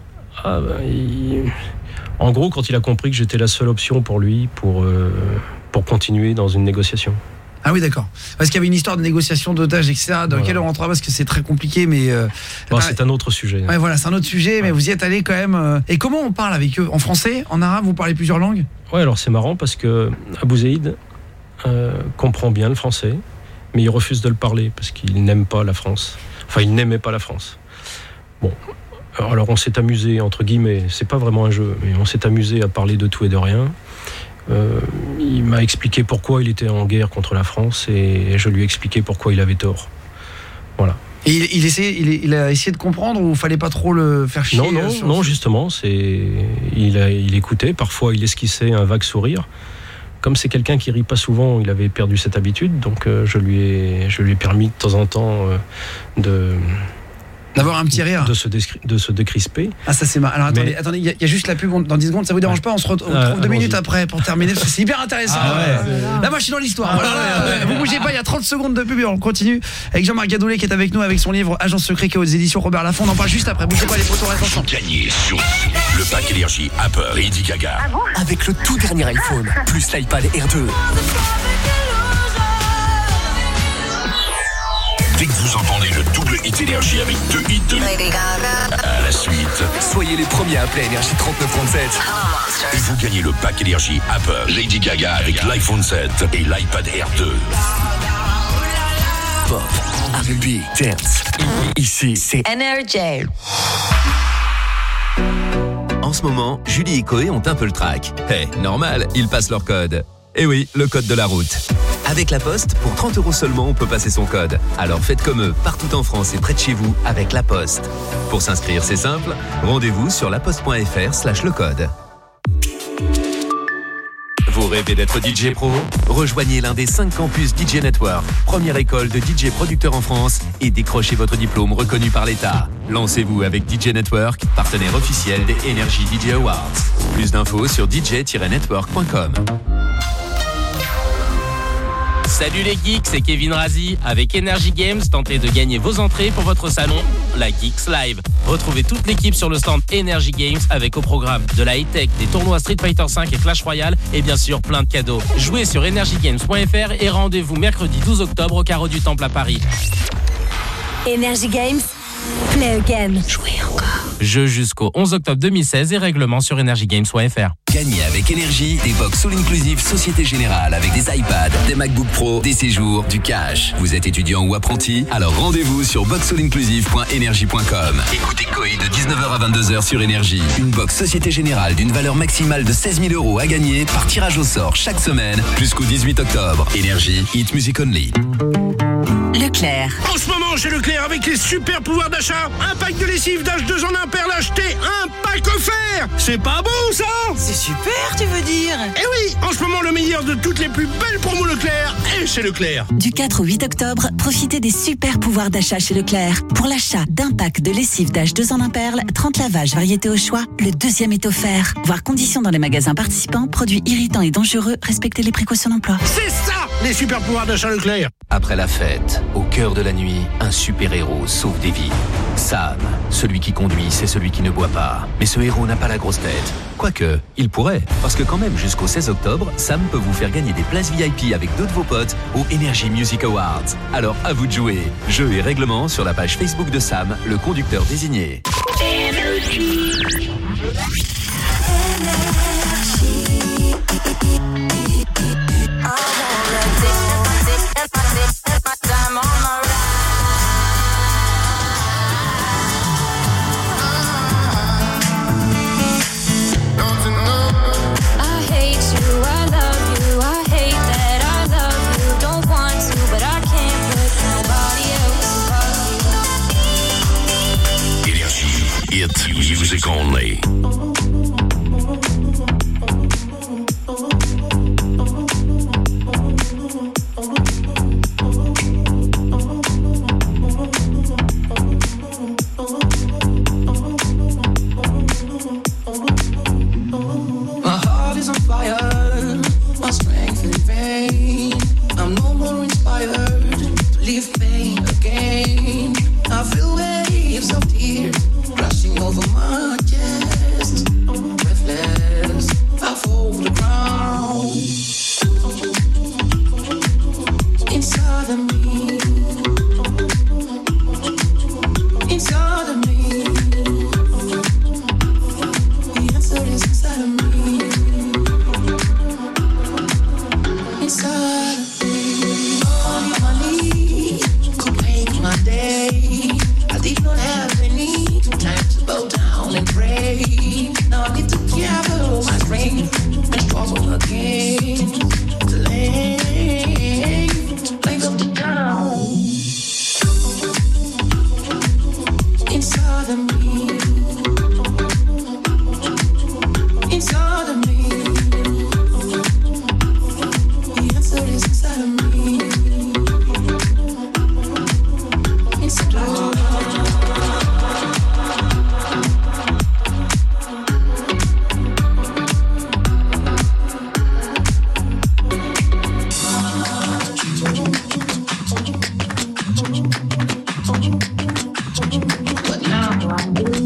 Ah, bah, il- En gros, quand il a compris que j'étais la seule option pour lui pour, euh, pour continuer dans une négociation. Ah oui, d'accord. Parce qu'il y avait une histoire de négociation d'otages, et cetera. Dans Voilà. laquelle on rentrera parce que c'est très compliqué, mais. euh, Bon, bah, c'est un autre sujet. Ouais, voilà, c'est un autre sujet, mais vous y êtes allé quand même. euh, Et comment on parle avec eux? En français? En arabe? Vous parlez plusieurs langues? Ouais, alors c'est marrant parce que Abouzeïd euh, comprend bien le français, mais il refuse de le parler parce qu'il n'aime pas la France. Enfin, il n'aimait pas la France. Bon, alors on s'est amusé, entre guillemets, c'est pas vraiment un jeu, mais on s'est amusé à parler de tout et de rien. Euh, il m'a expliqué pourquoi il était en guerre contre la France et je lui ai expliqué pourquoi il avait tort. Voilà. Et il, il, essaie, il, il a essayé de comprendre ou fallait pas trop le faire chier? Non, non, euh, sur- non, justement, c'est il, a, il écoutait, parfois il esquissait un vague sourire. Comme c'est quelqu'un qui rit pas souvent, il avait perdu cette habitude, donc euh, je lui ai, je lui ai permis de temps en temps euh, de D'avoir un petit rire. de se, déscri- de se décrisper. Ah, ça c'est marrant. Alors attendez, Mais- attendez, il y, a- il y a juste la pub dans dix secondes, ça vous dérange pas? On se retrouve Ah, deux allons-y. minutes après pour terminer, parce que c'est hyper intéressant. Ah ouais. Là, moi je suis dans l'histoire. Voilà, ouais, ouais. Vous bougez pas, il y a trente secondes de pub et on continue avec Jean-Marc Gadoulet qui est avec nous avec son livre Agence secret qui est aux éditions Robert Laffont. On en parle juste après. Bougez pas, les photos restent ensemble. Gagné sur le pack énergie Apple Lady Gaga. Avec le tout dernier iPhone, plus l'iPad R deux. Dès que vous entendez le double hit énergie avec deux hits de à la suite, Soyez les premiers à appeler Énergie trente-neuf trente-sept. et vous gagnez le pack énergie Apple Lady Gaga avec l'iPhone sept et l'iPad R deux. Pop, R and B, dance. Ici, c'est Energy. En ce moment, Julie et Koé ont un peu le trac. Eh, normal, ils passent leur code. Eh oui, le code de la route. Avec La Poste, pour trente euros seulement, on peut passer son code. Alors faites comme eux, partout en France et près de chez vous, avec La Poste. Pour s'inscrire, c'est simple. Rendez-vous sur laposte.fr slash le code. Vous rêvez d'être D J pro? Rejoignez l'un des cinq campus D J Network, première école de D J producteurs en France, et décrochez votre diplôme reconnu par l'État. Lancez-vous avec D J Network, partenaire officiel des Energy D J Awards. Plus d'infos sur d j tiret network point com. Salut les geeks, c'est Kevin Razi. Avec Energy Games, tentez de gagner vos entrées pour votre salon, la Geeks Live. Retrouvez toute l'équipe sur le stand Energy Games avec au programme de la high-tech, des tournois Street Fighter cinq et Clash Royale et bien sûr plein de cadeaux. Jouez sur energy games point f r et rendez-vous mercredi douze octobre au Carreau du Temple à Paris. Energy Games, play again. Jouez encore. Jeu jusqu'au onze octobre deux mille seize et règlement sur energy games point f r. Gagnez avec Énergie des box All Inclusive Société Générale avec des iPads, des MacBook Pro, des séjours, du cash. Vous êtes étudiant ou apprenti? Alors rendez-vous sur box all inclusive point energy point com. Écoutez Koé de dix-neuf heures à vingt-deux heures sur Énergie. Une box Société Générale d'une valeur maximale de seize mille euros à gagner par tirage au sort chaque semaine jusqu'au dix-huit octobre. Énergie, hit music only. Leclerc. En ce moment chez Leclerc avec les super pouvoirs d'achat, un pack de lessive d'H deux en un perle acheté, un pack offert. C'est pas bon ça? C'est super, tu veux dire? Eh oui, en ce moment le meilleur de toutes les plus belles promos Leclerc est chez Leclerc. Du quatre au huit octobre, profitez des super pouvoirs d'achat chez Leclerc. Pour l'achat d'un pack de lessive d'H deux en un perle, trente lavages variétés au choix, le deuxième est offert. Voir conditions dans les magasins participants, produits irritants et dangereux, respectez les précautions d'emploi. C'est ça, les super pouvoirs d'achat Leclerc. Après la fête, au cœur de la nuit, un super-héros sauve des vies. Sam, celui qui conduit, c'est celui qui ne boit pas. Mais ce héros n'a pas la grosse tête. Quoique, il pourrait. Parce que quand même, jusqu'au seize octobre, Sam peut vous faire gagner des places V I P avec deux de vos potes au Energy Music Awards. Alors, à vous de jouer. Jeux et règlements sur la page Facebook de Sam, le conducteur désigné. It's music only. My heart is on fire, my strength in vain. I'm no more inspired to live pain again. I feel waves of tears rushing over my chest. Breathless, I fall to the ground. Inside of me, inside of me, the answer is inside of me. Inside of me, only money could make my day. I did not have any time to bow down and pray. Now I need to gather my strength and struggle again to lay, lay up the down. Inside of me, inside of me, the answer is inside of me. Inside of me. But now I'm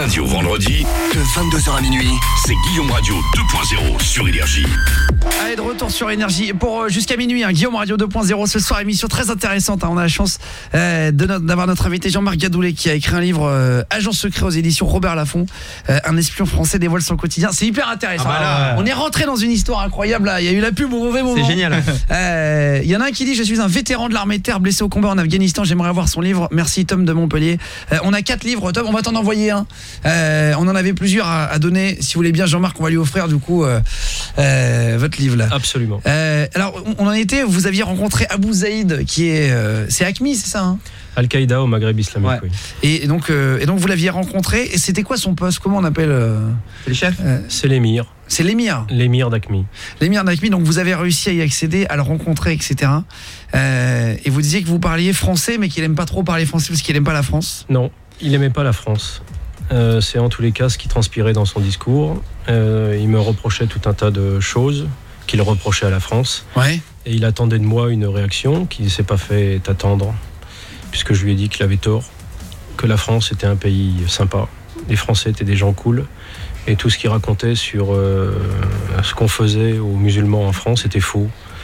lundi au vendredi, de vingt-deux heures à minuit, c'est Guillaume Radio deux point zéro sur Énergie. Allez, de retour sur Énergie pour euh, jusqu'à minuit, hein, Guillaume Radio deux point zéro ce soir, émission très intéressante, hein, on a la chance euh, de notre, d'avoir notre invité Jean-Marc Gadoulet qui a écrit un livre euh, Agent secret aux éditions Robert Laffont, euh, un espion français dévoile son quotidien, c'est hyper intéressant. Ah bah là, on est rentré dans une histoire incroyable là, il y a eu la pub au mauvais moment. C'est génial. Euh, il y en a un qui dit je suis un vétéran de l'armée de terre blessé au combat en Afghanistan, j'aimerais avoir son livre, merci Tom de Montpellier. Euh, on a quatre livres Tom, on va t'en envoyer un. Euh, on en avait plusieurs à, à donner, si vous voulez bien Jean-Marc, on va lui offrir du coup euh, euh, votre livre là. Absolument. Euh, alors on en était, vous aviez rencontré Abou Zaïd qui est euh, c'est A Q M I, c'est ça hein Al-Qaïda au Maghreb islamique, ouais. oui. Et donc euh, et donc vous l'aviez rencontré et c'était quoi son poste? Comment on appelle euh, C'est les chefs euh, C'est l'émir. C'est l'émir. L'émir d'A Q M I. L'émir d'A Q M I, donc vous avez réussi à y accéder, à le rencontrer, et cetera. Euh, et vous disiez que vous parliez français, mais qu'il aime pas trop parler français parce qu'il aime pas la France. Non, il aimait pas la France. Euh, c'est en tous les cas ce qui transpirait dans son discours. Euh, il me reprochait tout un tas de choses qu'il reprochait à la France. Ouais. Et il attendait de moi une réaction qui ne s'est pas fait attendre, puisque je lui ai dit qu'il avait tort, que la France était un pays sympa, les Français étaient des gens cool, et tout ce qu'il racontait sur euh, ce qu'on faisait aux musulmans en France était faux.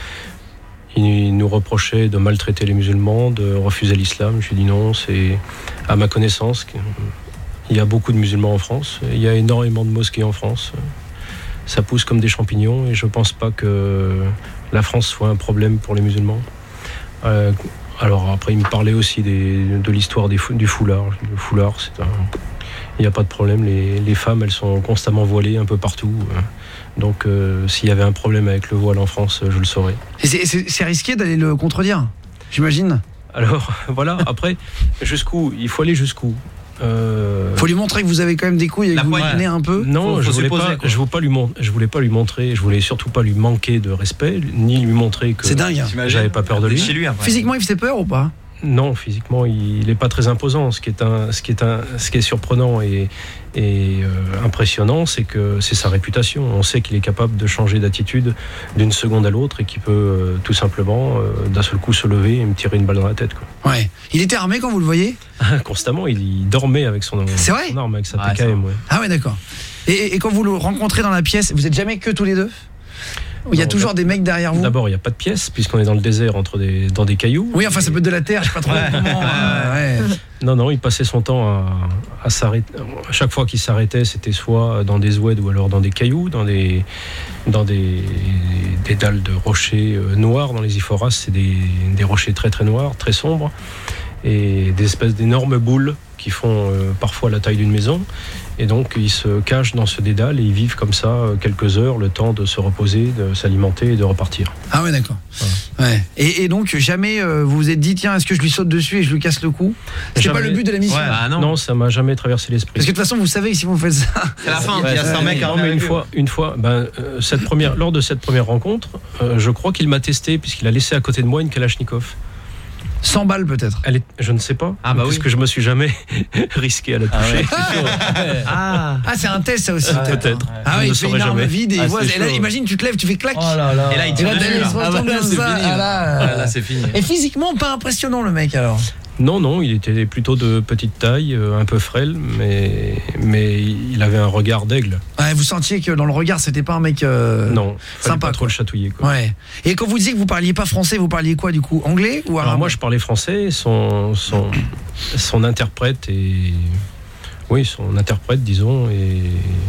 Il nous reprochait de maltraiter les musulmans, de refuser l'islam. Je lui ai dit non, c'est à ma connaissance, il y a beaucoup de musulmans en France, il y a énormément de mosquées en France. Ça pousse comme des champignons et je ne pense pas que la France soit un problème pour les musulmans. Euh, alors après, il me parlait aussi des, de l'histoire des, du foulard. Le foulard, c'est un... il n'y a pas de problème. Les, les femmes, elles sont constamment voilées un peu partout. Donc euh, s'il y avait un problème avec le voile en France, je le saurais. Et c'est, c'est, c'est risqué d'aller le contredire, j'imagine. Alors voilà, après, jusqu'où? Il faut aller jusqu'où? Euh... Faut lui montrer que vous avez quand même des couilles et que vous venez un peu. Non, faut, je, faut voulais supposer, pas, je, voulais pas lui mon... je voulais pas lui montrer, je voulais surtout pas lui manquer de respect, ni lui montrer que c'est dingue, hein. J'avais pas peur de lui. Chez lui après. Physiquement, il faisait peur ou pas? Non, physiquement, il n'est pas très imposant. Ce qui est, un, ce qui est, un, ce qui est surprenant et, et euh, impressionnant, c'est que c'est sa réputation. On sait qu'il est capable de changer d'attitude d'une seconde à l'autre et qu'il peut euh, tout simplement, euh, d'un seul coup, se lever et me tirer une balle dans la tête, quoi. Ouais. Il était armé quand vous le voyez? Constamment, il, il dormait avec son, c'est vrai son arme, avec sa ah, T K M. Ouais. Ah ouais, d'accord. Et, et quand vous le rencontrez dans la pièce, vous êtes jamais que tous les deux? Il y a toujours des mecs derrière vous? D'abord, il n'y a pas de pièce, puisqu'on est dans le désert, entre des, dans des cailloux. Oui, enfin, ça peut être de la terre, je sais pas trop ouais. comment. Euh, ouais. Non, non, il passait son temps à, à s'arrêter. À chaque fois qu'il s'arrêtait, c'était soit dans des oueds ou alors dans des cailloux, dans des, dans des, des dalles de rochers noirs. Dans les Iphoras, c'est des, des rochers très très noirs, très sombres, et des espèces d'énormes boules qui font euh, parfois la taille d'une maison. Et donc, ils se cachent dans ce dédale et ils vivent comme ça quelques heures, le temps de se reposer, de s'alimenter et de repartir. Ah ouais, d'accord. Voilà. Ouais. Et, et donc, jamais euh, vous vous êtes dit, tiens, est-ce que je lui saute dessus et je lui casse le cou? C'est jamais... pas le but de la mission. Ouais, bah non. Non, ça m'a jamais traversé l'esprit. Parce que de toute façon, vous savez que si vous faites ça... C'est la fin, ouais, il y a cent mecs. Non, mais une fois, une fois ben, euh, cette première, lors de cette première rencontre, euh, je crois qu'il m'a testé puisqu'il a laissé à côté de moi une Kalachnikov. cent balles peut-être. Elle est, je ne sais pas, ah bah parce oui. que je me suis jamais risqué à la toucher. Ah, ouais. ah. ah c'est un test ça aussi. Ah, peut-être. peut-être. Ah oui, il fait une arme vide et, ah, voit, et là, imagine tu te lèves, tu fais clac. Oh là là. Et là il tire dessus. Il se retourne comme ça. Ah là, ah là c'est fini. Et physiquement pas impressionnant le mec alors. Non, non, il était plutôt de petite taille, un peu frêle, mais, mais il avait un regard d'aigle. Ouais, vous sentiez que dans le regard, c'était pas un mec euh, non, sympa. Pas trop le chatouiller. Quoi. Ouais. Et quand vous disiez que vous parliez pas français, vous parliez quoi du coup? Anglais ou arabe? Alors moi, je parlais français. Son, son, son interprète et oui, son interprète, disons, et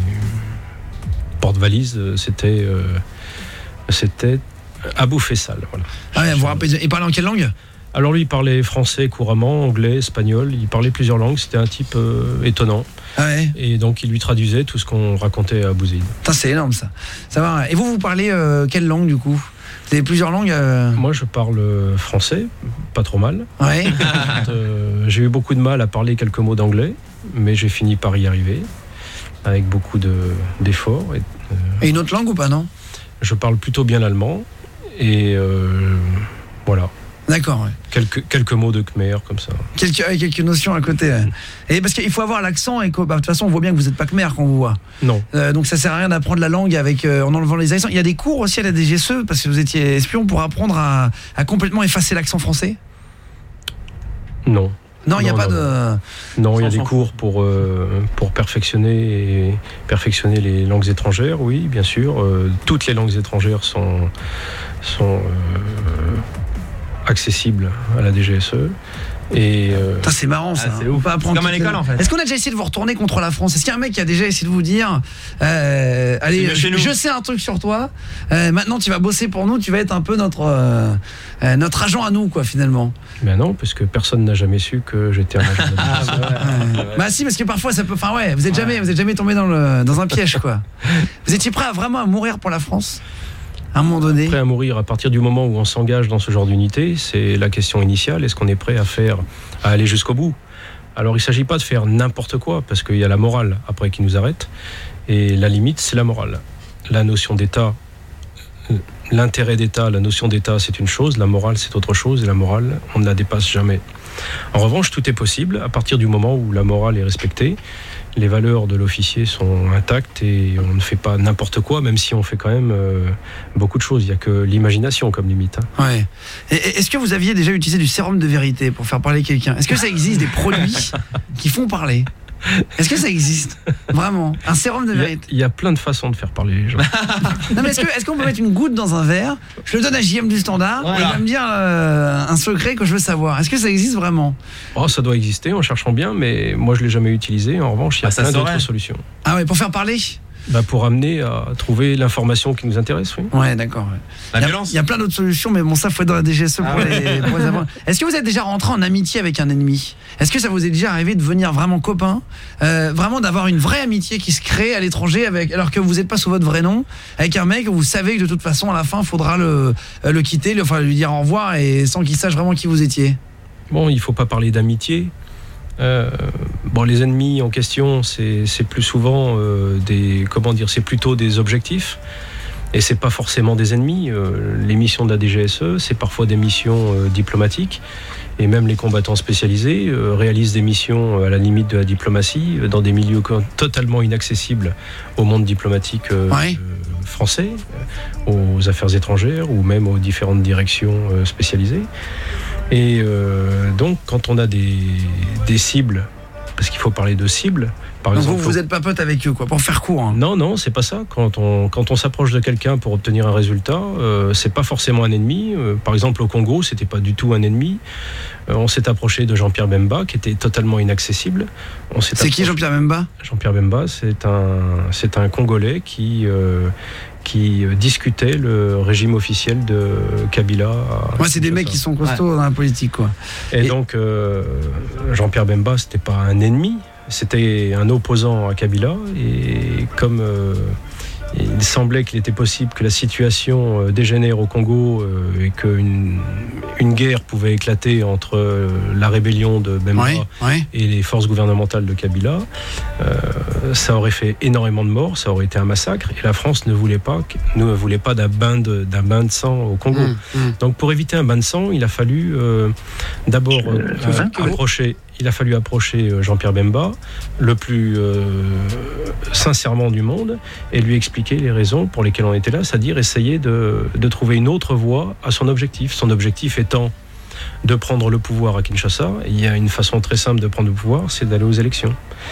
porte-valise, c'était euh, c'était Abou Faisal. Voilà. Ah ouais, vous rappelez, il parlait en quelle langue? Alors lui, il parlait français couramment, anglais, espagnol. Il parlait plusieurs langues. C'était un type euh, étonnant. Ah ouais. Et donc, il lui traduisait tout ce qu'on racontait à Abou Zaïd. Putain, c'est énorme ça. Ça va. Et vous, vous parlez euh, quelle langue du coup? Vous avez plusieurs langues euh... Moi, je parle français, pas trop mal. Ouais. euh, j'ai eu beaucoup de mal à parler quelques mots d'anglais, mais j'ai fini par y arriver avec beaucoup de, d'efforts. Et, euh, et une autre langue ou pas, non? Je parle plutôt bien l'allemand. Et euh, voilà. D'accord, ouais. Quelques, quelques mots de Khmer, comme ça. Quelques, ouais, quelques notions à côté. Ouais. Et parce qu'il faut avoir l'accent, et que, bah, de toute façon, on voit bien que vous n'êtes pas Khmer quand on vous voit. Non. Euh, donc ça sert à rien d'apprendre la langue avec, euh, en enlevant les accents. Il y a des cours aussi à la D G S E, parce que vous étiez espion, pour apprendre à, à complètement effacer l'accent français? Non. Non, il n'y a Non, pas non, de... Non, il y a Sans des s'en cours pour, euh, pour perfectionner, et perfectionner les langues étrangères, oui, bien sûr. Euh, toutes les langues étrangères sont, sont euh, accessibles à la D G S E. Et euh, Putain, c'est marrant ça. Ah, c'est ouf. Pas apprendre C'est comme à toutes l'école, les- en fait. Est-ce qu'on a déjà essayé de vous retourner contre la France? Est-ce qu'il y a un mec qui a déjà essayé de vous dire euh, allez, C'est mieux chez nous. je sais un truc sur toi, euh, maintenant tu vas bosser pour nous, tu vas être un peu notre, euh, euh, notre agent à nous, quoi, finalement? ben non, parce que personne n'a jamais su que j'étais un agent de la D G S E. Bah si, parce que parfois ça peut... Enfin ouais, vous êtes jamais, vous êtes jamais tombé dans, le, dans un piège, quoi. Vous étiez prêt à vraiment à mourir pour la France à un moment donné? Prêt à mourir à partir du moment où on s'engage dans ce genre d'unité, c'est la question initiale. Est-ce qu'on est prêt à faire, à aller jusqu'au bout? Alors il ne s'agit pas de faire n'importe quoi, parce qu'il y a la morale après qui nous arrête, et la limite c'est la morale. La notion d'État, l'intérêt d'État, la notion d'État c'est une chose, la morale c'est autre chose, et la morale on ne la dépasse jamais. En revanche, tout est possible à partir du moment où la morale est respectée. Les valeurs de l'officier sont intactes et on ne fait pas n'importe quoi, même si on fait quand même euh, beaucoup de choses. Il n'y a que l'imagination comme limite. Hein. Ouais. Et- et Est-ce que vous aviez déjà utilisé du sérum de vérité pour faire parler quelqu'un? Est-ce que ça existe des produits qui font parler? Est-ce que ça existe? Vraiment? Un sérum de Il y, a, vérité? il y a plein de façons de faire parler les gens. Non mais est-ce que- est-ce qu'on peut mettre une goutte dans un verre? Je le donne à J M du Standard et il va me dire euh, un secret que je veux savoir. Est-ce que ça existe vraiment? Oh, ça doit exister en cherchant bien, mais moi je ne l'ai jamais utilisé. En revanche, il y a Bah, ça plein saurait. d'autres solutions. Ah ouais, pour faire parler? Bah, pour amener à trouver l'information qui nous intéresse, oui. Ouais, d'accord. ouais. La Il y a- violence. Il y a plein d'autres solutions, mais bon, ça faut être dans la D G S E pour, Ah ouais. les, pour les avoir. Est-ce que vous êtes déjà rentré en amitié avec un ennemi? Est-ce que ça vous est déjà arrivé de devenir vraiment copain, euh, vraiment d'avoir une vraie amitié qui se crée à l'étranger, avec, alors que vous n'êtes pas sous votre vrai nom, avec un mec où vous savez que de toute façon à la fin, il faudra le, euh, le quitter, le, enfin lui dire au revoir et sans qu'il sache vraiment qui vous étiez? Bon, il ne faut pas parler d'amitié. Euh, bon, les ennemis en question, c'est c'est plus souvent euh, des, comment dire, c'est plutôt des objectifs. Et c'est pas forcément des ennemis. Euh, les missions de la D G S E, c'est parfois des missions euh, diplomatiques. Et même les combattants spécialisés euh, réalisent des missions euh, à la limite de la diplomatie, euh, dans des milieux co- totalement inaccessibles au monde diplomatique euh, Ouais. euh, français, euh, aux affaires étrangères ou même aux différentes directions euh, spécialisées. Et euh, donc, quand on a des, des cibles, parce qu'il faut parler de cibles, par Donc exemple. vous, vous êtes pas pote avec eux, quoi, pour faire court. Hein. Non, non, c'est pas ça. Quand on, quand on s'approche de quelqu'un pour obtenir un résultat, euh, c'est pas forcément un ennemi. Euh, par exemple, au Congo, c'était pas du tout un ennemi. Euh, on s'est approché de Jean-Pierre Bemba, qui était totalement inaccessible. On s'est C'est qui approché- Jean-Pierre Bemba? Jean-Pierre Bemba, c'est un, c'est un Congolais qui, euh, qui euh, discutait le régime officiel de Kabila. à Ouais, c'est des mecs Kinshasa. qui sont costauds dans la politique, quoi. Et, donc, euh, Jean-Pierre Bemba, c'était pas un ennemi, c'était un opposant à Kabila. Et comme euh, il semblait qu'il était possible que la situation euh, dégénère au Congo euh, et qu'une une guerre pouvait éclater entre euh, la rébellion de Bemba Ouais, ouais. et les forces gouvernementales de Kabila, euh, ça aurait fait énormément de morts, ça aurait été un massacre. Et la France ne voulait pas, ne voulait pas d'un bain de, d'un bain de sang au Congo. Mmh, mmh. Donc pour éviter un bain de sang, il a fallu euh, d'abord euh, approcher, il a fallu approcher euh, Jean-Pierre Bemba le plus euh, sincèrement du monde et lui expliquer les raisons pour lesquelles on était là, c'est-à-dire essayer de, de trouver une autre voie à son objectif. Son objectif étant de prendre le pouvoir à Kinshasa. Et il y a une façon très simple de prendre le pouvoir, c'est d'aller aux élections.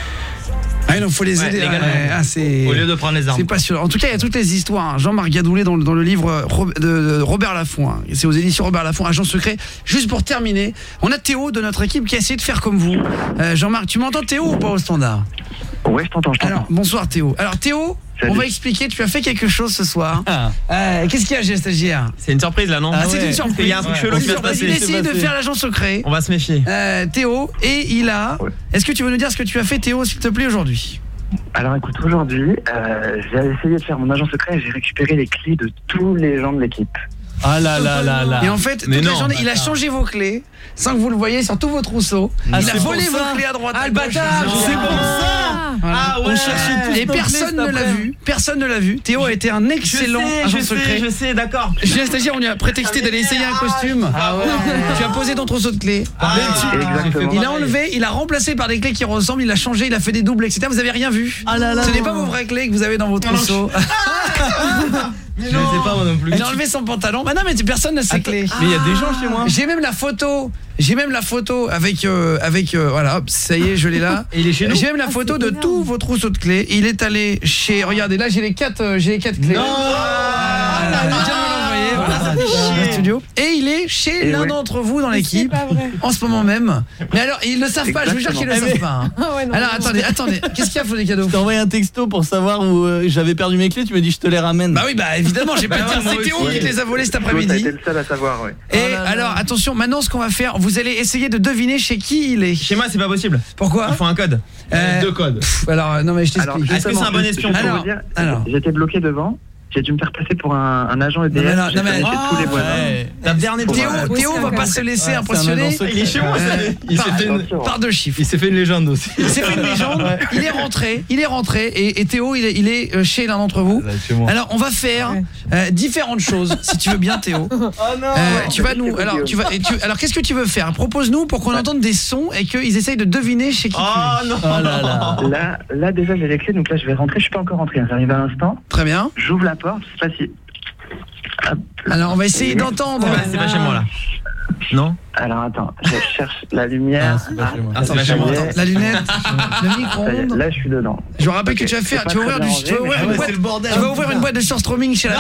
Ah non, faut les Ouais, aider. légalement. ouais, ah, c'est- Au lieu de prendre les armes. C'est passionnant. En tout cas, il y a toutes les histoires. hein. Jean-Marc Gadoulet dans, le- dans le livre euh, Ro- de, de Robert Laffont. hein. C'est aux éditions Robert Laffont, Agent secret. Juste pour terminer, on a Théo de notre équipe qui a essayé de faire comme vous. Euh, Jean-Marc, tu m'entends Théo ou pas au standard? Ouais, je t'entends, je t'entends. Alors, bonsoir Théo. Alors Théo, Salut. on va expliquer, tu as fait quelque chose ce soir. Euh, Qu'est-ce qu'il y a, G stagiaire? C'est une surprise là, non Ah, c'est une surprise. Il y a un truc chelou qui va se Il passer. a essayé de faire l'agent secret. On va se méfier. Euh, Théo, et il a... Est-ce que tu veux nous dire ce que tu as fait Théo, s'il te plaît, aujourd'hui? Alors écoute, aujourd'hui, euh, j'ai essayé de faire mon agent secret et j'ai récupéré les clés de tous les gens de l'équipe. Ah là là là là. Et en fait, toute Mais la non, journée, il a bâtard. changé vos clés sans que vous le voyez sur tous vos trousseaux. Ah, il a c'est volé pour vos ça. clés à droite. Ah, à le gauche. bâtard, Non. c'est pour ça. Voilà. Ah ouais. On cherchait tous Et nos personne clés, ne cet l'a après. vu. Personne ne l'a vu. Théo a été un excellent je sais, agent je secret. sais, je sais, d'accord. Julien Stagiaire, on lui a prétexté d'aller essayer un costume. Ah ouais. Tu as posé ton trousseau de clés. Ah, exactement. Il a enlevé, il a remplacé par des clés qui ressemblent, il a changé, il a fait des doubles, et cetera. Vous avez rien vu. Ah là là. Ce n'est pas vos vraies clés que vous avez dans vos trousseaux. Je les ai pas moi non plus. Il a enlevé son pantalon. Bah non mais personne n'a ses clés. Mais il y a des gens chez moi. J'ai même la photo. J'ai même la photo avec euh, avec euh, voilà, hop, ça y est, je l'ai là. Et il est chez nous. J'ai même la photo de tous vos trousseaux de clés. Il est allé chez regardez là, j'ai les quatre euh, j'ai les quatre clés. Non. Ah, là, il vient de me l'envoyer, voilà, ça fait chier. Studio. Et il est chez Et l'un ouais. d'entre vous dans l'équipe en ce moment même. Mais alors, ils le savent pas, je vous jure qu'ils le Exactement. savent pas. hein. Ah ouais, non, Alors non. attendez, attendez, qu'est-ce qu'il y a pour les cadeaux? Je t'ai envoyé un texto pour savoir où euh, j'avais perdu mes clés, tu m'as dit je te les ramène. Bah oui, bah évidemment, j'ai pas Bah dit ouais, moi c'est Théo aussi. qui te les a volés cet Toi, t'as après-midi. été le seul à savoir, ouais. Et Oh là là. alors, attention, maintenant ce qu'on va faire, vous allez essayer de deviner chez qui il est. Chez moi, c'est pas possible. Pourquoi? Il faut un code. Euh, Deux codes. Pff, Alors, euh, non mais je Alors, t'explique. Est-ce que c'est un bon justement, espion? juste pour Alors, vous dire, alors. J'étais bloqué devant. J'ai dû me faire passer pour un, un agent E D F. Non, mais non, J'ai non, mais- sonné chez tous les voisins. Ouais. La dernière Théo, Ouais, Théo c'est va un pas code. se laisser Ouais, c'est un impressionner. agent secret. Il est chez moi, Euh, ça. Il par, s'est fait une par deux chiffres. il s'est fait une légende aussi. Il s'est fait une légende. Il est rentré, il est rentré et, et Théo, il est, il est euh, chez l'un d'entre vous. Là, chez moi. Alors, on va faire euh, différentes choses, si tu veux bien, Théo. Oh non. Euh, tu vas nous. Alors, tu vas. et tu- alors, qu'est-ce que tu veux faire? Propose-nous pour qu'on entende des sons et qu'ils essayent de deviner chez qui. tu Oh es. non. Oh là là. Là, là déjà j'ai les clés, donc là je vais rentrer. Je suis pas encore rentré, hein, j'arrive à l'instant. Très bien. J'ouvre la porte, je sais pas si. Hop. Alors, on va essayer d'entendre. C'est pas, c'est pas chez moi là. Non. Alors attends, je cherche la lumière. Ah, c'est pas chez moi. Ah, c'est pas chez moi. La lunette, le Ça y est, micro-ondes. là je suis dedans. Je vous rappelle Ok, que tu vas faire, c'est tu vas pas ouvrir très du, bien tu vas rangé, ouvrir mais- une Ah ouais, boîte, c'est le bordel. tu vas ouvrir une boîte de surströmming chez la.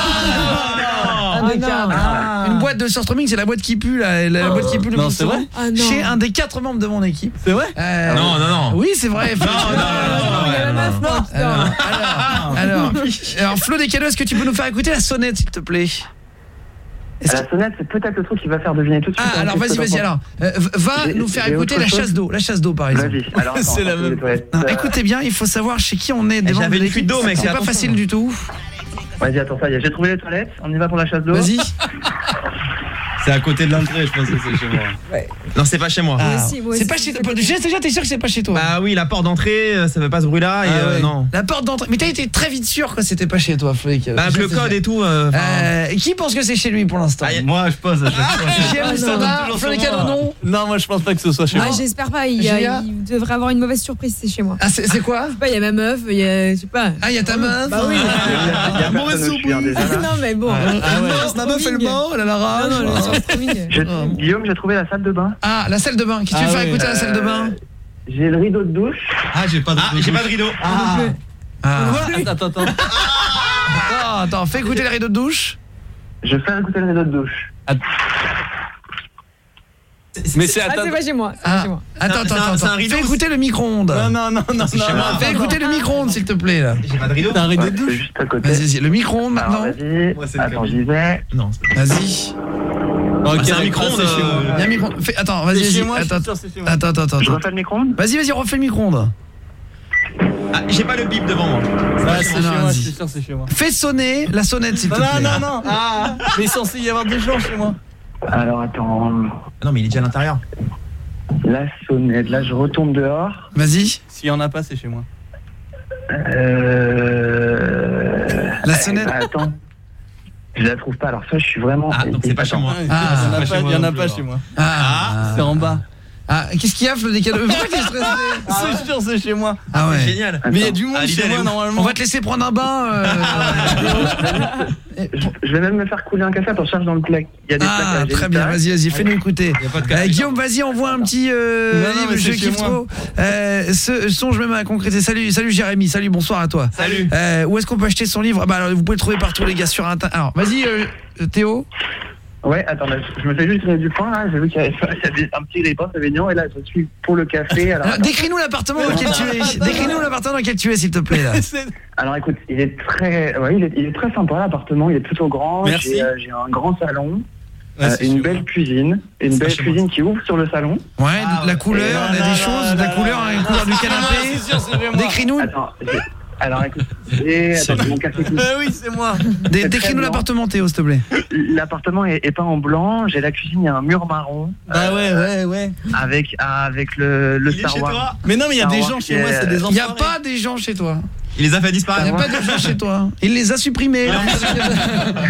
Ah non. Ah, une boîte de surströmming, c'est la boîte qui pue là, la boîte qui pue le Non, plus c'est souvent. vrai Ah non. Chez un des quatre membres de mon équipe. C'est vrai? Euh, Non, non, non. Oui, c'est vrai. Non, non, non, non, Il y a la non, meuf, non. non, putain. Alors, alors, alors, Flo Descadeaux, est-ce que tu peux nous faire écouter la sonnette, s'il te plaît? Est-ce La que- sonnette, c'est peut-être le truc qui va faire deviner tout de suite. Ah, alors vas-y, vas-y, alors. Euh, va J'ai- nous faire j'ai écouter autre la chose chasse d'eau. La chasse d'eau, par exemple. Vas-y, alors attends, C'est la attends, même. les toilettes. Non, Euh, écoutez bien, il faut savoir chez qui on est. des Eh, membres j'avais de une fuite l'équipe. d'eau, mec, C'est pas attention. facile du tout. Vas-y, attends, ça y est, j'ai trouvé les toilettes. On y va pour la chasse d'eau. Vas-y. C'est à côté de l'entrée, je pense que c'est chez moi. Non, c'est pas chez moi. Ah, aussi, moi c'est aussi, pas chez c'est toi. pas Déjà, déjà, t'es sûr que c'est pas chez toi? Bah oui, la porte d'entrée, euh, ça fait pas ce bruit-là. Et Ah euh, ouais. non. La porte d'entrée. Mais t'as été très vite sûr que c'était pas chez toi, Flick. Bah, avec le code et tout. euh, enfin, Euh, qui pense que c'est chez lui pour l'instant? Moi, je pose à chaque fois. J'aime ça. toujours Flo sur Descadeaux, moi. non? Non, moi je pense pas que ce soit chez Ah, moi. j'espère pas, il, y a- Julia il devrait avoir une mauvaise surprise, c'est chez moi. Ah, c'est c'est quoi? Je sais pas, il y a ma meuf, il y a, je sais pas. Ah, il y a ta meuf? Bah oui. Il y a personne au chien, déjà, là. Non mais bon. Ah ouais. La meuf, elle ment, elle a la rage. Non, non, le surströmming. Je- Guillaume, j'ai trouvé la salle de bain. Ah, la salle de bain. Qu'est-ce que tu Ah veux faire ouais. écouter à la salle de bain? J'ai le rideau de douche. Ah, j'ai pas de Ah, j'ai pas de rideau. Ah. Ah. Attends, attends, attends. Attends, attends, fais écouter les rideaux de douche. Je fais écouter le rideau de douche. Mais c'est Ah, attends. c'est pas chez moi. c'est pas Ah. chez moi. Attends, C'est un- attends, c'est un- c'est un attends. rideau Fais ou écouter le micro-ondes. Non, non, non, non, c'est chez non, moi. non, Fais non. écouter le micro-ondes, s'il te plaît, là. J'ai pas de rideau. T'as un rideau Ouais, de c'est douche? juste à côté. Vas-y, vas-y, le micro-ondes Alors maintenant. vas-y. Moi, c'est une Attends, cabine. j'y vais. Non, c'est pas- Vas-y. Ok, c'est un d'accord, micro-ondes, c'est chez moi. euh, Il y a un micro. Fais- Attends, vas-y, C'est chez vas-y. moi, je suis Attends, sûr, c'est chez moi. attends, attends, Je attends. refais le micro-ondes. Vas-y, vas-y, refais le micro-ondes. Ah, j'ai pas le bip devant moi. Ouais, c'est Ah, non, chez moi, vas-y. je suis sûr, c'est chez moi. Fais sonner la sonnette, s'il te Non, plaît. non, non, non. Ah, mais il est censé y avoir des gens chez moi. Alors attends. Ah non, mais il est déjà à l'intérieur. La sonnette. Là, je retourne dehors. Vas-y. S'il y en a pas, c'est chez moi. Euh... La sonnette. Ah, attends. Je la trouve pas. Alors ça, je suis vraiment. Ah, donc c'est pas chez moi. Ouais, Ah, il y en a pas pas, chez il moi y en non a plus, pas alors. chez moi. Ah. C'est en bas. Ah, qu'est-ce qu'il y a, Flo Descadeaux? Pourquoi t'es stressé? C'est sûr, c'est chez moi. Ah C'est ouais. génial. Mais il y a du monde Ah, l'idée, chez elle est moi ouf. normalement. On va te laisser prendre un bain. euh, Je, je vais même me faire couler un café. Attends, je cherche dans le plaque. Il y a des Ah, plaques. très bien, vas-y, vas-y, fais-nous écouter. Y a pas de Euh, café. Guillaume, vas-y, envoie un petit euh, Non, non, livre, mais je c'est chez kiffe moi. trop. Euh, ce son, je vais même à concrétiser. Salut, salut Jérémy, salut, bonsoir à toi. Salut. Euh, où est-ce qu'on peut acheter son livre? Ah bah, alors, vous pouvez le trouver partout, les gars, sur Internet. Alors, vas-y, euh, Théo. Ouais, attends, là, je me fais juste griller du pain, là. J'ai vu qu'il y avait il y avait un petit grille-pain Sauvignon, et là, je suis pour le café. Alors, Alors, décris-nous l'appartement dans lequel tu es. Décris-nous l'appartement dans lequel tu es, s'il te plaît, là. alors, écoute, il est très, ouais, il est, il est très sympa, l'appartement. Il est plutôt grand. Merci. J'ai euh, j'ai un grand salon, Ouais, euh, c'est une chez belle moi. cuisine, et une C'est pas belle chez moi. cuisine qui ouvre sur le salon. Ouais, Ah, de la ouais. couleur, Et on a là, des là, choses, là, de la là, couleur, là, la là. couleur du Non, canapé. c'est sûr, c'est chez moi. Décris-nous, Attends, j'ai- alors écoute, j'ai attends, mon café coûte. Euh, oui, c'est moi. dé- c'est décris-nous très l'appartement, Théo, s'il te plaît. L'appartement est, est peint en blanc. J'ai la cuisine, il y a un mur marron Bah ouais, ouais, ouais. avec avec le, le Il est Star chez Wars. toi. Mais non, mais il y a Star des Wars gens qui chez moi, est- c'est des Il n'y a enfoirés. pas des gens chez toi. Il les a fait Il disparaître. n'y a pas de gens chez toi. Il les a supprimés.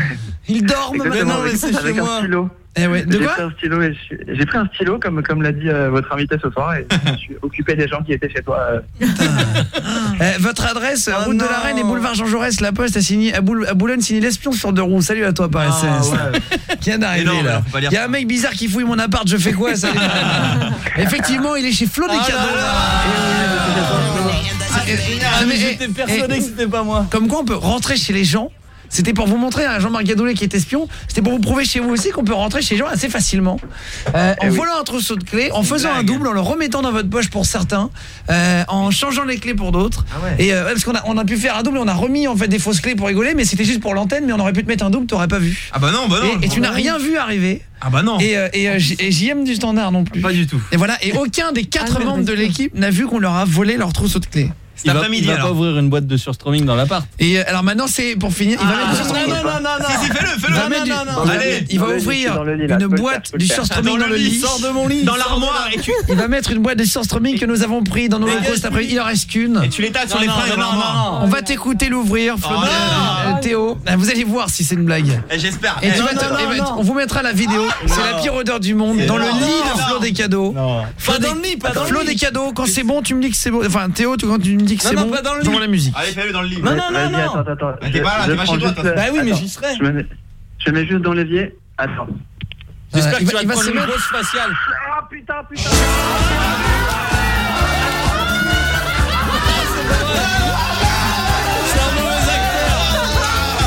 Ils dorment. Exactement, Non, mais avec, c'est avec chez un moi. stylo. Eh ouais, de J'ai quoi pris un stylo et je- j'ai pris un stylo comme comme l'a dit euh, votre invité ce soir et je me suis occupé des gens qui étaient chez toi. euh. Eh, votre adresse, Oh route de non. la Reine et boulevard Jean Jaurès, La Poste a signé à, Boul- à Boulogne signé l'espion sur deux roues. Salut à toi par S M S. Qui vient d'arriver Énorme, là. alors, faut pas lire Il y a ça. un mec bizarre qui fouille mon appart, je fais quoi ça? Effectivement, il est chez Flo des Ah là Cadeaux. là. Ah, eh, ah, mais, J'étais eh, persuadé eh, que c'était pas moi. Comme quoi on peut rentrer chez les gens. C'était pour vous montrer à Jean-Marc Gadoulet qui est espion. C'était pour vous prouver chez vous aussi qu'on peut rentrer chez les gens assez facilement. Euh, en Eh oui. volant un trousseau de clés, en faisant un double, en le remettant dans votre poche pour certains, euh, en changeant les clés pour d'autres. Ah ouais. Et euh, parce qu'on a, on a pu faire un double, et on a remis en fait des fausses clés pour rigoler, mais c'était juste pour l'antenne, mais on aurait pu te mettre un double, t'aurais pas vu. Ah bah non, bah non. Et, et tu n'as rien vu arriver. Ah bah non. Et, euh, et, euh, J- et J M du Standard non plus. Pas du tout. Et voilà. Et aucun des quatre Ah, mais membres de vas-y. l'équipe n'a vu qu'on leur a volé leur trousseau de clés. Il va, après-midi, il va alors. pas ouvrir une boîte de surstroming dans l'appart. Et euh, alors maintenant c'est pour finir, il va mettre du surstroming. non, non, non, non. Si, si, fais-le, Il fais-le. va mettre du- non, non, non. Allez, il va Dans le lit, ouvrir dans le lit, là, une je peux le boîte faire, je peux du le faire. surstroming dans le lit. Sors de mon lit. Dans l'armoire et tu Il va mettre une boîte de surstroming que nous avons pris dans nos locaux cet après-midi. Il en reste qu'une. et tu l'étales sur Non, les non, fringues dans non, l'armoire. On va t'écouter l'ouvrir, Flo- Oh, non. euh, euh, Théo. Euh, Vous allez voir si c'est une blague. Eh, J'espère. Et Eh, tu non, vas te- non, eh non, ben, non. on vous mettra la vidéo. C'est la pire odeur du monde dans le Non, lit de non. Flo des cadeaux. Flo Pas des- dans le lit, pas dans le Flo lit. des cadeaux. Quand c'est bon, tu me dis que c'est bon. Enfin Théo, tu- quand tu me dis que Non, c'est non, bon, pas dans le lit. j'envoie la musique. Allez, fais-le dans le lit. Non, non, non, Vas-y, non. attends, attends, attends. T'es pas là, Je t'es pas prends chez toi, juste, toi. euh, Bah oui, mais attends. j'y serai. Je me mets, je mets juste dans l'évier. Attends. J'espère Euh, que il tu va- vas il te va prendre se une mettre- grosse faciale. Ah putain, putain. C'est un mauvais acteur.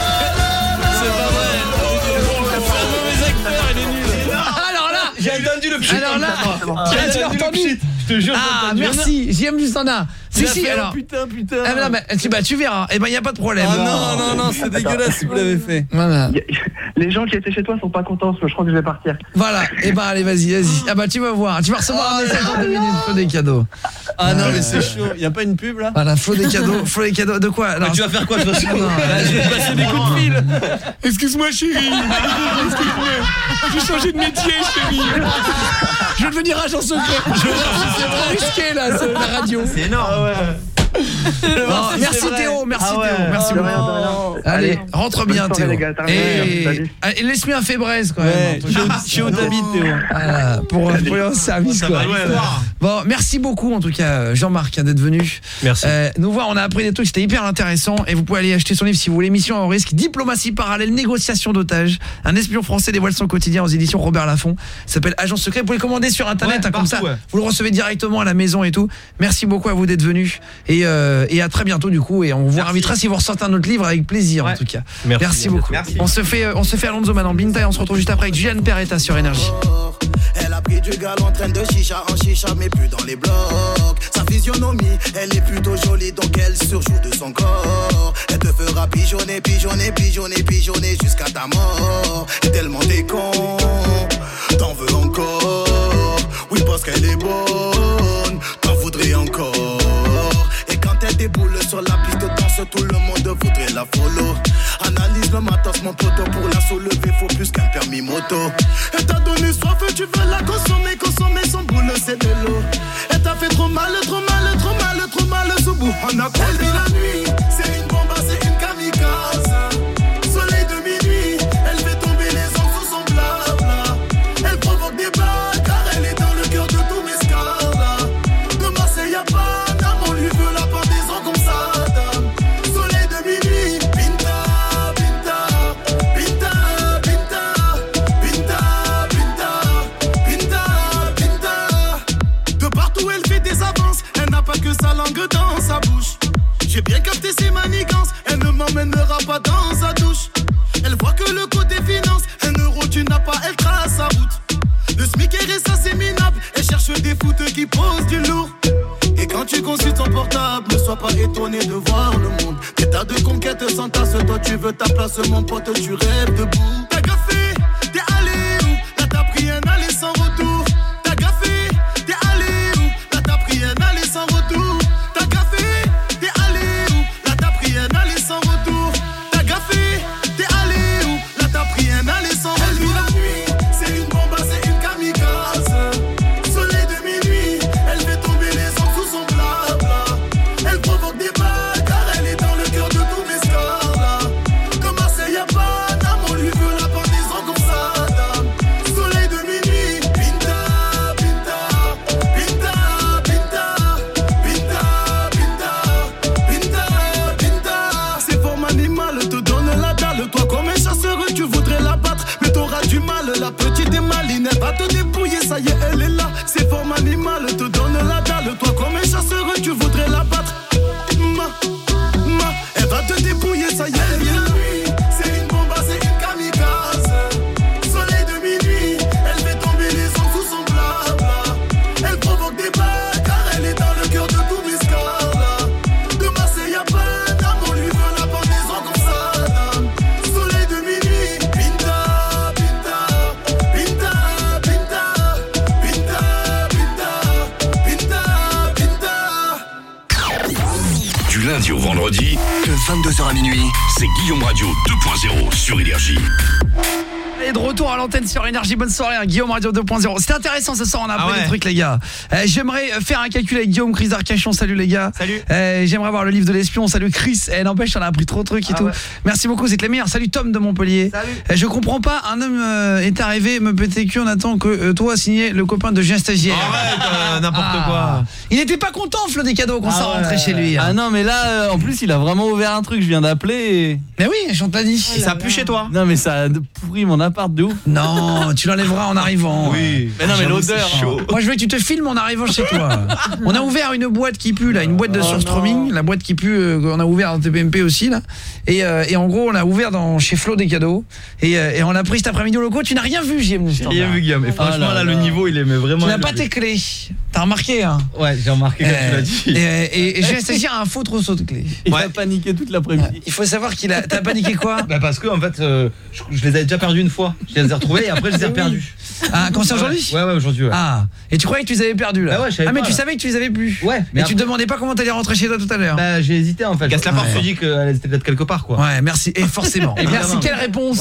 C'est pas vrai. C'est un mauvais acteur, il est nul. Alors là, J'ai entendu le pchit. alors là, Ah, tu as j'ai entendu. entendu. Je te jure, j'ai Ah entendu. merci, J M du Standard. Si Il a si fait, oh, alors. putain, putain. Ah, mais non, mais, tu, bah, tu verras. Eh ben il y a pas de problème. Ah non, non, non, c'est dégueulasse si vous l'avez fait. Voilà. Les gens qui étaient chez toi sont pas contents parce que je crois que je vais partir. Voilà, et ben allez, vas-y, vas-y. Ah bah tu vas voir, tu vas recevoir un message dans deux minutes, Flo des cadeaux. Ah non, mais c'est chaud. Y a pas une pub là? Voilà, Flo des cadeaux, Flo des cadeaux, de quoi alors, Tu vas faire quoi de toute façon? non, Là, je vais te passer des coups de fil. excuse-moi chérie, excuse-moi, j'ai changé de métier chérie. Je vais devenir agent secret. Je vais voir si c'est trop risqué là, c'est la radio. C'est énorme. Bon, merci Théo, merci Ah ouais, Théo, merci de beaucoup. rien, de rien. Allez, Allez, rentre bonne bien soirée, Théo. les gars, terminé. Et, Salut. et laisse-lui un fébraise quand même. Ouais, un truc. je suis au David, Théo. Voilà, pour, pour le service Ça quoi. va, l'histoire. Bon, merci beaucoup en tout cas Jean-Marc hein, d'être venu. Merci. Euh, nous voir, on a appris des trucs, c'était hyper intéressant et vous pouvez aller acheter son livre si vous voulez, Mission à haut risque, diplomatie parallèle, négociation d'otages. Un espion français dévoile son quotidien aux éditions Robert Laffont. Ça s'appelle Agent secret. Vous pouvez le commander sur internet Ouais, hein, comme partout, ça. ouais. Vous le recevez directement à la maison et tout. Merci beaucoup à vous d'être venus et, euh, et à très bientôt du coup et on vous Merci. invitera si vous ressortez un autre livre avec plaisir Ouais. en tout cas. Merci, à beaucoup. Merci. On se fait euh, on se fait Alonso maintenant Binta et on se retrouve juste après avec Juliane Peretta sur Énergie. Elle a pris du gal en train de chicha en chicha mais plus dans les blocs. Sa physionomie, elle est plutôt jolie donc elle surjoue de son corps. Elle te fera pigeonner, pigeonner, pigeonner, pigeonner jusqu'à ta mort. Et tellement t'es con, t'en veux encore. Oui parce qu'elle est bonne, t'en voudrais encore. Et quand elle déboule sur la piste de danse, tout le monde voudrait la follow. Analyse le matos, mon poteau, pour la soulever, faut plus qu'un permis moto. Elle t'a donné soif, tu veux la consommer, consommer son boule, c'est de l'eau. Elle t'a fait trop mal, trop mal, trop mal, trop mal, sous bout. On a perdu la nuit, c'est une bombe, c'est une kamikaze. Soleil de minuit, elle fait tomber les hommes sous son blabla. Elle provoque des blagues, car elle est dans le cœur de tous mes scars. De Marseille à Paname, on lui veut la part des ans comme ça. Soleil de minuit, Pinta, Pinta, Pinta, Pinta, Pinta, Pinta, Pinta, Pinta. De partout elle fait des avances, elle n'a pas que sa langue dans sa bouche. J'ai bien capté ses manigances, elle ne m'emmènera pas dans sa douche. Elle voit que le côté finance, un euro tu n'as pas, elle trace sa route. Le SMIC est reste assez minable, elle cherche des foutes qui posent du lourd. Et quand tu consultes ton portable, ne sois pas étonné de voir le monde. Des tas de conquêtes sans tasse, toi tu veux ta place, mon pote, tu rêves debout. T'as gaffé, t'es allé où? Là t'as pris un aller sans retour. T'as gaffé, t'es allé où? Là t'as pris un aller sans retour. T'as gaffé, t'es allé où? Là t'as pris un aller sans retour. T'as gaffé, t'es allé où? Là t'as pris un aller sans retour. Elle vit la nuit, c'est une bombe, c'est une kamikaze. Soleil de minuit, elle fait tomber les hommes sous son blabla. Elle provoque des blagues car elle est dans le cœur de tous mes scars là. De Marseille à Paname, au vendredi, de vingt-deux heures à minuit, c'est Guillaume Radio deux point zéro sur Énergie. Et de retour à l'antenne sur Énergie, bonne soirée, hein, Guillaume Radio deux point zéro. C'était intéressant ce soir, on a appris Ah ouais. des trucs les gars. Euh, J'aimerais faire un calcul avec Guillaume, Chris d'Arcachon, salut les gars. Salut. Euh, J'aimerais avoir le livre de l'espion, salut Chris. Eh, n'empêche, on a appris trop de trucs et Ah tout. ouais. Merci beaucoup, c'est les meilleurs. Salut Tom de Montpellier. Salut. Euh, je comprends pas, un homme euh, est arrivé, me péter cul en attendant que euh, toi signé le copain de Julien Stagiaire. Arrête, euh, n'importe Ah. quoi. Il n'était pas content, Flo des cadeaux, qu'on Ah s'en ouais. rentrait chez lui. hein. Ah non, mais là, euh, en plus, il a vraiment ouvert un truc. Je viens d'appeler. Et... Mais oui, je t'ai dit. Et ça pue chez toi. Non, mais ça a pourri mon appart de ouf. Non, tu l'enlèveras en arrivant. Oui. Mais non, mais J'avoue, l'odeur. c'est chaud. Moi je veux que tu te filmes en arrivant chez toi. On a ouvert une boîte qui pue là, une boîte de Oh surstroming, non. la boîte qui pue euh, on a ouvert dans T P M P aussi là. Et, euh, et en gros, on l'a ouvert dans chez Flo des cadeaux et, euh, et on l'a pris cet après-midi au loco. Tu n'as rien vu, J M. J'ai rien vu, Guillaume. Et franchement, Ah là là, là. le niveau, il est mais vraiment. Tu n'as pas élevé. tes clés. T'as remarqué hein. Ouais, j'ai remarqué quand tu Euh, l'as dit. Et, et, et Julien Stagiaire a un faux trousseau de clés. Il Ouais. a paniqué toute l'après-midi. Il faut savoir qu'il a. T'as paniqué quoi? Bah parce que en fait, euh, je, je les avais déjà perdus une fois. Je les ai retrouvés et après je les ai reperdus. Ah, quand c'est aujourd'hui? Ouais, ouais, aujourd'hui. Ouais. Ah, et tu croyais que tu les avais perdus là? Bah ouais, je savais ah mais pas, tu là. savais que tu les avais plus. Ouais, Mais mais tu te demandais pas comment t'allais rentrer chez toi tout à l'heure. Bah j'ai hésité en fait. Casse la porte. Je me suis dit qu'elles étaient peut-être quelque part quoi. Ouais, merci. Et forcément. Et merci, Évidemment. quelle réponse.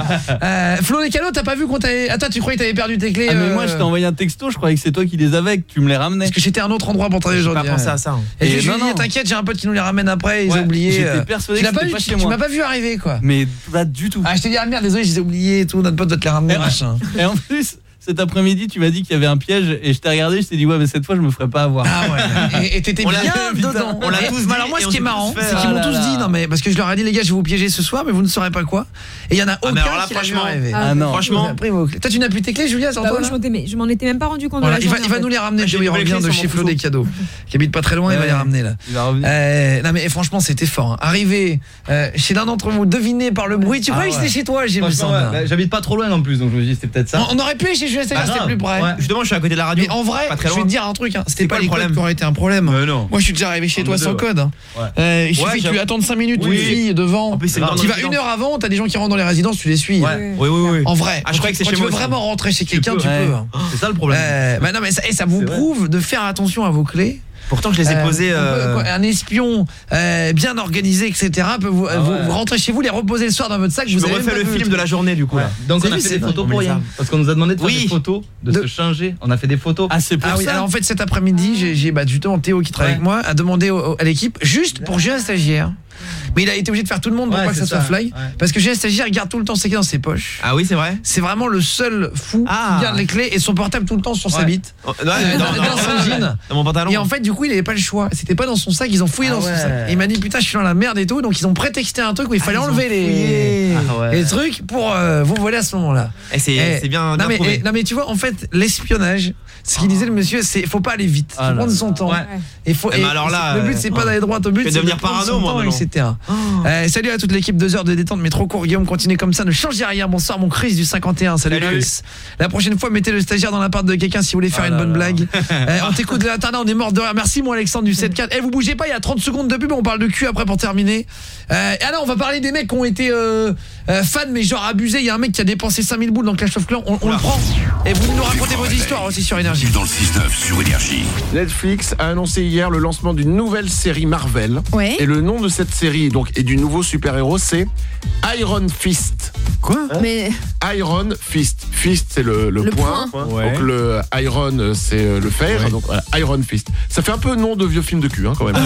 euh, Flo des cadeaux, t'as pas vu qu'on t'avait. Attends, tu croyais que t'avais perdu tes clés? Ah, mais euh, moi, je t'ai envoyé un texto. Je croyais que c'est toi qui les avais, que tu me les ramenais. Parce que j'étais à un autre endroit pour travailler J'ai pas aujourd'hui. pensé à ça. hein. Et, Et je lui ai non, dit, non. t'inquiète, j'ai un pote qui nous les ramène après, ils Ouais, ont oublié. j'étais euh, persuadé tu l'as que pas c'était vu, pas tu, chez tu moi. m'as pas vu arriver quoi. Mais pas du tout. Ah, je t'ai dit, ah merde, désolé, je les ai oubliés et tout, notre pote doit te les ramener, Et- machin. Et en plus, cet après-midi, tu m'as dit qu'il y avait un piège et je t'ai regardé, je t'ai dit ouais, mais cette fois je me ferai pas avoir. Ah ouais. Et- Et t'étais On l'a- bien putain, dedans. on l'a Et- tous mais dit alors moi, et ce on qui est s'est marrant, tous c'est fait. qu'ils m'ont Ah tous là dit, là. non mais parce que je leur ai dit les gars, je vais vous piéger ce soir, mais vous ne saurez pas quoi. Et il y en a Ah, aucun mais alors là, qui l'a vu franchement, arriver. Ah non. Franchement, Après, vos clés. Toi, tu n'as plus tes clés, Julia, sur Bah toi oui, là je m'en étais- mais je m'en étais même pas rendu compte. Voilà, de la il va, journée, il va en nous fait. les ramener, Ah, j'ai Joey, il les revient clés de sur chez mon Flo des trousseau. cadeaux, qui habite pas très loin, il va Ouais. les ramener là. Il va revenir. Euh, non mais et franchement c'était fort. Hein. Arrivé euh, chez l'un d'entre vous, deviné par le bruit, tu Ah croyais que ouais. c'était chez toi, j'ai me Franchement, semble. ouais, bah, j'habite pas trop loin en plus, donc je me suis dit c'était peut-être ça. On, on aurait pu aller chez Julien Stagiaire, Bah, c'était grave. plus près. Ouais. justement, je suis à côté de la radio. Mais en vrai, Pas très je vais loin. te dire un truc, hein. c'était C'est pas quoi les le codes problème qui auraient été un problème. Mais non. Moi je suis déjà arrivé chez En toi deux, sans ouais. code. hein. Ouais. Euh, il suffit Ouais, que tu j'avoue. attendes cinq minutes, Oui. une fille devant. En plus, c'est grave. dans Tu le vas une résidence. heure avant, t'as des gens qui rentrent dans les résidences, tu les suis. Ouais. Oui, oui, oui. En vrai, Ah, je croyais que c'est quand chez tu moi veux aussi. vraiment rentrer chez quelqu'un, peux, tu ouais. peux. C'est ça le problème. Euh, bah non mais ça, et ça vous C'est vrai. prouve de faire attention à vos clés. Pourtant, je les ai Euh, posés. on peut, euh, quoi, un espion euh, bien organisé, et cetera peut vous, Ah vous, ouais. vous rentrer chez vous, les reposer le soir dans votre sac. Je vous me avez refais même le pas vu film de la journée du coup là. Donc C'est on a lui, fait c'est des dingue, photos on pour met rien. ça. Parce qu'on nous a demandé de faire Oui. des photos, de, De- se changer. On a fait des photos. Ah, c'est pour Ah oui, ça. alors en fait cet après-midi, j'ai j'ai bah justement Théo qui travaille Ouais. avec moi a demandé au- au- à l'équipe juste pour Julien Stagiaire. Mais il a été obligé de faire tout le monde pour Ouais, pas que ça c'est soit ça. fly Ouais. parce que Julien Stagiaire garde tout le temps ses clés dans ses poches. Ah oui, c'est vrai. C'est vraiment le seul fou Ah. qui garde les clés et son portable tout le temps sur sa Ouais. bite. Oh, ouais, Euh, dans, dans- dans- dans son jean. dans mon pantalon. Et en fait, du coup, il avait pas le choix. C'était pas dans son sac, ils ont fouillé Ah dans son ouais. sac. Et il m'a dit putain, je suis dans la merde et tout, donc ils ont prétexté un truc où il fallait ils ont enlever les fouillé. Ah ouais. les trucs pour euh, vous voler à ce moment-là. Eh, c'est Eh, c'est bien, Non bien mais, prouvé. eh, non mais tu vois en fait l'espionnage, ce qu'il disait le monsieur, c'est faut pas aller vite, faut Ah là prendre là. son temps. Ouais. Et faut, Eh ben alors là, le but c'est euh, pas d'aller droit au but, je vais c'est de devenir prendre parano, son moi, temps, maintenant. et cetera. Euh, salut à toute l'équipe, deux heures de détente mais trop court Guillaume, continuez comme ça, ne changez rien. Bonsoir mon Chris du cinquante et un, salut, Salut. Chris. La prochaine fois mettez le stagiaire dans l'appart de quelqu'un si vous voulez faire Ah une là bonne là. blague. Euh, on t'écoute de l'internat, on est mort de rire. Merci mon Alexandre du sept quatre. Eh vous bougez pas, il y a trente secondes de pub, on parle de cul après pour terminer. Euh, et alors on va parler des mecs qui ont été euh, euh, fans mais genre abusés, il y a un mec qui a dépensé cinq mille boules dans Clash of Clans, on, on le prend. Et vous nous racontez vos histoires aussi sur Énergie. Dans le six neuf sur Énergie. Netflix a annoncé hier le lancement d'une nouvelle série Marvel. Ouais. Et le nom de cette série donc, et du nouveau super-héros, c'est Iron Fist. Quoi Mais Iron Fist. Fist, c'est le, le, Le point. point. Ouais. Donc le Iron, euh, c'est euh, le fer. Ouais. Donc voilà, Iron Fist. Ça fait un peu nom de vieux film de cul, hein, quand même.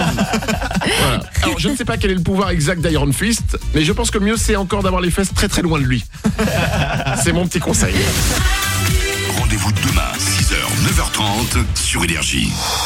Voilà. Alors, je ne sais pas quel est le pouvoir exact d'Iron Fist, mais je pense que le mieux, c'est encore d'avoir les fesses très très loin de lui. C'est mon petit conseil. Rendez-vous demain, six heures, neuf heures trente sur Énergie.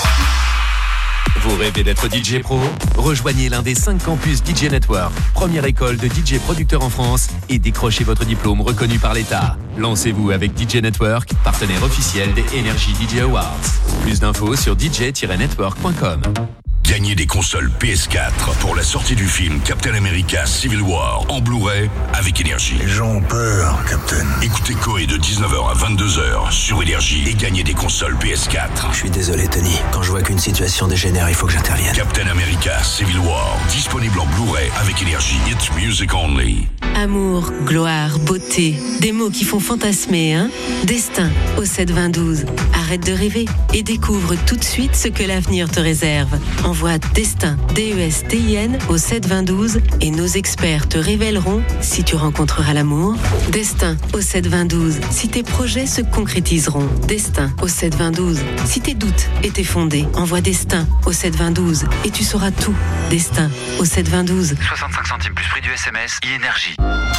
Vous rêvez d'être D J pro? Rejoignez l'un des cinq campus D J Network, première école de D J producteurs en France, et décrochez votre diplôme reconnu par l'État. Lancez-vous avec D J Network, partenaire officiel des Energy D J Awards. Plus d'infos sur d j tiret network point com. Gagnez des consoles P S quatre pour la sortie du film Captain America Civil War en Blu-ray avec Énergie. Les gens ont peur, Captain. Écoutez Coé de dix-neuf heures à vingt-deux heures sur Énergie et gagnez des consoles P S quatre. Je suis désolé, Tony. Quand je vois qu'une situation dégénère, il faut que j'intervienne. Captain America Civil War, disponible en Blu-ray avec Énergie. It's music only. Amour, gloire, beauté, des mots qui font fantasmer, hein? Destin au sept vingt douze. Arrête de rêver et découvre tout de suite ce que l'avenir te réserve. Envoie Destin, D E S T I N au sept vingt douze et nos experts te révéleront si tu rencontreras l'amour. Destin au sept vingt douze. Si tes projets se concrétiseront. Destin au sept vingt douze. Si tes doutes étaient fondés, envoie Destin au sept vingt douze et tu sauras tout. Destin au sept vingt douze. soixante-cinq centimes plus prix du S M S, e-énergie.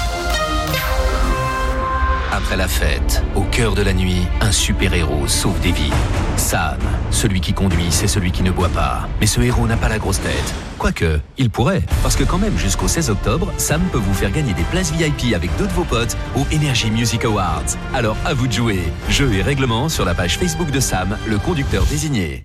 Après la fête, au cœur de la nuit, un super-héros sauve des vies. Sam, celui qui conduit, c'est celui qui ne boit pas. Mais ce héros n'a pas la grosse tête. Quoique, il pourrait. Parce que quand même, jusqu'au seize octobre, Sam peut vous faire gagner des places V I P avec deux de vos potes au Energy Music Awards. Alors à vous de jouer. Jeux et règlements sur la page Facebook de Sam, le conducteur désigné.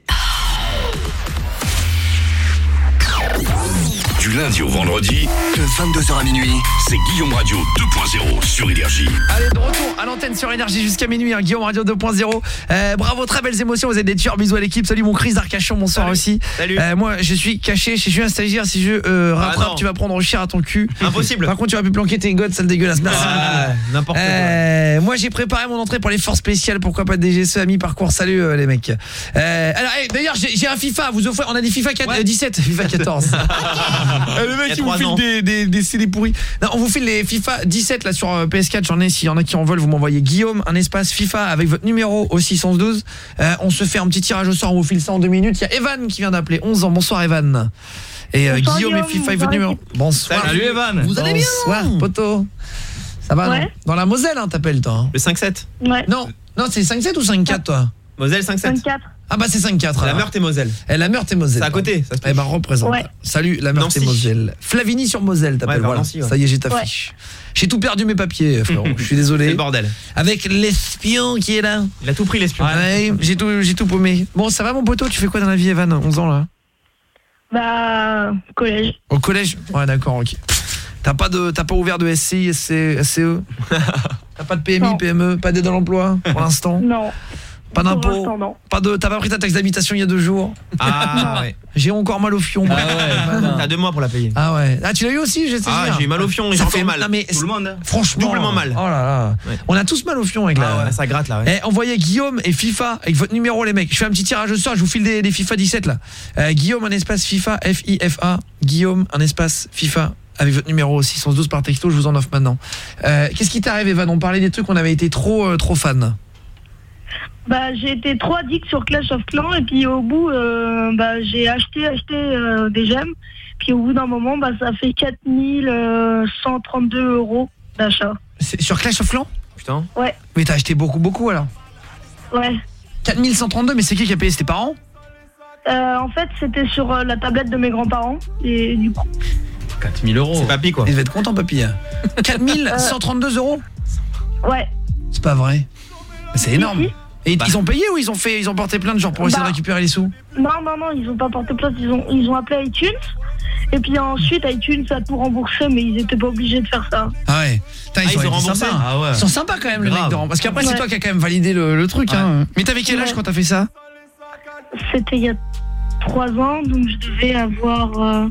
Du lundi au vendredi, de vingt-deux heures à minuit, c'est Guillaume Radio deux point zéro sur Énergie. Allez, de retour à l'antenne sur Énergie jusqu'à minuit, hein, Guillaume Radio deux point zéro. Euh, bravo, très belles émotions, vous êtes des tueurs, bisous à l'équipe. Salut mon Chris d'Arcachon, bonsoir. Salut. Aussi. Salut. Euh, moi, je suis caché, je suis un stagiaire, si je euh, rattrape, ah tu vas prendre cher à ton cul. Impossible. Par contre, tu vas plus planquer tes godes, sale dégueulasse. Merci. Ah, n'importe euh, quoi. Moi, j'ai préparé mon entrée pour les forces spéciales, pourquoi pas D G C à mi-parcours. Salut euh, les mecs. Euh, alors, hey, d'ailleurs, j'ai un FIFA, vous offrez, on a des FIFA quatre, ouais. euh, dix-sept, FIFA quatorze. euh, le mec, il vous file des, des, des C D pourris. Non, on vous file les FIFA dix-sept là sur euh, P S quatre, j'en ai, s'il y en a qui en veulent, vous m'envoyez Guillaume, un espace FIFA avec votre numéro au six cent douze. Euh, on se fait un petit tirage au sort, on vous file ça en deux minutes. Il y a Evan qui vient d'appeler, onze ans. Bonsoir Evan. Et euh, Guillaume, Guillaume et FIFA et votre numéro. Bonsoir. Salut Evan. Vous allez bien? Bonsoir poto. Ça va, ouais. Non? Dans la Moselle, hein, t'appelles toi hein? Le cinq sept. Ouais. Non, non, c'est cinq sept ou cinq quatre toi? Moselle cinq sept. cinq quatre. Ah bah c'est cinq quatre. La Meurthe et Moselle. Eh, la Meurthe et Moselle. C'est à côté, ça se Eh bah représente. Ouais. Salut la Meurthe et Moselle. Flavigny sur Moselle t'appelles, ouais, voilà. Nancy, ouais. Ça y est, j'ai ta ouais. fiche. J'ai tout perdu mes papiers, frérot. Je suis désolé. C'est le bordel. Avec l'espion qui est là. Il a tout pris l'espion. Ouais, j'ai tout j'ai tout paumé. Bon, ça va mon poteau, tu fais quoi dans la vie Evan? onze ans là? Bah collège. Au collège? Ouais, d'accord, OK. T'as pas de t'as pas ouvert de S C I, S C E? T'as pas de P M I, non. P M E, pas d'aide à l'emploi pour l'instant? Non. Pas d'impôt, pas de, t'as pas pris ta taxe d'habitation il y a deux jours? Ah ouais. J'ai encore mal au fion. Ah ouais. T'as deux mois pour la payer. Ah ouais. Ah tu l'as eu aussi? J'ai ah j'ai eu mal au fion et j'en fais mal. Non, mais tout le monde. Franchement. Doublement mal. Oh là là. Ouais. On a tous mal au fion avec ah la. Ouais, ça gratte là. Ouais. Eh, envoyez Guillaume et FIFA avec votre numéro les mecs. Je fais un petit tirage au sort. Je vous file des, des FIFA dix-sept là. Euh, Guillaume un espace FIFA F I F A. Guillaume un espace FIFA. Avec votre numéro six cent douze par texto, je vous en offre maintenant. Euh, Qu'est-ce qui t'arrive Evan? On parlait des trucs, on avait été trop euh, trop fan. Bah j'ai été trop addict sur Clash of Clans et puis au bout euh, bah j'ai acheté acheté euh, des gemmes puis au bout d'un moment bah ça fait quatre mille cent trente-deux euros d'achat. Sur Clash of Clans? Putain. Ouais. Mais t'as acheté beaucoup beaucoup alors? Ouais. quatre mille cent trente-deux, mais c'est qui qui a payé? C'est tes parents? euh, En fait c'était sur euh, la tablette de mes grands-parents et du coup. quatre mille euros. C'est papy quoi. Il va être content papy. quatre mille cent trente-deux euros? Ouais. C'est pas vrai. C'est énorme. Si, si. Et bah. Ils ont payé ou ils ont fait ils ont porté plainte genre pour essayer bah. de récupérer les sous? Non non non, ils ont pas porté plainte, ils ont ils ont appelé iTunes et puis ensuite iTunes a tout remboursé mais ils étaient pas obligés de faire ça. Ah ouais. Putain, ils, ah, ils ont remboursé. Ah ouais. Ils sont sympas quand même. Grave. Les mecs de remboursement parce qu'après ouais. C'est toi qui as quand même validé le, le truc ouais. hein. Mais t'avais quel âge ouais. quand t'as fait ça? C'était il y a trois ans donc je devais avoir euh,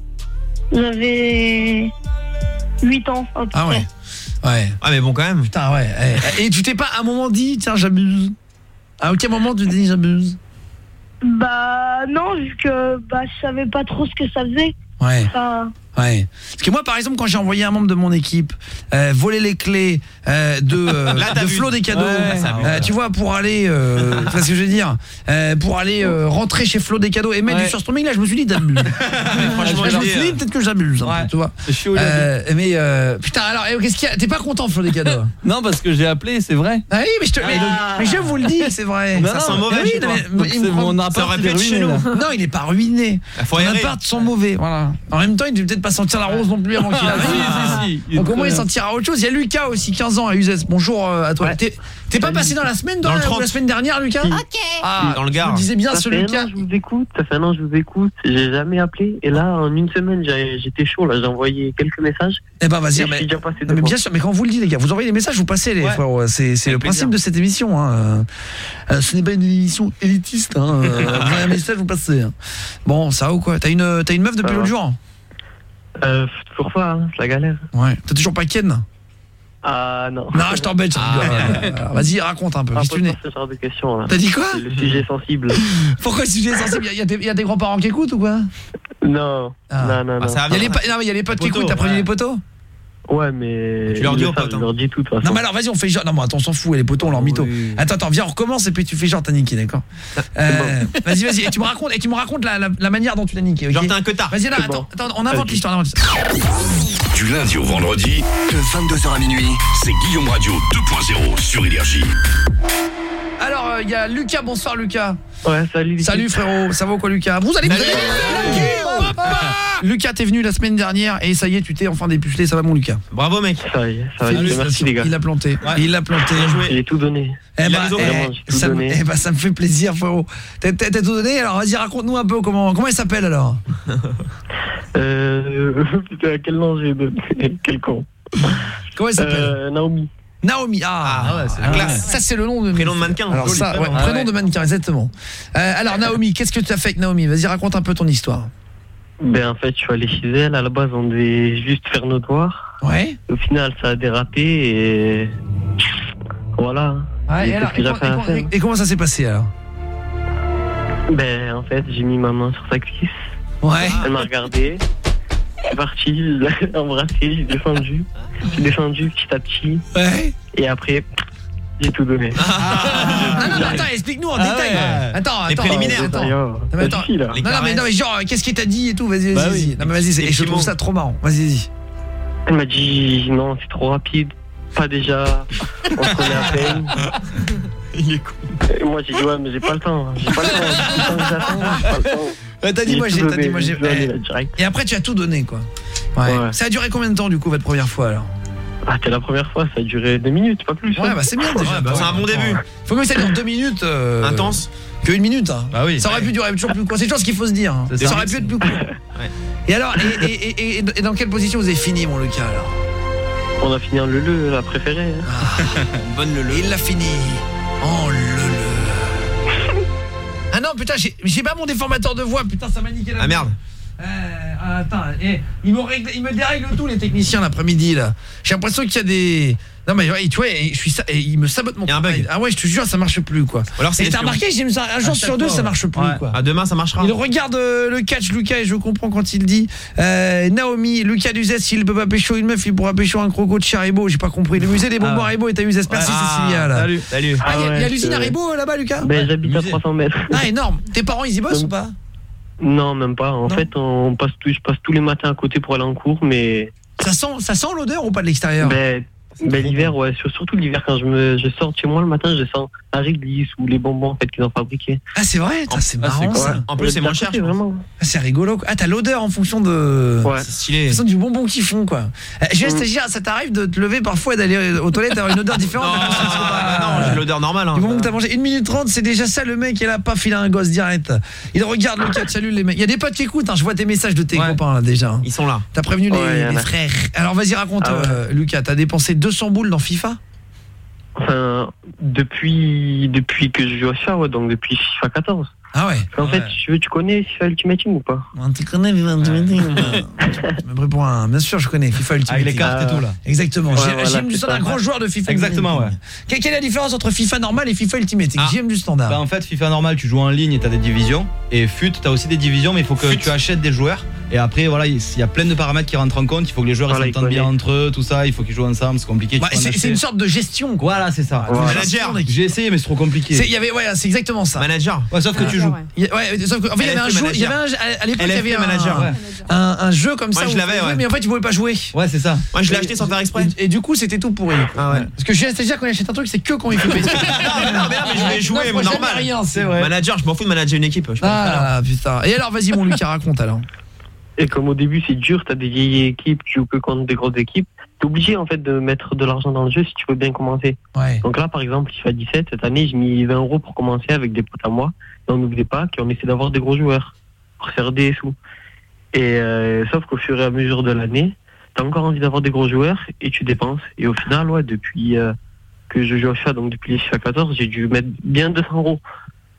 j'avais huit ans à peu ah ouais. Ouais. Ah mais bon quand même. Putain ouais. Et tu t'es pas à un moment dit tiens j'abuse? À aucun moment tu te dis j'abuse? Bah non vu que bah je savais pas trop ce que ça faisait. Ouais. Enfin... Ouais. Parce que moi par exemple quand j'ai envoyé un membre de mon équipe euh, voler les clés euh, de euh, de Flo des cadeaux, ouais, euh, tu vois pour aller euh, tu vois ce que je veux dire euh, pour aller euh, rentrer chez Flo des cadeaux et mettre ouais. du surstroming là je me suis dit t'abuses. Franchement je me suis dit peut-être que j'abuse ouais. tu vois. C'est chaud, euh, mais euh, putain alors qu'est-ce qu'il y a? T'es pas content Flo des cadeaux? Non parce que j'ai appelé c'est vrai. Ah oui mais je te mais, ah. mais je vous le dis c'est vrai. Non, ça sent mauvais chez toi. Mon appart est ruiné. Non il est pas ruiné. Mon appart sont mauvais voilà. En même temps il devait peut-être pas sentir la rose non plus avant qu'il arrive. Si, si, si. Donc au moins il sentira autre chose. Il y a Lucas aussi, quinze ans à Uzès. Bonjour euh, à toi. Ouais. T'es, t'es pas passé dans la semaine dans, dans la, la semaine dernière, Lucas? Ok. Ah, dans le Gard. Je me disais bien ça ce fait Lucas. Un an, je vous écoute. Ça fait un an je vous écoute. J'ai jamais appelé. Et là, en une semaine, j'ai, j'étais chaud. Là, j'ai envoyé quelques messages. Eh ben vas-y. Mais, déjà passé mais bien sûr. Mais quand vous le dites les gars, vous envoyez des messages, vous passez les. Ouais. Frères, c'est c'est le plaisir. Principe de cette émission. Hein. Euh, ce n'est pas une émission élitiste. Hein. Vous envoyez un message, vous passez. Hein. Bon, ça va ou quoi? T'as une t'as une meuf depuis l'autre jour? Euh, toujours pas, hein, c'est la galère. Ouais. T'as toujours pas Ken? Ah non. Non, je t'embête, je rigole. Alors, vas-y, raconte un peu. Un Qu'est-ce que tu peu n'es pour ce genre de questions, là. T'as dit quoi? C'est le sujet sensible. Pourquoi le sujet sensible? Il y, a des- y a des grands-parents qui écoutent ou quoi? Non. Ah. Non, non, non. Il y a les, pa- non, mais il y a les potes qui écoutent, t'as prévenu les potos? Ouais, mais. Tu leur dis ils aux le savent, potes, je hein. leur dis tout, de toute façon. Non, mais alors vas-y, on fait genre. Non, mais attends, on s'en fout, les potos, on leur mytho. Attends, attends, viens, on recommence et puis tu fais genre t'as niqué, d'accord? euh, Vas-y, vas-y, et tu me racontes, et tu me racontes la, la, la manière dont tu l'as niqué. Okay, genre t'es un cotard. Vas-y, là, C'est attends, bon. attends, on invente Vas-y. l'histoire, on invente l'histoire. Du lundi au vendredi, de vingt-deux heures à minuit, c'est Guillaume Radio deux point zéro sur Énergie. Alors, il euh, y a Lucas, bonsoir Lucas. Ouais, salut. Salut frérot, ça va ou quoi Lucas? Vous allez, vous allez, Lucas, t'es venu la semaine dernière et ça y est, tu t'es enfin dépucelé, ça va mon Lucas? Bravo mec. Ça y est, ça va. Merci les gars. Il a planté, Ouais. il a planté. J'ai tout donné. Eh Il a bah, raison, eh, vraiment, j'ai tout ça, me- donné. eh bah, ça me fait plaisir frérot. T'as t'as- t'as tout donné, alors vas-y raconte-nous un peu comment comment il s'appelle alors. Euh. Putain, quel nom j'ai donné? Quel con. Comment il s'appelle? euh, Naomi. Naomi, ah, Ah ouais, c'est la classe. Ça c'est le nom de Prénom de mannequin. Alors Joli ça, prénom. ouais, Ah prénom ouais. de mannequin exactement. Euh, alors Naomi, qu'est-ce que tu as fait avec Naomi? Vas-y raconte un peu ton histoire. Ben en fait, je suis allé chez elle. À la base, on devait juste faire nos devoirs. Ouais. Au final, ça a dérapé et voilà. Ouais, Et et, alors, qu'est-ce que et j'ai com- fait à et com- faire et- et comment ça s'est passé alors? Ben en fait, j'ai mis ma main sur sa cuisse. Ouais. Elle m'a regardé. C'est parti, je l'ai embrassé, j'ai descendu. J'ai descendu petit à petit. Ouais. Et après, j'ai tout donné. Ah non, mais attends, explique-nous en Ah détail. ouais. Attends, Les attends. préliminaires. Attends. Sérieux. Non, mais Ça attends. suffit, là. Non, Les non, mais, caresses. non, mais genre, qu'est-ce qu'il t'a dit et tout? Vas-y, Bah vas-y. oui. vas-y. Non, mais vas-y, c'est- Les et je petits trouve mots. ça trop marrant. Vas-y, vas-y. Elle m'a dit non, c'est trop rapide. Pas déjà. On se connaît à peine. Il est con. Et moi j'ai dit ouais, mais j'ai pas le temps. J'ai pas le temps. J'ai pas le temps, j'ai pas le temps. Ouais, t'as dit, J'ai moi, tout j'ai. T'as donné, dit, moi, j'ai. j'ai tout donné, eh. là, direct. Et après, tu as tout donné, quoi. Ouais. Ouais. Ça a duré combien de temps, du coup, votre première fois alors? Ah, c'était la première fois, ça a duré deux minutes, pas plus. Ouais, bah c'est bien déjà. Ouais, bah, c'est un bon début. Faut que ça dure deux minutes. euh, Intense. Que une minute, hein. Bah oui. Ça aurait pu durer toujours plus court. C'est toujours ce qu'il faut se dire. hein. C'est Ça ça. aurait pu être plus court. Et alors, et, et, et, et- et dans quelle position vous avez fini, mon Lucas alors? On a fini en leu la préférée. hein. Bonne le Il l'a fini en le le. Ah non, putain, j'ai j'ai pas mon déformateur de voix, putain, ça m'a niqué la Ah merde. Euh, attends, eh, ils, me règle- ils me dérèglent tout les techniciens l'après-midi là. J'ai l'impression qu'il y a des... Non mais ouais, tu vois, je suis ça, et ils me sabotent mon travail. Ah ouais, je te jure, ça marche plus quoi. Ou alors c'est Et les t'as pions. remarqué, j'ai mis ça un jour À sur chaque deux, fois, ça ouais. marche plus Ouais. quoi. À demain ça marchera. Il regarde euh, le catch Lucas et je comprends quand il dit euh, Naomi, Lucas Duzès, s'il peut pas pécho une meuf, il pourra pécho un croco de chez Haribo. J'ai pas compris. Le musée des bonbons Ah ouais. Haribo est à Uzès. Merci Ah, Cécilia là. salut. Salut. Ah, il y a- Ah il y a ouais, l'usine c'est- Haribo là-bas, Lucas? Ben j'habite à trois cents mètres. Ah énorme. Tes parents ils y bossent ou pas? Non, même pas. En fait, on passe tout, je passe tous les matins à côté pour aller en cours, mais. Ça sent, ça sent l'odeur ou pas de l'extérieur? Ben, ben l'hiver, ouais, sur- surtout l'hiver quand je me, je sors de chez moi le matin, je sens un réglisse ou les bonbons en fait qu'ils ont fabriqués. Ah c'est vrai, ça, c'est marrant ça. En plus c'est moins cher. je pense. vraiment. Ah, c'est rigolo. quoi. Ah t'as l'odeur en fonction de. Ouais. C'est stylé. En fonction du bonbon qu'ils font quoi. Euh, je vais te dire, ça t'arrive de te lever parfois et d'aller aux toilettes d'avoir une odeur différente. Non, non, j'ai l'odeur normale. hein. Du moment que t'as mangé une minute trente, c'est déjà ça le mec, il a pas filé un gosse direct. Il regarde le catch, salut les mecs. Il y a des potes qui écoutent, hein, je vois tes messages de tes Ouais. copains là déjà. Ils sont là. T'as prévenu les, Ouais, y en les a. frères. Alors vas-y raconte Ah ouais. euh, Lucas, t'as dépensé deux cents boules dans FIFA? Enfin, depuis, depuis que je joue à FIFA, ouais, donc depuis FIFA quatorze. Ah ouais. En fait, tu, veux, tu connais FIFA Ultimate Team ou pas? Tu connais FIFA Ultimate Team? Je me réponds un- bien sûr je connais FIFA Ultimate Avec les Team. cartes et tout là. Exactement. Ouais, J- voilà, J M du c'est Standard, ça. grand joueur de FIFA. Exactement, Ultimate ouais. Team. Quelle quelle est la différence entre FIFA normal et FIFA Ultimate Team? Ah. J M du Standard. Bah en fait FIFA normal tu joues en ligne et t'as des divisions et F U T t'as aussi des divisions mais il faut que F U T. tu achètes des joueurs et après voilà il y a plein de paramètres qui rentrent en compte, il faut que les joueurs ils Voilà, ils s'entendent bien connaissent. entre eux, tout ça, il faut qu'ils jouent ensemble, c'est compliqué. tu Ouais, peux en c'est acheter. c'est une sorte de gestion quoi. Voilà c'est ça. Ouais. Manager. J'ai essayé mais c'est trop compliqué. C'est- il y avait ouais, c'est exactement ça. Manager. Ouais sauf que tu joues. Il y a- ouais, sauf que- en fait, il y avait un L F P jeu, il y avait manager. un, à l'époque, il y L F avait P un, manager, ouais. un, un jeu comme Moi, ça. je où l'avais, vous pouvez- ouais. Mais en fait, tu pouvais pas jouer. Ouais c'est ça. Moi je l'ai acheté sans faire exprès. Et, et du coup, c'était tout pourri. Ah ouais. Parce que je viens c'est-à-dire quand il achète un truc, c'est que quand il fait non, mais non, mais je vais jouer, Non, mais faut normal. jamais rien, C'est vrai. Manager, je m'en fous de manager une équipe. Je suis pas un Ah putain. Et alors, vas-y, mon Lucas, raconte alors. Et comme au début c'est dur, t'as des vieilles équipes, tu joues que contre des grosses équipes, t'es obligé en fait de mettre de l'argent dans le jeu si tu veux bien commencer. Ouais. Donc là par exemple FIFA dix-sept, cette année j'ai mis vingt euros pour commencer avec des potes à moi, et on n'oublie pas qu'on essaie d'avoir des gros joueurs pour faire des sous. Et euh, sauf qu'au fur et à mesure de l'année, t'as encore envie d'avoir des gros joueurs et tu dépenses. Et au final, ouais, depuis euh, que je joue à FIFA, donc depuis les FIFA quatorze, j'ai dû mettre bien deux cents euros.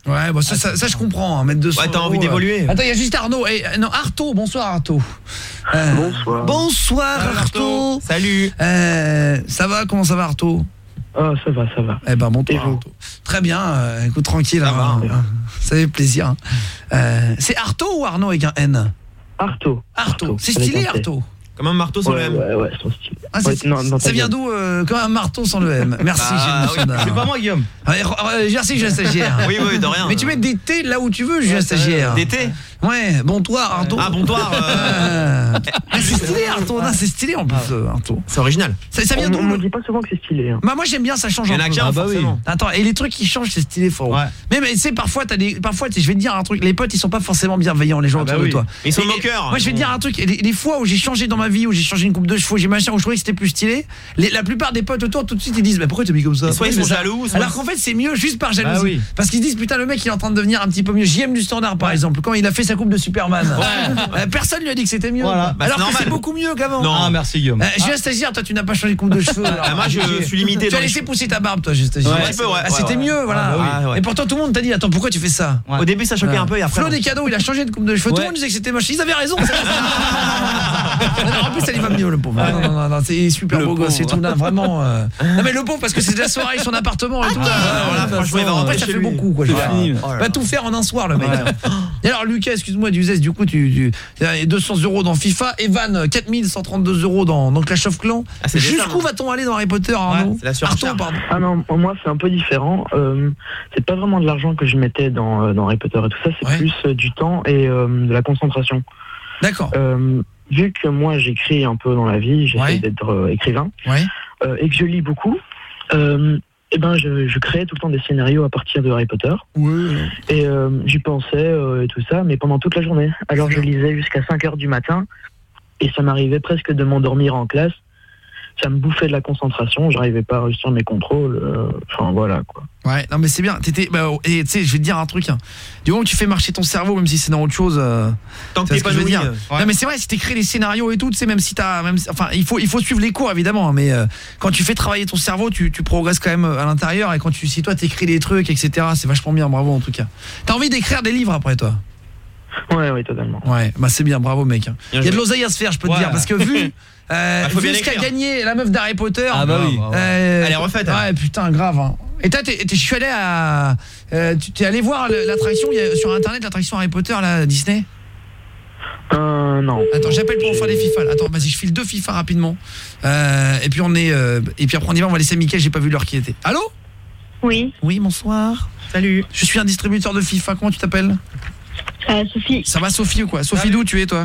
Ouais, bon, ça, ça, ça je comprends, hein, mettre deux cents Ouais, t'as euros, envie d'évoluer. euh. Attends, il y a juste Arnaud. Et, non, Artaud, bonsoir Artaud. Euh, Bonsoir. Bonsoir Ah, Artaud. Salut. Euh, ça va, comment ça va Artaud? Ah, ça va, ça va. Eh ben, bon, toi, Artaud. Très bien, euh, écoute, tranquille. Ça, hein, va, hein. Ça fait plaisir. Hein. Euh, c'est Artaud ou Arnaud avec un N? Artaud. Artaud. C'est stylé Artaud. Comme un marteau sans ouais, le M. Ouais, ouais, c'est stylé. Ah, ouais, non, non, ça vient d'où euh, comme un marteau sans le M? Merci, ah, j'ai oui. C'est pas moi, Guillaume. Ah, euh, merci, Julien Stagiaire. Oui, oui, de rien. Mais tu mets des T là où tu veux, Julien Stagiaire. Des T? Ouais, bonsoir Artaud. Ah, bonsoir. Euh... Ah, c'est stylé Artaud, non, c'est stylé en plus euh, Artaud. C'est original. Ça, ça vient on, d'où? on me dit pas souvent que c'est stylé. Hein. Bah moi j'aime bien, ça change un peu. Il y en a qu'un, ah, bah forcément. Oui. Attends, et les trucs qui changent, c'est stylé fort. Ouais. Mais mais tu sais parfois t'as des parfois je vais te dire un truc, les potes ils sont pas forcément bienveillants les gens Ah, bah autour oui. de toi. Ils sont Et- moqueurs. Moi je vais te dire un truc, les, les fois où j'ai changé dans ma vie, où j'ai changé une coupe de cheveux, j'ai machin où je trouvais que c'était plus stylé, les, la plupart des potes autour tout de suite ils disent mais pourquoi t'es mis comme ça? Et soit ils Pourquoi sont tu fais ça jaloux, soit Alors ils- qu'en fait c'est mieux juste par jalousie. Ah oui. Parce qu'ils se disent putain le mec il est en train de devenir un petit peu mieux. J M du Standard par exemple, quand il a fait sa coupe de Superman. Euh, personne lui a dit que c'était mieux. Voilà. Bah, Alors c'est que c'est normal. beaucoup mieux qu'avant. Non. Ah, merci, Guillaume. Euh, Julien Stagiaire, toi tu n'as pas changé de coupe de cheveux. alors. Ah, moi, je J'ai- suis limité Tu dans as les laissé cheveux. pousser ta barbe toi, Julien Stagiaire. Ouais, un petit peu, ouais, Ah, c'était ouais, ouais. mieux, voilà. Ah, bah oui. Ouais. Et pourtant tout le monde t'a dit attends pourquoi tu fais ça? Ouais. Au début, ça choquait un peu et après. Flo non. des cadeaux, il a changé de coupe de cheveux. Tout le Ouais. monde disait que c'était moche. Ils avaient raison. En plus, ça lui va mieux le pauvre. Non, non, non, non, c'est super Le beau gosse et pauvre. tout là, vraiment. euh. Non mais le pauvre parce que c'est de la soirée, son appartement et tout. voilà, franchement, il va rentrer Après, ça chez fait lui. beaucoup quoi. je C'est veux fini. dire. Oh là Va là. tout faire en un soir le mec. Et alors Lucas, excuse-moi du zeste, du coup tu, tu as deux cents euros dans FIFA, Evan quatre mille cent trente-deux euros dans, dans Clash of Clans. Ah, c'est Jusqu'où décembre. va-t-on aller dans Harry Potter Arnaud? c'est la surenchère. Arthur, pardon. Ah non, moi c'est un peu différent. Euh, c'est pas vraiment de l'argent que je mettais dans, euh, dans Harry Potter et tout ça, c'est Ouais. plus euh, du temps et euh, de la concentration. D'accord. Euh, vu que moi j'écris un peu dans la vie, j'essaie Ouais. d'être euh, écrivain, Ouais. euh, et que je lis beaucoup, euh, et ben je, je créais tout le temps des scénarios à partir de Harry Potter. Ouais. Et euh, j'y pensais euh, et tout ça, mais pendant toute la journée. Alors je lisais jusqu'à cinq heures du matin, et ça m'arrivait presque de m'endormir en classe. Ça me bouffait de la concentration, j'arrivais pas à réussir mes contrôles, euh, enfin voilà quoi. Ouais, non mais c'est bien. T'étais, bah, et tu sais, je vais te dire un truc. Hein. Du moment que tu fais marcher ton cerveau, même si c'est dans autre chose. Euh, Tant que c'est t'es ce que je veux épanoui. dire. euh, Non mais c'est vrai, si t'écris les scénarios et tout, tu sais, même si t'as, même, si- enfin, il faut, il faut suivre les cours évidemment, hein, mais euh, quand tu fais travailler ton cerveau, tu, tu progresses quand même à l'intérieur. Et quand tu, si toi t'écris des trucs, et cetera, c'est vachement bien. Bravo en tout cas. T'as envie d'écrire des livres après toi? Ouais, ouais, totalement. Ouais, bah c'est bien, bravo mec. hein. Il Bien y a de joué. l'oseille à se faire, je peux te Ouais. dire, parce que vu, euh, Bah, faut vu bien ce qu'a écrire. gagné la meuf d'Harry Potter. Ah bah oui. Euh, Elle est refaite, elle. Ouais, putain, grave. Hein. Et toi, t'es, t'es- je suis allé à, euh, tu t'es allé voir le- l'attraction, il y a, sur internet, l'attraction Harry Potter là, Disney. Euh, non. Attends, j'appelle pour faire les FIFA. Là. Attends, vas-y, je file deux FIFA rapidement. Euh, et puis on est, euh, et puis après on y va, on va laisser Mickaël. J'ai pas vu l'heure qui était. Allô? Oui, Oui, bonsoir. Salut. Je suis un distributeur de FIFA. Comment tu t'appelles? euh, Sophie, Ça va, Sophie ou quoi? Sophie, d'où tu es toi?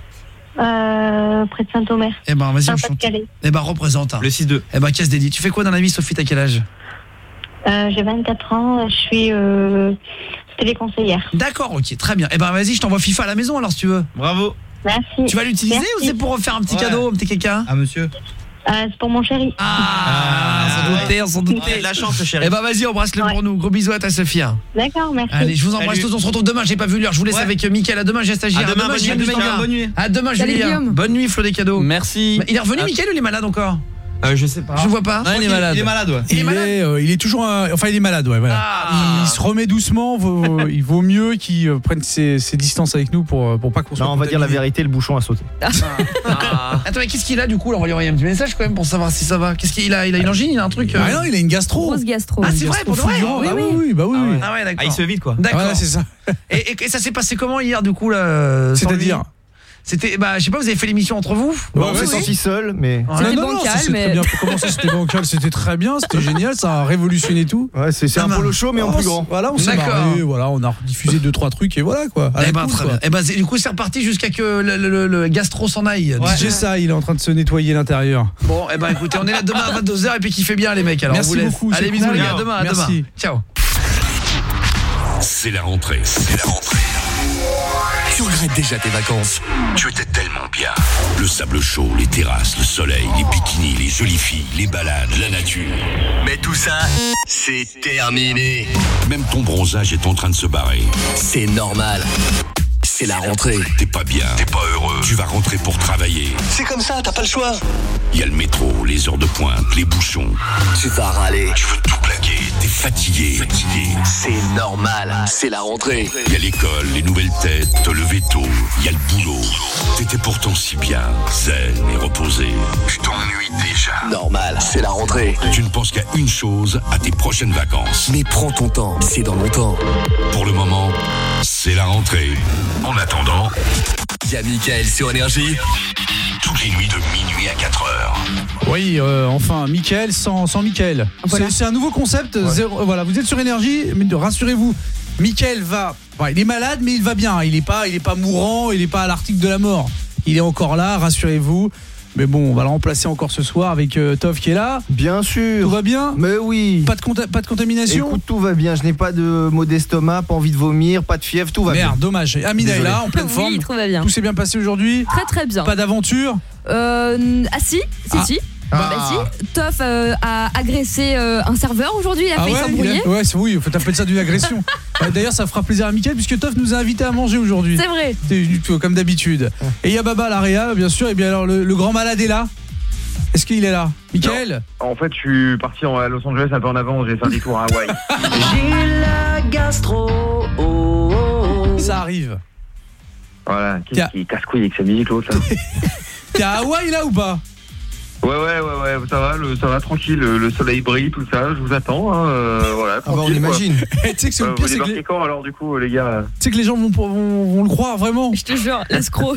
euh, près de Saint-Omer. Eh ben, vas-y, on chante. Saint-Pas-de-Calais. Eh ben, représente. hein. Le six deux. Eh ben, casse dédié. Tu fais quoi dans la vie, Sophie? T'as quel âge? Euh, j'ai vingt-quatre ans, je suis euh, téléconseillère. D'accord, ok, très bien. Eh ben, vas-y, je t'envoie FIFA à la maison alors si tu veux. Bravo. Merci. Tu vas l'utiliser Merci. ou c'est pour refaire un petit Ouais. cadeau, un petit quelqu'un? Ah, monsieur. Euh, c'est pour mon chéri. Ah, sans douter, sans Il a douter. de la chance, le chéri. Eh ben, vas-y, embrasse-le Ouais. pour nous. Gros bisous à ta Sophie. hein. D'accord, merci. Allez, je vous embrasse Salut. tous. On se retrouve demain. J'ai pas vu l'heure. Je vous laisse Ouais. avec Mickaël. À demain, j'ai stagiaire. À demain, bonne Julien nuit, Demain. Julien. Bonne nuit. À demain, Salut, Julien. Guillaume. Bonne nuit, Flo des cadeaux. Merci. Il est revenu, Mickaël, ou il est malade encore? Euh, je sais pas. Je vois pas. Ah, il est malade. Il est malade, ouais. Il est Il malade est, euh, il est toujours, un- enfin il est malade, ouais, voilà. Ah. Il se remet doucement. Vaut- il vaut mieux qu'il euh, prenne ses, ses distances avec nous pour pour pas qu'on soit. Non, on va dire la contaminé. vérité, le bouchon a sauté. Attends, mais qu'est-ce qu'il a du coup? On va lui envoyer un petit message quand même pour savoir si ça va. Qu'est-ce qu'il a? Il a une angine, il a un truc. euh Ah non, il a une gastro. Grosse gastro. Ah, c'est vrai, pour de vrai? fulgurante. Oui, Ah oui. oui, oui, bah oui. oui. Ah ouais, d'accord. Ah, il se vide quoi. D'accord. Voilà, c'est ça. Et, et- et ça s'est passé comment hier du coup là? sans C'est-à-dire lui C'était, bah, je sais pas, vous avez fait l'émission entre vous? Ouais, on ouais, s'est oui. senti seul, mais. Ouais. C'était Non, non, non, bancal, ça, c'est mais- très bien. Comment ça, c'était bancal? C'était très bien, c'était génial, ça a révolutionné tout. Ouais, c'est c'est un Ah, polo show, mais en Oh, plus grand. Voilà, on s'est D'accord. marré, voilà, on a diffusé deux trois trucs et voilà quoi. À la Eh ben, cool, très quoi. bien. Eh ben, c'est- du coup, c'est reparti jusqu'à que le, le- le gastro s'en aille. D J ça, il est en train de se nettoyer l'intérieur. Bon, eh ben, écoutez, on est là demain à vingt-deux heures et puis kiffez bien les mecs. Alors, Merci on vous laisse. beaucoup, Allez, c'est bisous cool. les gars, à demain, à Merci. demain. Ciao. C'est la rentrée, c'est la rentrée. Tu regrettes déjà tes vacances? Tu étais tellement bien. Le sable chaud, les terrasses, le soleil, les bikinis, les jolies filles, les balades, la nature. Mais tout ça, c'est terminé. Même ton bronzage est en train de se barrer. C'est normal. C'est c'est la rentrée. T'es pas bien, t'es pas heureux, tu vas rentrer pour travailler. C'est comme ça, t'as pas le choix. Il y a le métro, les heures de pointe, les bouchons. Tu vas râler. Tu veux tout plaquer, t'es fatigué. Fatigué. C'est normal, c'est la rentrée. Il y a l'école, les nouvelles têtes, te lever tôt. Il y a le boulot. T'étais pourtant si bien, zen et reposé. Tu t'ennuies déjà. Normal, c'est la rentrée. Tu ne penses qu'à une chose, à tes prochaines vacances. Mais prends ton temps, c'est dans longtemps. Pour le moment, c'est la rentrée. En attendant, il y a Mickaël sur Énergie. Toutes les nuits de minuit à quatre heures. Oui, euh, enfin, Mickaël sans, sans Mickaël. Voilà. C'est, c'est un nouveau concept. Ouais. Zéro, voilà, vous êtes sur Énergie, mais rassurez-vous, Mickaël va... Enfin, il est malade, mais il va bien. Il n'est pas, il est pas mourant, il n'est pas à l'article de la mort. Il est encore là, rassurez-vous. Mais bon, on va le remplacer encore ce soir avec euh, Tov qui est là. Bien sûr. Tout va bien ? Mais oui. Pas de, conta- pas de contamination ? Écoute, tout va bien. Je n'ai pas de maux d'estomac, pas envie de vomir, pas de fièvre, tout va Merde, bien. Merde, dommage. Amina est là, en pleine oui, forme. tout va bien. Tout s'est bien passé aujourd'hui ? Très très bien. Pas d'aventure ? Euh, ah si, si, ah. si. Ah. Bah si, Toff euh, a agressé euh, un serveur aujourd'hui, il a ah failli ouais, s'embrouiller. a... Ouais, c'est, oui, faut appeler ça d'une agression. euh, d'ailleurs, ça fera plaisir à Mickaël puisque Toff nous a invités à manger aujourd'hui. C'est vrai. C'est comme d'habitude. Et il y a Baba à la Réal, bien sûr. Et bien alors, le, le grand malade est là. Est-ce qu'il est là, Mickaël ? En fait, je suis parti à Los Angeles un peu en avance, j'ai fait un détour à Hawaï. J'ai la gastro. Oh, oh, oh. Ça arrive. Voilà, qu'est-ce a... qui casse-couille avec sa musique l'autre là. T'es à Hawaï là ou pas ? Ouais, ouais, ouais, ouais, ça va, le, ça va tranquille, le, le soleil brille, tout ça, je vous attends, hein, euh, voilà. Ah bah on imagine. Tu sais que c'est euh, le pire, vous c'est que les... quand alors du coup, les gars ? Tu sais que les gens vont, vont, vont le croire vraiment. Je te jure, l'escroc.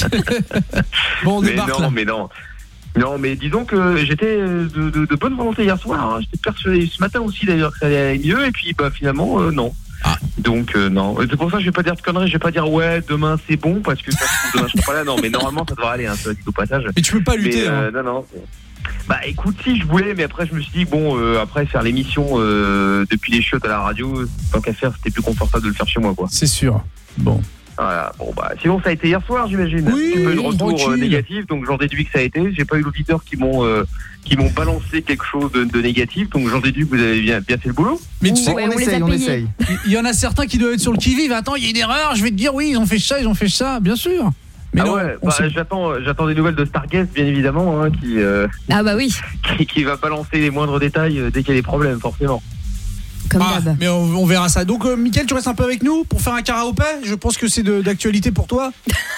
Bon, on mais débarque non, là. Mais non, non, mais disons que j'étais de, de, de bonne volonté hier soir, hein. J'étais persuadé ce matin aussi d'ailleurs que ça allait mieux, et puis bah finalement, euh, non. Ah. Donc euh, non, c'est pour ça que je vais pas dire de conneries, je vais pas dire ouais demain c'est bon parce que ça se trouve demain je serai pas là, non mais normalement ça devrait aller, hein, ça dit au passage. Mais tu peux pas lutter. Mais, euh, hein. Non non. Bah écoute, si je voulais, mais après je me suis dit bon euh, après faire l'émission euh, depuis les chiottes à la radio, tant qu'à faire c'était plus confortable de le faire chez moi quoi. C'est sûr. Bon. Voilà, bon bah sinon ça a été hier soir j'imagine. Oui, j'ai pas eu le retour tranquille. euh, négatif, donc j'en déduis que ça a été. J'ai pas eu d'auditeurs qui m'ont euh, qui m'ont balancé quelque chose de, de négatif, donc j'en déduis que vous avez bien, bien fait le boulot. Mais tu sais, ouais, on, on essaye, on essaye. Il y en a certains qui doivent être sur le qui-vive. Attends, il y a une erreur, je vais te dire oui, ils ont fait ça, ils ont fait ça, bien sûr. Mais ah non, ouais, on bah, sait... j'attends, j'attends des nouvelles de Starguest bien évidemment, hein, qui, euh, ah bah oui, qui qui va balancer les moindres détails euh, dès qu'il y a des problèmes forcément. Comme ah, d'hab. mais on, on verra ça. Donc, euh, Mickaël, tu restes un peu avec nous pour faire un karaopé. Je pense que c'est de, d'actualité pour toi.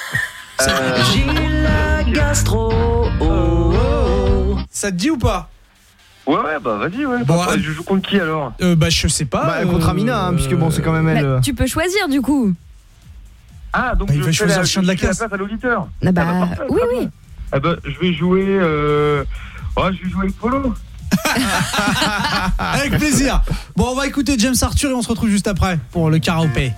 Euh, J'ai la gastro. Oh, oh, oh. Ça te dit ou pas ? Ouais, ouais, bah vas-y, ouais. Bon, bah, euh, je joue contre qui alors ? euh, Bah, je sais pas. Bah, contre Amina, hein, euh, puisque bon, c'est quand même elle. Bah, euh... tu peux choisir du coup. Ah, donc bah, il je va fais choisir la, le chien de la je fais casse. place à l'auditeur. Ah bah, Ah bah, parfait, oui, très oui. bien. Ah bah, je vais jouer. Euh... Oh, je vais jouer avec Polo. Avec plaisir. Bon, on va écouter James Arthur et on se retrouve juste après pour le karaopé.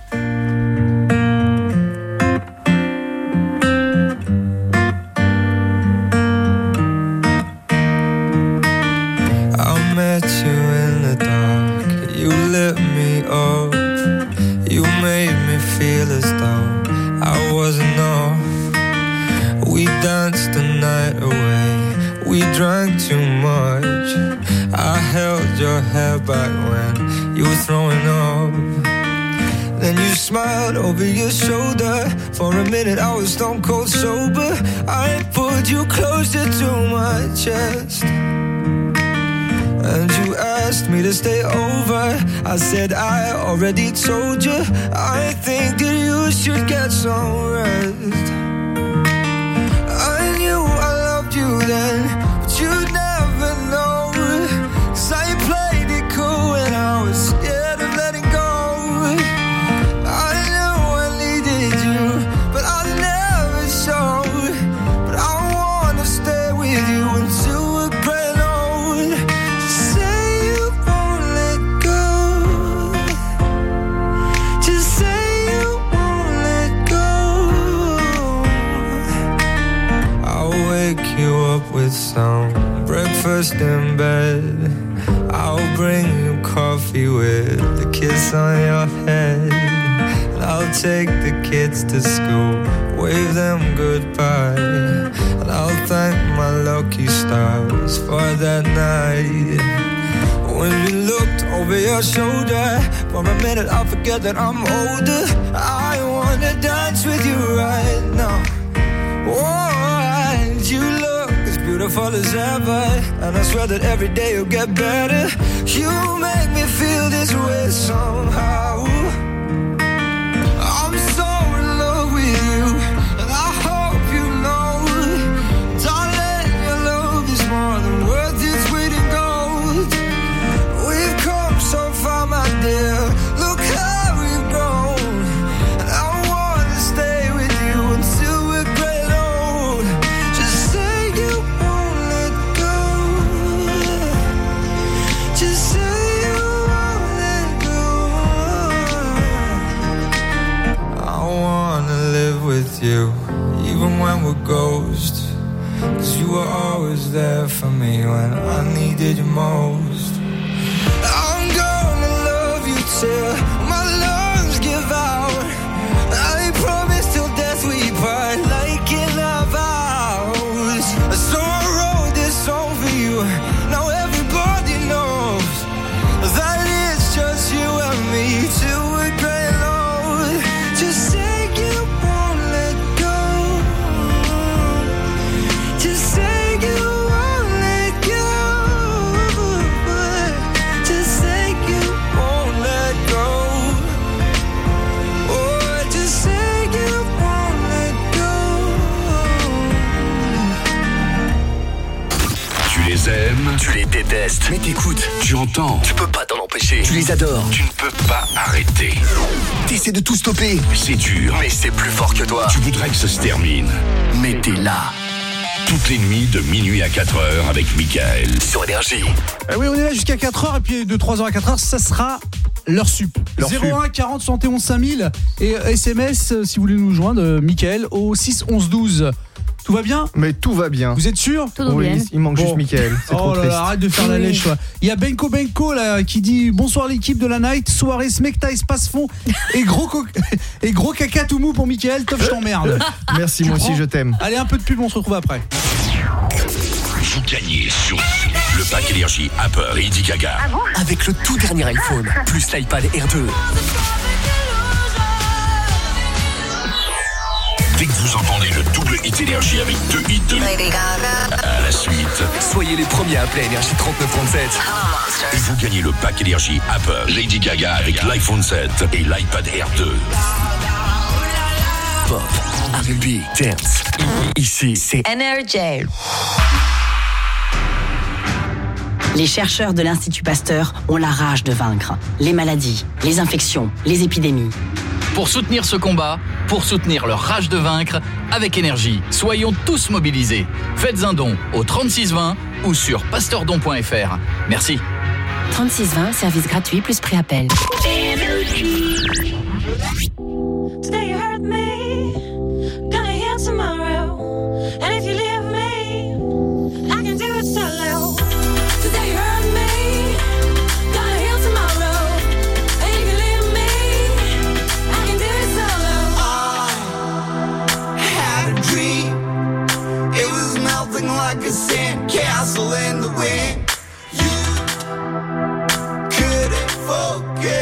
I met you in the dark, you lit me up, you made me feel as though I wasn't off. We danced the night away, we drank too much. I held your hair back when you were throwing up. Then you smiled over your shoulder. For a minute I was stone cold sober. I pulled you closer to my chest, and you asked me to stay over. I said I already told you, I think that you should get some rest. I knew I loved you then, but you'd never know, 'cause I played it cool and I was scared of letting go. I knew I needed you, but I never showed. But I wanna stay with you until we're grown old. Just say you won't let go. Just say you won't let go. I'll wake you up with some breakfast in bed. I'll bring you coffee with a kiss on your head. And I'll take the kids to school, wave them goodbye. And I'll thank my lucky stars for that night. When you looked over your shoulder, for a minute I forget that I'm older. I want wanna dance with you right now. Oh, and you look as beautiful as ever, and I swear that every day you'll get better. You make me feel this way somehow. I'm so in love with you, and I hope you know, darling, your love is more than worth its weight in gold. We've come so far, my dear. Look how we've grown, and I wanna stay with you until we're great old. Just say you won't let go. Just say you won't let go. I wanna live with you, even when we're ghosts. Cause you were always there for me when I needed you most. I'm gonna love you till my lungs give out. I promise till death we part, like in our vows. So I wrote this song for you. Now everybody knows that it's just you and me till we're great old. Just say you won't let go. Just say you won't let go. Just say you won't let go. Oh, just say you won't let go. Tu les aimes, Tu les détestes, mais t'écoutes. tu entends, Tu peux pas t'en empêcher. Tu les adores. tu ne peux pas arrêter. T'essaies de tout stopper. C'est dur, Mais c'est plus fort que toi. tu voudrais que ça se termine. Mais t'es là. Toutes les nuits de minuit à quatre heures avec Mickaël. Sur Énergie. Eh oui, on est là jusqu'à quatre heures et puis de trois heures à quatre heures, ça sera l'heure sup. L'heure zéro un quarante soixante et onze cinq mille et euh, S M S euh, si vous voulez nous joindre, euh, Mickaël au six onze douze. Tout va bien? Mais tout va bien. Vous êtes sûr? Tout va Oui, bien. il manque Bon. juste Mickaël. C'est Oh trop là triste. là, arrête de faire la Oui. lèche. Ouais. Il y a Benko Benko là qui dit bonsoir l'équipe de la night, soirée smecta espace fond et gros co- et gros caca tout mou pour Mickaël, top je t'emmerde. Merci, Tu moi aussi prends je t'aime. Allez, un peu de pub, on se retrouve après. Vous gagnez sur le pack énergie Apple Lady Gaga. Avec le tout dernier iPhone, plus l'iPad Air deux. Dès que vous entendez le double hit énergie avec deux hits de à la suite, Soyez les premiers à appeler Énergie trente-neuf trente-sept. et vous gagnez le pack énergie Apple Lady Gaga avec l'iPhone sept et l'iPad Air deux. Pop, R and B, dance. Ici, c'est Energy. Les chercheurs de l'Institut Pasteur ont la rage de vaincre les maladies, les infections, les épidémies. Pour soutenir ce combat, pour soutenir leur rage de vaincre, avec Énergie, soyons tous mobilisés. Faites un don au trente-six vingt ou sur pasteurdon point f r. Merci. trente-six vingt, service gratuit plus prix appel. Today you hurt me, gonna heal tomorrow. And if you leave me, I can do it solo. Today you hurt me, gonna heal tomorrow. And if you leave me, I can do it solo. I had a dream. It was melting like a sandcastle in the wind. You couldn't forget.